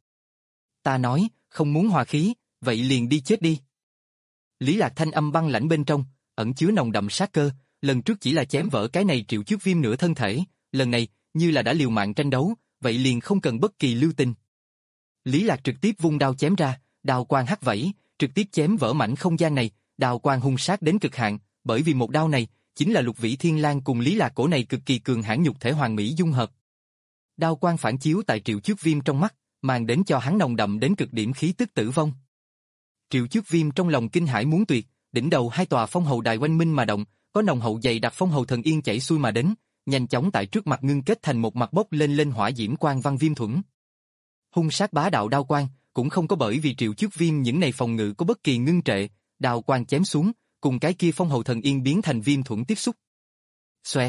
Ta nói, không muốn hòa khí, vậy liền đi chết đi. Lý Lạc thanh âm băng lãnh bên trong, ẩn chứa nồng đậm sát cơ, lần trước chỉ là chém vỡ cái này Triệu Chước Viêm nửa thân thể, lần này, như là đã liều mạng tranh đấu, vậy liền không cần bất kỳ lưu tình. Lý Lạc trực tiếp vung đao chém ra, đao quang hắt vẫy, trực tiếp chém vỡ mảnh không gian này, đao quang hung sát đến cực hạn, bởi vì một đao này, chính là Lục Vĩ Thiên Lang cùng Lý Lạc cổ này cực kỳ cường hãn nhục thể hoàn mỹ dung hợp. Đao quang phản chiếu tại Triệu Chước Viêm trong mắt, mang đến cho hắn nồng đậm đến cực điểm khí tức tử vong. Triệu Chước Viêm trong lòng kinh hãi muốn tuyệt, đỉnh đầu hai tòa phong hầu đài oanh minh mà động, có nồng hậu dày đặc phong hầu thần yên chảy xuôi mà đến, nhanh chóng tại trước mặt ngưng kết thành một mặt bốc lên lên hỏa diễm quang văn viêm thuẫn. Hung sát bá đạo đao quang, cũng không có bởi vì Triệu Chước Viêm những này phòng ngự có bất kỳ ngưng trệ, đao quang chém xuống, cùng cái kia phong hầu thần yên biến thành viêm thuẫn tiếp xúc. Xoẹt.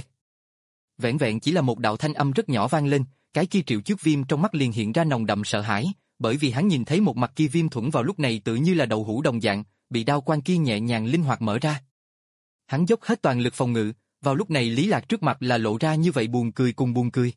Vẹn vẹn chỉ là một đạo thanh âm rất nhỏ vang lên, cái kia Triệu Chước Viêm trong mắt liền hiện ra nồng đậm sợ hãi, bởi vì hắn nhìn thấy một mặt kia viêm thuẫn vào lúc này tự như là đậu hũ đồng dạng, bị đao quang kia nhẹ nhàng linh hoạt mở ra. Hắn dốc hết toàn lực phòng ngự, vào lúc này Lý Lạc trước mặt là lộ ra như vậy buồn cười cùng buồn cười.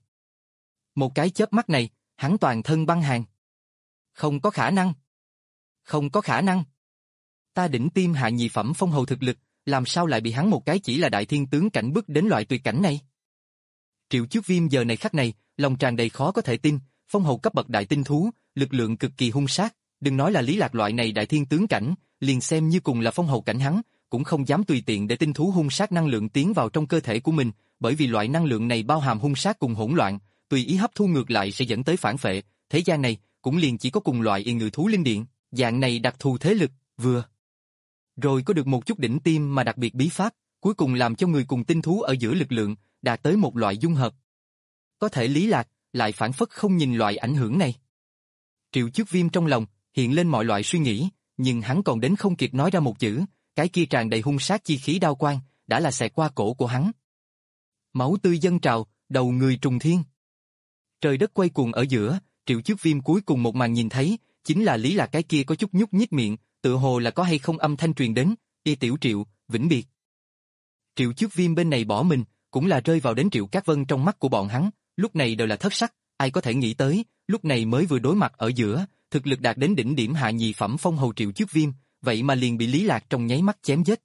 Một cái chớp mắt này, hắn toàn thân băng hàn. Không có khả năng. Không có khả năng. Ta đỉnh tim hạ nhị phẩm phong hầu thực lực, làm sao lại bị hắn một cái chỉ là đại thiên tướng cảnh bước đến loại tuyệt cảnh này? Triệu Chước Viêm giờ này khắc này, lòng tràn đầy khó có thể tin, phong hầu cấp bậc đại tinh thú, lực lượng cực kỳ hung sát, đừng nói là Lý Lạc loại này đại thiên tướng cảnh, liền xem như cùng là phong hầu cảnh hắn, cũng không dám tùy tiện để tinh thú hung sát năng lượng tiến vào trong cơ thể của mình, bởi vì loại năng lượng này bao hàm hung sát cùng hỗn loạn, tùy ý hấp thu ngược lại sẽ dẫn tới phản phệ, thế gian này cũng liền chỉ có cùng loại y ngự thú linh điện, dạng này đặc thù thế lực, vừa rồi có được một chút đỉnh tim mà đặc biệt bí pháp, cuối cùng làm cho người cùng tinh thú ở giữa lực lượng đạt tới một loại dung hợp. Có thể Lý Lạc lại phản phất không nhìn loại ảnh hưởng này. Triệu Chước Viêm trong lòng hiện lên mọi loại suy nghĩ, nhưng hắn còn đến không kịp nói ra một chữ, cái kia tràn đầy hung sát chi khí đao quang đã là xẹt qua cổ của hắn. Máu tươi dâng trào, đầu người trùng thiên. Trời đất quay cuồng ở giữa, Triệu Chước Viêm cuối cùng một màn nhìn thấy, chính là Lý Lạc cái kia có chút nhúc nhích miệng, tựa hồ là có hay không âm thanh truyền đến, "Y tiểu Triệu, vĩnh biệt." Triệu Chước Viêm bên này bỏ mình, cũng là rơi vào đến Triệu Cát Vân trong mắt của bọn hắn, lúc này đều là thất sắc, ai có thể nghĩ tới, lúc này mới vừa đối mặt ở giữa, thực lực đạt đến đỉnh điểm hạ nhị phẩm phong hầu Triệu Chước Viêm, vậy mà liền bị Lý Lạc trong nháy mắt chém giết.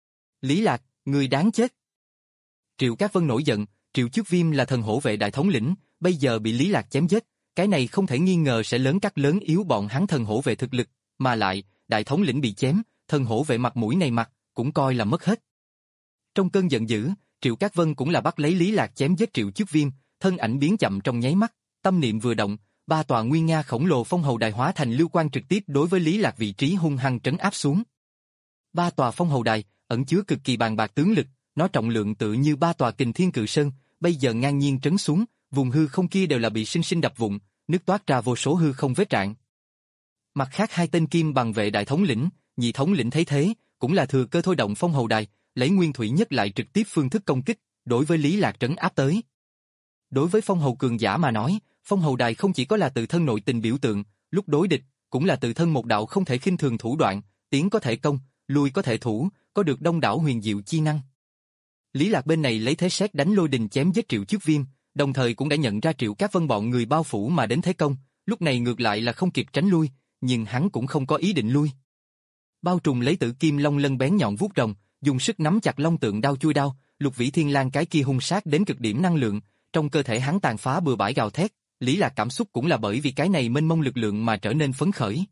Lý Lạc, người đáng chết. Triệu Cát Vân nổi giận, Triệu Chước Viêm là thần hổ vệ đại thống lĩnh, bây giờ bị Lý Lạc chém giết, cái này không thể nghi ngờ sẽ lớn cắt lớn yếu bọn hắn thần hổ vệ thực lực, mà lại, đại thống lĩnh bị chém, thần hổ vệ mặt mũi này mặt, cũng coi là mất hết. Trong cơn giận dữ, Triệu Cát Vân cũng là bắt lấy Lý Lạc chém giết Triệu Chước Viêm, thân ảnh biến chậm trong nháy mắt, tâm niệm vừa động, ba tòa nguyên nga khổng lồ phong hầu đài hóa thành lưu quang trực tiếp đối với Lý Lạc vị trí hung hăng trấn áp xuống. Ba tòa phong hầu đài ẩn chứa cực kỳ bàn bạc tướng lực, nó trọng lượng tự như ba tòa kình thiên cự sơn, bây giờ ngang nhiên trấn xuống, vùng hư không kia đều là bị sinh sinh đập vụn, nứt toát ra vô số hư không vết rạn. Mặt khác hai tên kim bằng vệ đại thống lĩnh, nhị thống lĩnh thấy thế, cũng là thừa cơ thôi động phong hầu đài, lấy nguyên thủy nhất lại trực tiếp phương thức công kích, đối với Lý Lạc trấn áp tới. Đối với phong hầu cường giả mà nói, phong hầu đài không chỉ có là tự thân nội tình biểu tượng, lúc đối địch, cũng là tự thân một đạo không thể khinh thường thủ đoạn, tiến có thể công, lui có thể thủ, có được đông đảo huyền diệu chi năng. Lý Lạc bên này lấy thế sét đánh lôi đình chém giết Triệu Chước Viêm, đồng thời cũng đã nhận ra Triệu Cát Vân bọn người bao phủ mà đến thế công, lúc này ngược lại là không kịp tránh lui, nhưng hắn cũng không có ý định lui. Bao trùm lấy tử kim long lân bén nhọn vuốt rồng, dùng sức nắm chặt long tượng đao chui đao, Lục Vĩ Thiên Lang cái kia hung sát đến cực điểm năng lượng, trong cơ thể hắn tàn phá bừa bãi gào thét, Lý Lạc cảm xúc cũng là bởi vì cái này mênh mông lực lượng mà trở nên phấn khởi.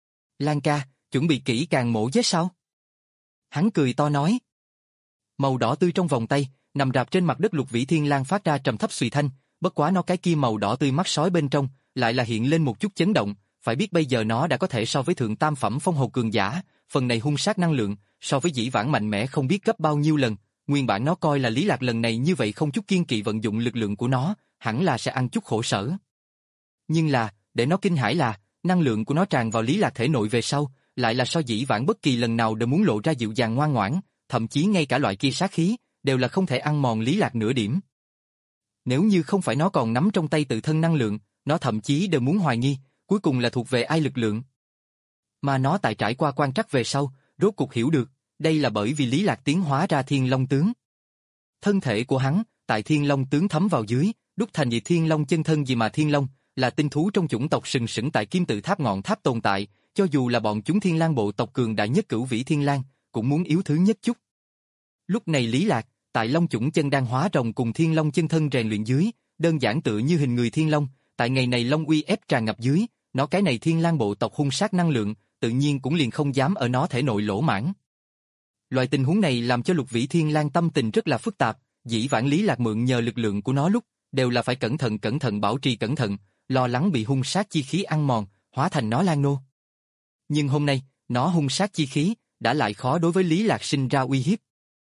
Lan ca, chuẩn bị kỹ càng mổ giết sao? Hắn cười to nói. Màu đỏ tươi trong vòng tay, nằm rạp trên mặt đất Lục Vĩ Thiên Lang phát ra trầm thấp xùy thanh, bất quá nó cái kia màu đỏ tươi mắt sói bên trong, lại là hiện lên một chút chấn động, phải biết bây giờ nó đã có thể so với thượng tam phẩm phong hầu cường giả, phần này hung sát năng lượng, so với dĩ vãng mạnh mẽ không biết gấp bao nhiêu lần, nguyên bản nó coi là Lý Lạc lần này như vậy không chút kiên kỵ vận dụng lực lượng của nó, hẳn là sẽ ăn chút khổ sở. Nhưng là, để nó kinh hãi là, năng lượng của nó tràn vào Lý Lạc thể nội về sau, lại là so dĩ vãng bất kỳ lần nào đều muốn lộ ra dịu dàng ngoan ngoãn, thậm chí ngay cả loại kia sát khí, đều là không thể ăn mòn Lý Lạc nửa điểm. Nếu như không phải nó còn nắm trong tay tự thân năng lượng, nó thậm chí đều muốn hoài nghi, cuối cùng là thuộc về ai lực lượng. Mà nó tại trải qua quan trắc về sau, rốt cục hiểu được, đây là bởi vì Lý Lạc tiến hóa ra Thiên Long tướng. Thân thể của hắn, tại Thiên Long tướng thấm vào dưới, đúc thành dị Thiên Long chân thân gì mà Thiên Long, là tinh thú trong chủng tộc sừng sững tại Kim Tự Tháp ngọn tháp tồn tại, cho dù là bọn chúng Thiên Lang bộ tộc cường đại nhất Cửu Vĩ Thiên Lang, cũng muốn yếu thứ nhất chút. Lúc này Lý Lạc, tại Long chủng chân đang hóa rồng cùng Thiên Long chân thân rèn luyện dưới, đơn giản tựa như hình người Thiên Long, tại ngày này Long uy ép tràn ngập dưới, nó cái này Thiên Lang bộ tộc hung sát năng lượng, tự nhiên cũng liền không dám ở nó thể nội lỗ mãn. Loại tình huống này làm cho Lục Vĩ Thiên Lang tâm tình rất là phức tạp, dĩ vãng Lý Lạc mượn nhờ lực lượng của nó lúc, đều là phải cẩn thận cẩn thận bảo trì cẩn thận, lo lắng bị hung sát chi khí ăn mòn, hóa thành nó lang nô. Nhưng hôm nay, nó hung sát chi khí, đã lại khó đối với Lý Lạc sinh ra uy hiếp.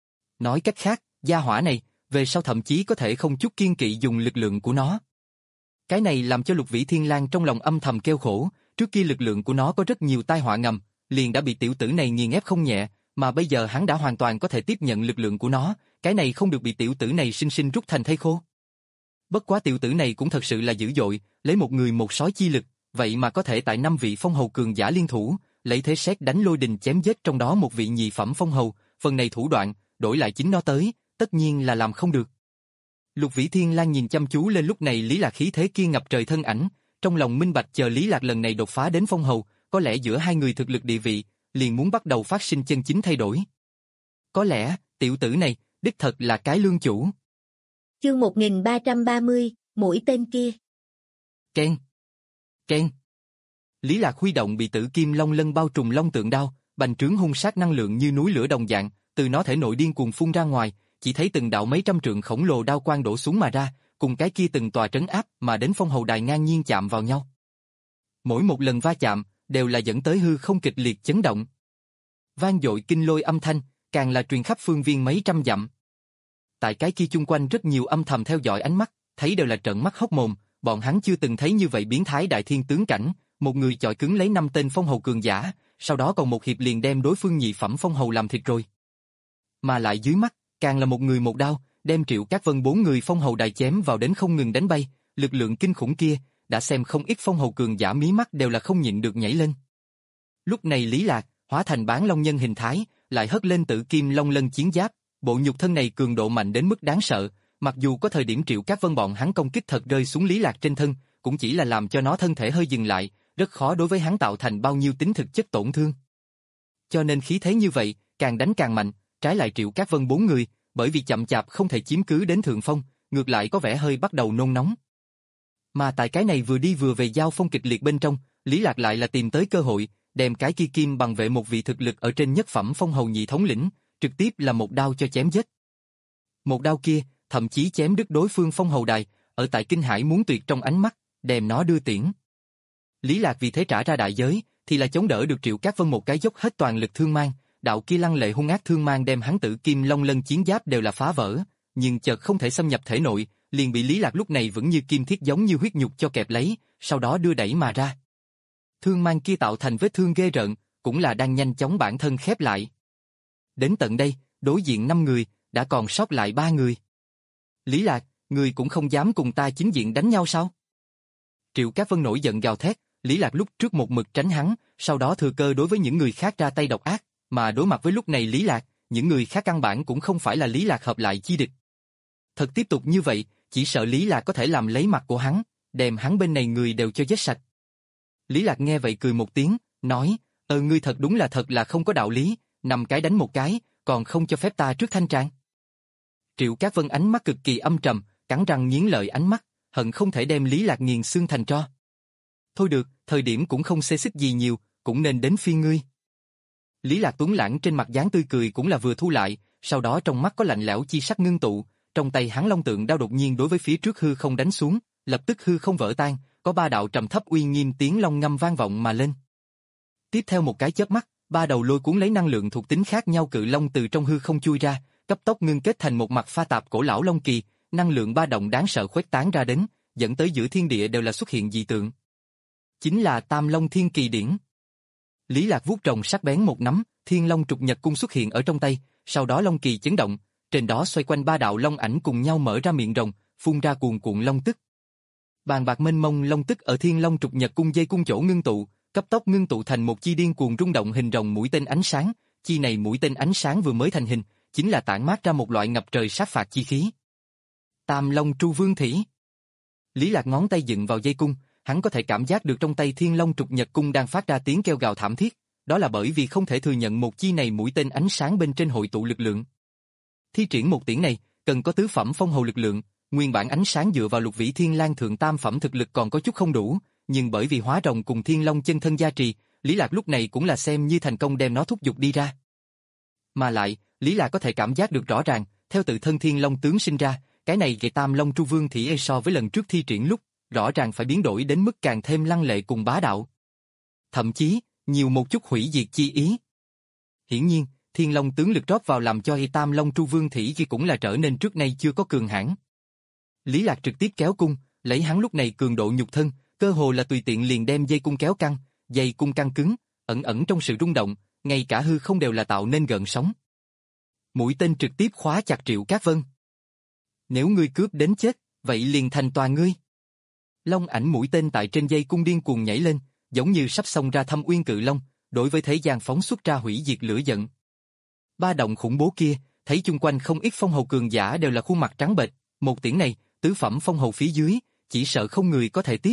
Nói cách khác, gia hỏa này, về sau thậm chí có thể không chút kiên kỵ dùng lực lượng của nó. Cái này làm cho Lục Vĩ Thiên Lang trong lòng âm thầm kêu khổ, trước kia lực lượng của nó có rất nhiều tai họa ngầm, liền đã bị tiểu tử này nghiền ép không nhẹ, mà bây giờ hắn đã hoàn toàn có thể tiếp nhận lực lượng của nó, cái này không được bị tiểu tử này sinh sinh rút thành thây khô. Bất quá tiểu tử này cũng thật sự là dữ dội, lấy một người một sói chi lực, vậy mà có thể tại năm vị phong hầu cường giả liên thủ, lấy thế sét đánh lôi đình chém giết trong đó một vị nhị phẩm phong hầu, phần này thủ đoạn, đổi lại chính nó tới, tất nhiên là làm không được. Lục Vĩ Thiên Lang nhìn chăm chú lên lúc này Lý Lạc khí thế kia ngập trời thân ảnh, trong lòng minh bạch chờ Lý Lạc lần này đột phá đến phong hầu, có lẽ giữa hai người thực lực địa vị, liền muốn bắt đầu phát sinh chân chính thay đổi. Có lẽ, tiểu tử này, đích thật là cái lương chủ. Chương một nghìn ba trăm ba mươi, mũi tên kia. Ken. Ken. Lý Lạc huy động bị tử kim long lân bao trùm long tượng đao, bành trướng hung sát năng lượng như núi lửa đồng dạng, từ nó thể nội điên cuồng phun ra ngoài, chỉ thấy từng đạo mấy trăm trượng khổng lồ đao quang đổ xuống mà ra, cùng cái kia từng tòa trấn áp mà đến phong hầu đài ngang nhiên chạm vào nhau. Mỗi một lần va chạm, đều là dẫn tới hư không kịch liệt chấn động. Vang dội kinh lôi âm thanh, càng là truyền khắp phương viên mấy trăm dặm. Tại cái kia chung quanh rất nhiều âm thầm theo dõi ánh mắt, thấy đều là trợn mắt hốc mồm, bọn hắn chưa từng thấy như vậy biến thái đại thiên tướng cảnh, một người chọi cứng lấy năm tên phong hầu cường giả, sau đó còn một hiệp liền đem đối phương nhị phẩm phong hầu làm thịt rồi. Mà lại dưới mắt, càng là một người một đao, đem Triệu Cát Vân bốn người phong hầu đài chém vào đến không ngừng đánh bay, lực lượng kinh khủng kia, đã xem không ít phong hầu cường giả mí mắt đều là không nhịn được nhảy lên. Lúc này Lý Lạc, hóa thành bán long nhân hình thái, lại hất lên tử kim long lân chiến giáp, bộ nhục thân này cường độ mạnh đến mức đáng sợ, mặc dù có thời điểm Triệu Cát Vân bọn hắn công kích thật rơi xuống Lý Lạc trên thân, cũng chỉ là làm cho nó thân thể hơi dừng lại, rất khó đối với hắn tạo thành bao nhiêu tính thực chất tổn thương. Cho nên khí thế như vậy, càng đánh càng mạnh, trái lại Triệu Cát Vân bốn người, bởi vì chậm chạp không thể chiếm cứ đến thượng phong, ngược lại có vẻ hơi bắt đầu nôn nóng. Mà tại cái này vừa đi vừa về giao phong kịch liệt bên trong, Lý Lạc lại là tìm tới cơ hội, đem cái kia kim bằng vệ một vị thực lực ở trên nhất phẩm phong hầu nhị thống lĩnh, trực tiếp là một đao cho chém giết. Một đao kia, thậm chí chém đứt đối phương phong hầu đài, ở tại kinh hải muốn tuyệt trong ánh mắt, đem nó đưa tiễn. Lý Lạc vì thế trả ra đại giới, thì là chống đỡ được Triệu Cát Vân một cái dốc hết toàn lực thương mang, đạo kia lăng lệ hung ác thương mang đem hắn tử kim long lân chiến giáp đều là phá vỡ, nhưng chợt không thể xâm nhập thể nội, liền bị Lý Lạc lúc này vẫn như kim thiết giống như huyết nhục cho kẹp lấy, sau đó đưa đẩy mà ra. Thương mang kia tạo thành vết thương ghê rợn, cũng là đang nhanh chóng bản thân khép lại. Đến tận đây, đối diện năm người, đã còn sót lại ba người. Lý Lạc, người cũng không dám cùng ta chính diện đánh nhau sao? Triệu Cát Vân nổi giận gào thét, Lý Lạc lúc trước một mực tránh hắn, sau đó thừa cơ đối với những người khác ra tay độc ác, mà đối mặt với lúc này Lý Lạc, những người khác căn bản cũng không phải là Lý Lạc hợp lại chi địch. Thật tiếp tục như vậy, chỉ sợ Lý Lạc có thể làm lấy mặt của hắn, đem hắn bên này người đều cho giết sạch. Lý Lạc nghe vậy cười một tiếng, nói, ờ ngươi thật đúng là thật là không có đạo lý, năm cái đánh một cái, còn không cho phép ta trước thanh tràng. Triệu Cát Vân ánh mắt cực kỳ âm trầm, cắn răng nghiến lợi ánh mắt, hận không thể đem Lý Lạc nghiền xương thành tro. Thôi được, thời điểm cũng không xê xích gì nhiều, cũng nên đến phiên ngươi. Lý Lạc tuấn lãng trên mặt dáng tươi cười cũng là vừa thu lại, sau đó trong mắt có lạnh lẽo chi sắc ngưng tụ, trong tay hắn long tượng đao đột nhiên đối với phía trước hư không đánh xuống, lập tức hư không vỡ tan, có ba đạo trầm thấp uy nghiêm tiếng long ngâm vang vọng mà lên. Tiếp theo một cái chớp mắt, ba đầu lôi cuốn lấy năng lượng thuộc tính khác nhau cự long từ trong hư không chui ra, cấp tốc ngưng kết thành một mặt pha tạp cổ lão long kỳ, năng lượng ba động đáng sợ khuếch tán ra đến, dẫn tới giữa thiên địa đều là xuất hiện dị tượng. Chính là Tam Long Thiên Kỳ Điển. Lý Lạc vuốt rồng sắc bén một nắm, Thiên Long Trục Nhật Cung xuất hiện ở trong tay, sau đó long kỳ chấn động, trên đó xoay quanh ba đạo long ảnh cùng nhau mở ra miệng rồng, phun ra cuồn cuộn long tức. Bàn bạc mênh mông long tức ở Thiên Long Trục Nhật Cung dây cung chỗ ngưng tụ, cấp tốc ngưng tụ thành một chi điên cuồng rung động hình rồng mũi tên ánh sáng, chi này mũi tên ánh sáng vừa mới thành hình, chính là tản mát ra một loại ngập trời sát phạt chi khí. Tam Long Tru Vương Thỉ. Lý Lạc ngón tay dựng vào dây cung, hắn có thể cảm giác được trong tay Thiên Long Trục Nhật Cung đang phát ra tiếng kêu gào thảm thiết, đó là bởi vì không thể thừa nhận một chi này mũi tên ánh sáng bên trên hội tụ lực lượng. Thi triển một tiễn này, cần có tứ phẩm phong hầu lực lượng, nguyên bản ánh sáng dựa vào Lục Vĩ Thiên Lang thượng tam phẩm thực lực còn có chút không đủ, nhưng bởi vì hóa rồng cùng Thiên Long chân thân gia trì, Lý Lạc lúc này cũng là xem như thành công đem nó thúc giục đi ra. Mà lại, Lý Lạc có thể cảm giác được rõ ràng, theo tự thân Thiên Long tướng sinh ra, cái này gây Tam Long Tru Vương Thỉ so với lần trước thi triển lúc, rõ ràng phải biến đổi đến mức càng thêm lăng lệ cùng bá đạo. Thậm chí, nhiều một chút hủy diệt chi ý. Hiển nhiên, Thiên Long tướng lực rót vào làm cho Tam Long Tru Vương Thỉ kia cũng là trở nên trước nay chưa có cường hãn. Lý Lạc trực tiếp kéo cung, lấy hắn lúc này cường độ nhục thân, cơ hồ là tùy tiện liền đem dây cung kéo căng, dây cung căng cứng, ẩn ẩn trong sự rung động, ngay cả hư không đều là tạo nên gợn sóng. Mũi tên trực tiếp khóa chặt Triệu Cát Vân. Nếu ngươi cướp đến chết, vậy liền thành tòa ngươi. Long ảnh mũi tên tại trên dây cung điên cuồng nhảy lên, giống như sắp xông ra thâm uyên cự long, đối với thế gian phóng xuất ra hủy diệt lửa giận. Ba động khủng bố kia, thấy chung quanh không ít phong hầu cường giả đều là khuôn mặt trắng bệch, một tiễn này, tứ phẩm phong hầu phía dưới, chỉ sợ không người có thể tiếp.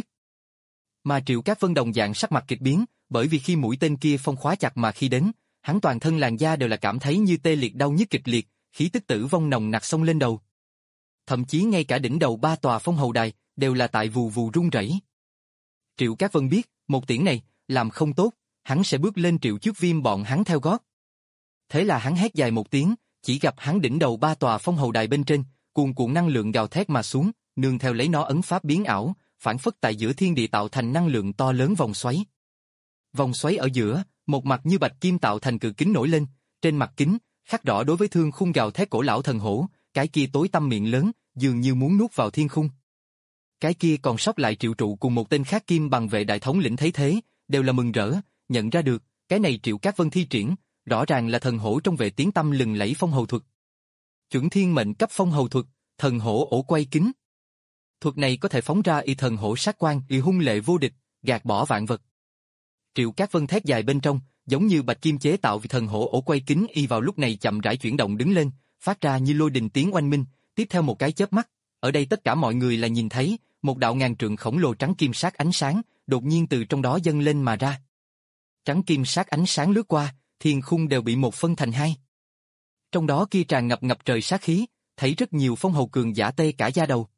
Mà Triệu Cát Vân đồng dạng sắc mặt kịch biến, bởi vì khi mũi tên kia phong khóa chặt mà khi đến, hắn toàn thân làn da đều là cảm thấy như tê liệt đau nhức kịch liệt, khí tức tử vong nồng nặc xông lên đầu. Thậm chí ngay cả đỉnh đầu ba tòa phong hầu đài đều là tại vù vù rung rẩy. Triệu Cát Vân biết, một tiễn này làm không tốt, hắn sẽ bước lên Triệu Chước Viêm bọn hắn theo gót. Thế là hắn hét dài một tiếng, chỉ gặp hắn đỉnh đầu ba tòa phong hầu đài bên trên, cuồn cuộn năng lượng gào thét mà xuống, nương theo lấy nó ấn pháp biến ảo, phản phất tại giữa thiên địa tạo thành năng lượng to lớn vòng xoáy. Vòng xoáy ở giữa, một mặt như bạch kim tạo thành cự kính nổi lên, trên mặt kính khắc rõ đối với thương khung gào thét cổ lão thần hổ, cái kia tối tăm miệng lớn, dường như muốn nuốt vào thiên khung. Cái kia còn sót lại Triệu Trụ cùng một tên khác kim bằng vệ đại thống lĩnh thấy thế, đều là mừng rỡ, nhận ra được, cái này Triệu Cát Vân thi triển, rõ ràng là thần hổ trong vệ tiếng tăm lừng lẫy phong hầu thuật. Chuẩn thiên mệnh cấp phong hầu thuật, thần hổ ổ quay kính. Thuật này có thể phóng ra y thần hổ sát quang, y hung lệ vô địch, gạt bỏ vạn vật. Triệu Cát Vân thét dài bên trong, giống như bạch kim chế tạo vì thần hổ ổ quay kính y vào lúc này chậm rãi chuyển động đứng lên, phát ra như lôi đình tiếng oanh minh, tiếp theo một cái chớp mắt, ở đây tất cả mọi người là nhìn thấy, một đạo ngàn trượng khổng lồ trắng kim sắc ánh sáng, đột nhiên từ trong đó dâng lên mà ra. Trắng kim sắc ánh sáng lướt qua, thiên khung đều bị một phân thành hai. Trong đó kia tràn ngập ngập trời sát khí, thấy rất nhiều phong hầu cường giả tê cả da đầu.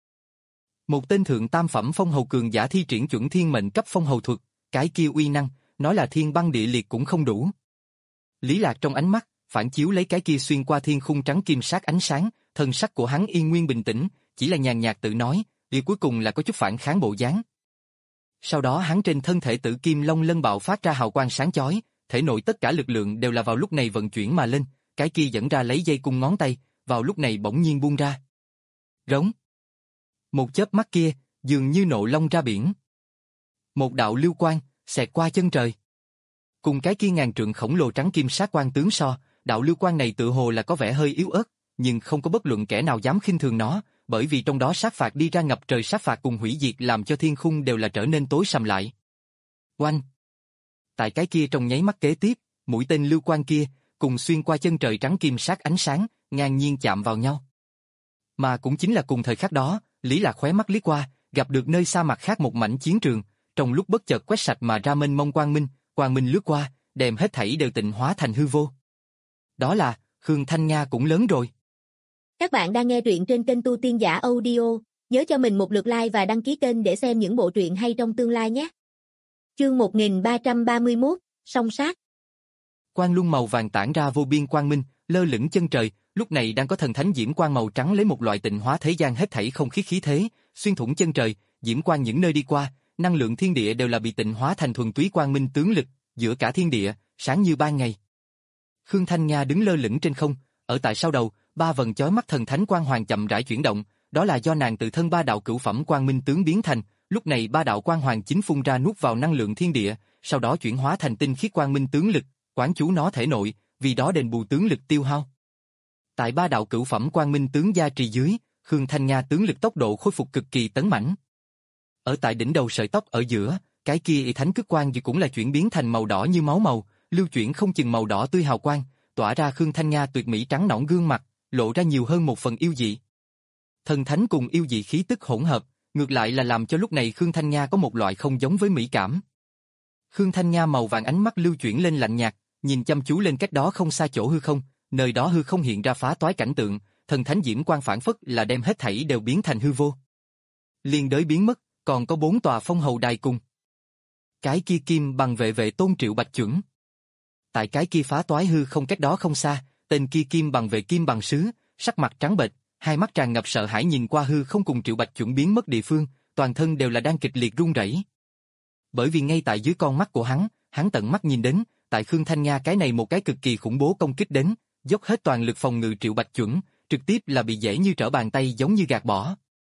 Một tên thượng tam phẩm phong hầu cường giả thi triển chuẩn thiên mệnh cấp phong hầu thuật, cái kia uy năng, nói là thiên băng địa liệt cũng không đủ. Lý Lạc trong ánh mắt, phản chiếu lấy cái kia xuyên qua thiên khung trắng kim sắc ánh sáng, thân sắc của hắn yên nguyên bình tĩnh, chỉ là nhàn nhạt tự nói, đi cuối cùng là có chút phản kháng bộ dáng. Sau đó hắn trên thân thể tử kim long lân bạo phát ra hào quang sáng chói, thể nội tất cả lực lượng đều là vào lúc này vận chuyển mà lên, cái kia dẫn ra lấy dây cung ngón tay, vào lúc này bỗng nhiên buông ra. Rống. Một chớp mắt kia, dường như nộ long ra biển. Một đạo lưu quang, xẹt qua chân trời. Cùng cái kia ngàn trượng khổng lồ trắng kim sát quang tướng so, đạo lưu quang này tự hồ là có vẻ hơi yếu ớt, nhưng không có bất luận kẻ nào dám khinh thường nó, bởi vì trong đó sát phạt đi ra ngập trời sát phạt cùng hủy diệt làm cho thiên khung đều là trở nên tối sầm lại. Oanh! Tại cái kia trong nháy mắt kế tiếp, mũi tên lưu quang kia, cùng xuyên qua chân trời trắng kim sát ánh sáng, ngang nhiên chạm vào nhau. Mà cũng chính là cùng thời khắc đó, Lý Lạc khóe mắt liếc qua, gặp được nơi xa mặt khác một mảnh chiến trường, trong lúc bất chợt quét sạch mà ra mênh mông quang minh, quang minh lướt qua, đem hết thảy đều tịnh hóa thành hư vô. Đó là, Khương Thanh Nga cũng lớn rồi. Các bạn đang nghe truyện trên kênh Tu Tiên Giả Audio, nhớ cho mình một lượt like và đăng ký kênh để xem những bộ truyện hay trong tương lai nhé. Chương một nghìn ba trăm ba mươi mốt, song sát. Quang luân màu vàng tản ra vô biên quang minh, lơ lửng chân trời, lúc này đang có thần thánh diễm quang màu trắng lấy một loại tịnh hóa thế gian hết thảy không khí khí thế, xuyên thủng chân trời, diễm quang những nơi đi qua, năng lượng thiên địa đều là bị tịnh hóa thành thuần túy quang minh tướng lực, giữa cả thiên địa, sáng như ban ngày. Khương Thanh Nga đứng lơ lửng trên không, ở tại sau đầu, ba vầng chói mắt thần thánh quang hoàng chậm rãi chuyển động, đó là do nàng tự thân ba đạo cửu phẩm quang minh tướng biến thành, lúc này ba đạo quang hoàng chính phun ra nuốt vào năng lượng thiên địa, sau đó chuyển hóa thành tinh khiết quang minh tướng lực, quán chú nó thể nội, vì đó đền bù tướng lực tiêu hao. Tại ba đạo cửu phẩm quang minh tướng gia trì dưới, Khương Thanh Nga tướng lực tốc độ khôi phục cực kỳ tấn mãnh. Ở tại đỉnh đầu sợi tóc ở giữa, cái kia y thánh cực quang gì cũng là chuyển biến thành màu đỏ như máu màu, lưu chuyển không chừng màu đỏ tươi hào quang, tỏa ra Khương Thanh Nga tuyệt mỹ trắng nõn gương mặt, lộ ra nhiều hơn một phần yêu dị. Thần thánh cùng yêu dị khí tức hỗn hợp, ngược lại là làm cho lúc này Khương Thanh Nga có một loại không giống với mỹ cảm. Khương Thanh Nga màu vàng ánh mắt lưu chuyển lên lạnh nhạt, nhìn chăm chú lên cách đó không xa chỗ hư không, nơi đó hư không hiện ra phá toái cảnh tượng, thần thánh diễm quang phản phất là đem hết thảy đều biến thành hư vô. Liên đới biến mất, còn có bốn tòa phong hầu đài cùng. Cái kia kim bằng vệ vệ tôn triệu bạch chuẩn. Tại cái kia phá toái hư không cách đó không xa, tên kia kim bằng vệ kim bằng sứ, sắc mặt trắng bệch, hai mắt tràn ngập sợ hãi nhìn qua hư không cùng triệu bạch chuẩn biến mất địa phương, toàn thân đều là đang kịch liệt run rẩy. Bởi vì ngay tại dưới con mắt của hắn, hắn tận mắt nhìn đến, tại Khương Thanh Nga cái này một cái cực kỳ khủng bố công kích đến, dốc hết toàn lực phòng ngự triệu bạch chuẩn, trực tiếp là bị dễ như trở bàn tay giống như gạt bỏ.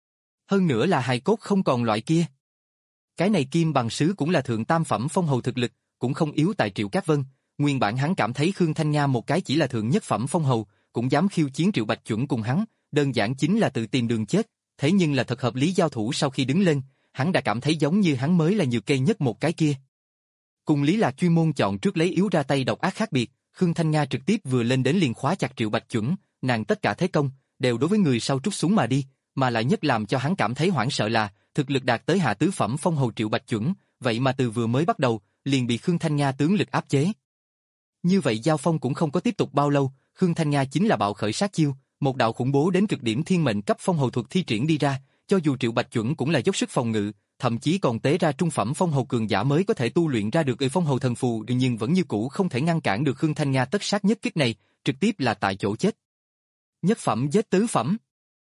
Hơn nữa là hài cốt không còn loại kia. Cái này kim bằng sứ cũng là thượng tam phẩm phong hầu thực lực, cũng không yếu tại Triệu Cát Vân, nguyên bản hắn cảm thấy Khương Thanh Nga một cái chỉ là thượng nhất phẩm phong hầu, cũng dám khiêu chiến Triệu Bạch chuẩn cùng hắn, đơn giản chính là tự tìm đường chết, thế nhưng là thật hợp lý giao thủ sau khi đứng lên, hắn đã cảm thấy giống như hắn mới là nhiều cây nhất một cái kia. Cùng lý là chuyên môn chọn trước lấy yếu ra tay độc ác khác biệt, Khương Thanh Nga trực tiếp vừa lên đến liền khóa chặt Triệu Bạch chuẩn, nàng tất cả thế công đều đối với người sau trút súng mà đi, mà lại nhất làm cho hắn cảm thấy hoảng sợ là thực lực đạt tới hạ tứ phẩm phong hầu Triệu Bạch chuẩn, vậy mà từ vừa mới bắt đầu liền bị Khương Thanh Nga tướng lực áp chế. Như vậy giao phong cũng không có tiếp tục bao lâu, Khương Thanh Nga chính là bạo khởi sát chiêu, một đạo khủng bố đến cực điểm thiên mệnh cấp phong hầu thuật thi triển đi ra, cho dù Triệu Bạch chuẩn cũng là dốc sức phòng ngự, thậm chí còn tế ra trung phẩm phong hầu cường giả mới có thể tu luyện ra được ở phong hầu thần phù, nhưng vẫn như cũ không thể ngăn cản được Khương Thanh Nga tất sát nhất kích này, trực tiếp là tại chỗ chết. Nhất phẩm giết tứ phẩm.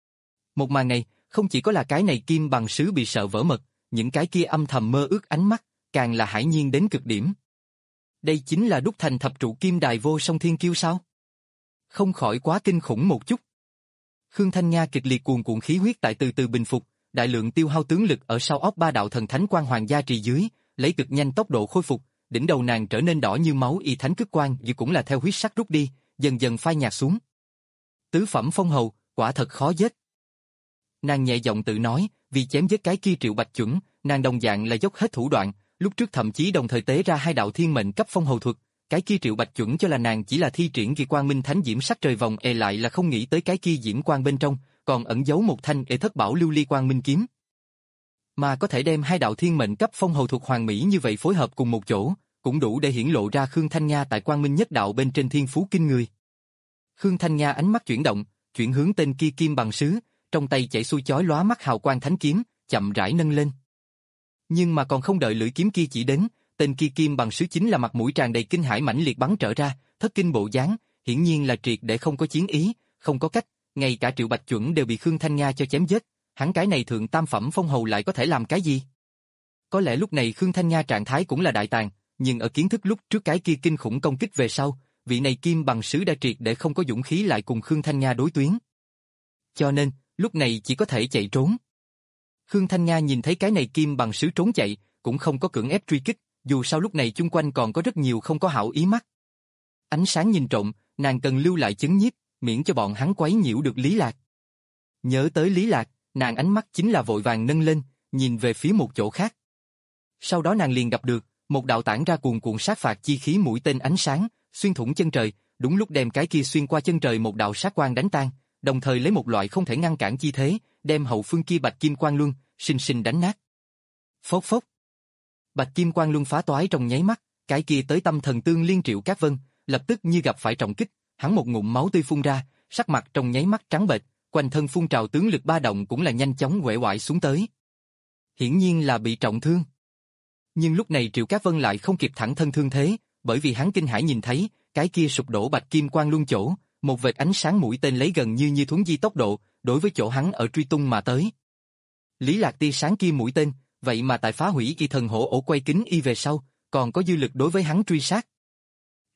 Một màn này, không chỉ có là cái này kim bằng sứ bị sợ vỡ mật, những cái kia âm thầm mơ ước ánh mắt, càng là hãi nhiên đến cực điểm. Đây chính là đúc thành thập trụ kim đài vô song thiên kiêu sao? Không khỏi quá kinh khủng một chút. Khương Thanh Nga kịch liệt cuồn cuộn khí huyết tại từ từ bình phục, đại lượng tiêu hao tướng lực ở sau óc ba đạo thần thánh quang hoàng gia trì dưới, lấy cực nhanh tốc độ khôi phục, đỉnh đầu nàng trở nên đỏ như máu y thánh cực quang như cũng là theo huyết sắc rút đi, dần dần phai nhạt xuống. Tứ phẩm phong hầu, quả thật khó giết. Nàng nhẹ giọng tự nói, vì chém giết cái kia Triệu Bạch chuẩn, nàng đồng dạng là dốc hết thủ đoạn, lúc trước thậm chí đồng thời tế ra hai đạo thiên mệnh cấp phong hầu thuật, cái kia Triệu Bạch chuẩn cho là nàng chỉ là thi triển kỳ quang minh thánh diễm sắc trời vòng, e lại là không nghĩ tới cái kia diễm quang bên trong còn ẩn giấu một thanh ê thất bảo lưu ly quang minh kiếm. Mà có thể đem hai đạo thiên mệnh cấp phong hầu thuật hoàn mỹ như vậy phối hợp cùng một chỗ, cũng đủ để hiển lộ ra Khương Thanh Nga tại quang minh nhất đạo bên trên thiên phú kinh người. Khương Thanh Nga ánh mắt chuyển động, chuyển hướng tên kia kim bằng sứ, trong tay chảy xuôi chói lóa mắt hào quang thánh kiếm, chậm rãi nâng lên. Nhưng mà còn không đợi lưỡi kiếm kia chỉ đến, tên kia kim bằng sứ chính là mặt mũi tràn đầy kinh hãi mãnh liệt bắn trở ra, thất kinh bộ dáng, hiển nhiên là triệt để không có chiến ý, không có cách, ngay cả Triệu Bạch chuẩn đều bị Khương Thanh Nga cho chém giết, hắn cái này thượng tam phẩm phong hầu lại có thể làm cái gì? Có lẽ lúc này Khương Thanh Nga trạng thái cũng là đại tàn, nhưng ở kiến thức lúc trước cái kia kinh khủng công kích về sau, vị này kim bằng sứ đã triệt để không có dũng khí lại cùng Khương Thanh Nga đối tuyến. Cho nên, lúc này chỉ có thể chạy trốn. Khương Thanh Nga nhìn thấy cái này kim bằng sứ trốn chạy, cũng không có cưỡng ép truy kích, dù sao lúc này chung quanh còn có rất nhiều không có hảo ý mắt. Ánh sáng nhìn trộm, nàng cần lưu lại chấn nhiếp, miễn cho bọn hắn quấy nhiễu được Lý Lạc. Nhớ tới Lý Lạc, nàng ánh mắt chính là vội vàng nâng lên, nhìn về phía một chỗ khác. Sau đó nàng liền gặp được một đạo tản ra cuồn cuộn sát phạt chi khí mũi tên ánh sáng, xuyên thủng chân trời, đúng lúc đem cái kia xuyên qua chân trời một đạo sát quang đánh tan, đồng thời lấy một loại không thể ngăn cản chi thế, đem hậu phương kia bạch kim quang luân sinh sinh đánh nát. Phốc phốc. Bạch kim quang luân phá toái trong nháy mắt, cái kia tới tâm thần tương liên Triệu Cát Vân, lập tức như gặp phải trọng kích, hắn một ngụm máu tươi phun ra, sắc mặt trong nháy mắt trắng bệch, quanh thân phun trào tướng lực ba động cũng là nhanh chóng uể oải xuống tới. Hiển nhiên là bị trọng thương. Nhưng lúc này Triệu Cát Vân lại không kịp thẳng thân thương thế, bởi vì hắn kinh hãi nhìn thấy, cái kia sụp đổ bạch kim quang luân chỗ, một vệt ánh sáng mũi tên lấy gần như như thuấn di tốc độ, đối với chỗ hắn ở truy tung mà tới. Lý Lạc tia sáng kia mũi tên, vậy mà tại phá hủy kỳ thần hổ ổ quay kính y về sau, còn có dư lực đối với hắn truy sát.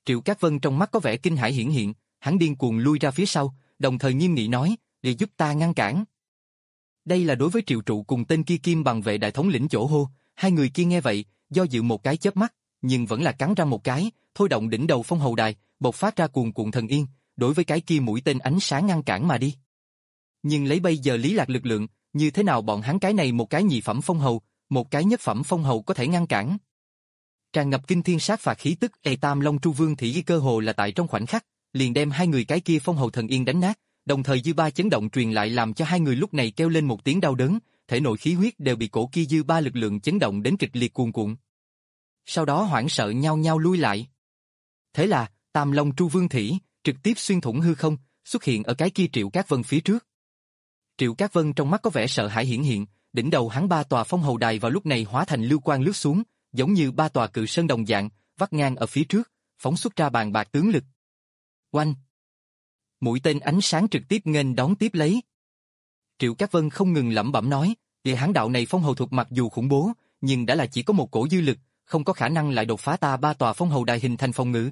Triệu Cát Vân trong mắt có vẻ kinh hãi hiển hiện, hắn điên cuồng lui ra phía sau, đồng thời nghiêm nghị nói, để giúp ta ngăn cản. Đây là đối với Triệu Trụ cùng tên kia Kim Bằng vệ đại thống lĩnh chỗ hô, hai người kia nghe vậy, do dự một cái chớp mắt, nhưng vẫn là cắn răng một cái, thôi động đỉnh đầu phong hầu đài, bộc phát ra cuồn cuộn thần yên, đối với cái kia mũi tên ánh sáng ngăn cản mà đi. Nhưng lấy bây giờ Lý Lạc lực lượng, như thế nào bọn hắn cái này một cái nhị phẩm phong hầu, một cái nhất phẩm phong hầu có thể ngăn cản? Tràn ngập kinh thiên sát phạt khí tức, Ê Tam Long Tru Vương Thị cơ hồ là tại trong khoảnh khắc, liền đem hai người cái kia phong hầu thần yên đánh nát, đồng thời dư ba chấn động truyền lại làm cho hai người lúc này kêu lên một tiếng đau đớn, thể nội khí huyết đều bị cổ kia dư ba lực lượng chấn động đến kịch liệt cuồn cuộn. Sau đó hoảng sợ nhau nhau lui lại. Thế là, Tam Long Tru Vương Thị trực tiếp xuyên thủng hư không, xuất hiện ở cái kia Triệu Cát Vân phía trước. Triệu Cát Vân trong mắt có vẻ sợ hãi hiển hiện, đỉnh đầu hắn ba tòa phong hầu đài vào lúc này hóa thành lưu quang lướt xuống, giống như ba tòa cự sơn đồng dạng, vắt ngang ở phía trước, phóng xuất ra bàn bạc tướng lực. Oanh! Mũi tên ánh sáng trực tiếp nghênh đón tiếp lấy. Triệu Cát Vân không ngừng lẩm bẩm nói, địa hắn đạo này phong hầu thuật mặc dù khủng bố, nhưng đã là chỉ có một cổ dư lực, không có khả năng lại đột phá ta ba tòa phong hầu đài hình thành phòng ngự.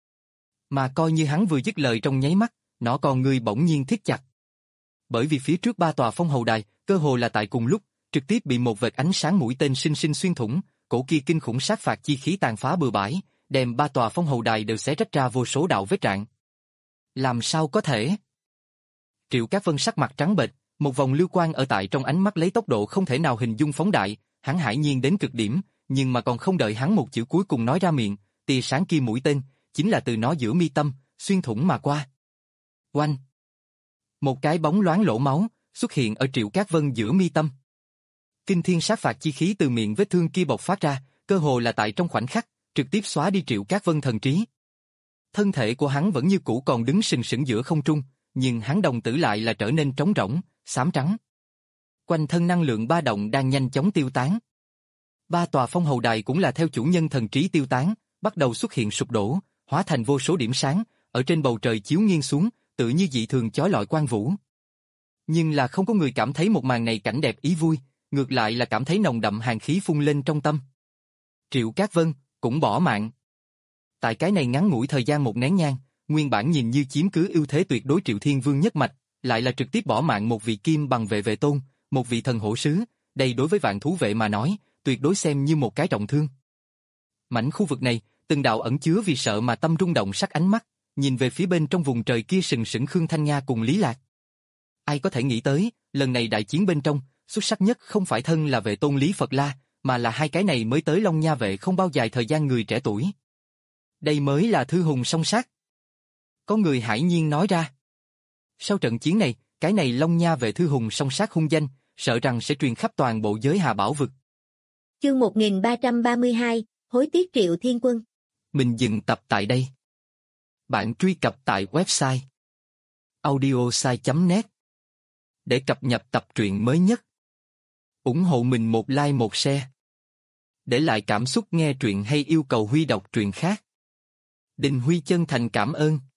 Mà coi như hắn vừa dứt lời trong nháy mắt, nó còn người bỗng nhiên thiết chặt. Bởi vì phía trước ba tòa phong hầu đài, cơ hồ là tại cùng lúc, trực tiếp bị một vệt ánh sáng mũi tên sinh sinh xuyên thủng, cổ kia kinh khủng sát phạt chi khí tàn phá bừa bãi, đem ba tòa phong hầu đài đều xé rách ra vô số đạo vết rạn. Làm sao có thể? Triệu Cát Vân sắc mặt trắng bệch, một vòng lưu quang ở tại trong ánh mắt lấy tốc độ không thể nào hình dung phóng đại, hắn hải nhiên đến cực điểm, nhưng mà còn không đợi hắn một chữ cuối cùng nói ra miệng, tia sáng kia mũi tên chính là từ nó giữa mi tâm xuyên thủng mà qua. Oanh! Một cái bóng loáng lỗ máu xuất hiện ở Triệu Cát Vân giữa mi tâm. Kinh thiên sát phạt chi khí từ miệng vết thương kia bộc phát ra, cơ hồ là tại trong khoảnh khắc, trực tiếp xóa đi Triệu Cát Vân thần trí. Thân thể của hắn vẫn như cũ còn đứng sừng sững giữa không trung, nhưng hắn đồng tử lại là trở nên trống rỗng, xám trắng. Quanh thân năng lượng ba động đang nhanh chóng tiêu tán. Ba tòa phong hầu đài cũng là theo chủ nhân thần trí tiêu tán, bắt đầu xuất hiện sụp đổ, hóa thành vô số điểm sáng, ở trên bầu trời chiếu nghiêng xuống, tự như dị thường chói lọi quang vũ. Nhưng là không có người cảm thấy một màn này cảnh đẹp ý vui, ngược lại là cảm thấy nồng đậm hàn khí phun lên trong tâm. Triệu Cát Vân cũng bỏ mạng. Tại cái này ngắn ngủi thời gian một nén nhang, nguyên bản nhìn như chiếm cứ ưu thế tuyệt đối Triệu Thiên Vương nhất mạch, lại là trực tiếp bỏ mạng một vị Kim Bằng vệ vệ tôn, một vị thần hổ sứ, đây đối với vạn thú vệ mà nói, tuyệt đối xem như một cái trọng thương. Mảnh khu vực này, từng đạo ẩn chứa vì sợ mà tâm rung động sắc ánh mắt, nhìn về phía bên trong vùng trời kia sừng sững Khương Thanh Nga cùng Lý Lạc. Ai có thể nghĩ tới, lần này đại chiến bên trong, xuất sắc nhất không phải thân là vệ tôn Lý Phật La, mà là hai cái này mới tới Long Nha vệ không bao dài thời gian người trẻ tuổi. Đây mới là thư hùng song sát. Có người hải nhiên nói ra. Sau trận chiến này, cái này Long Nha vệ thư hùng song sát hung danh, sợ rằng sẽ truyền khắp toàn bộ giới Hà Bảo vực. Chương một nghìn ba trăm ba mươi hai, hối tiếc Triệu Thiên Quân. Mình dừng tập tại đây. Bạn truy cập tại website audiosai chấm net để cập nhật tập truyện mới nhất. Ủng hộ mình một like một share. Để lại cảm xúc nghe truyện hay yêu cầu Huy đọc truyện khác. Đình Huy chân thành cảm ơn.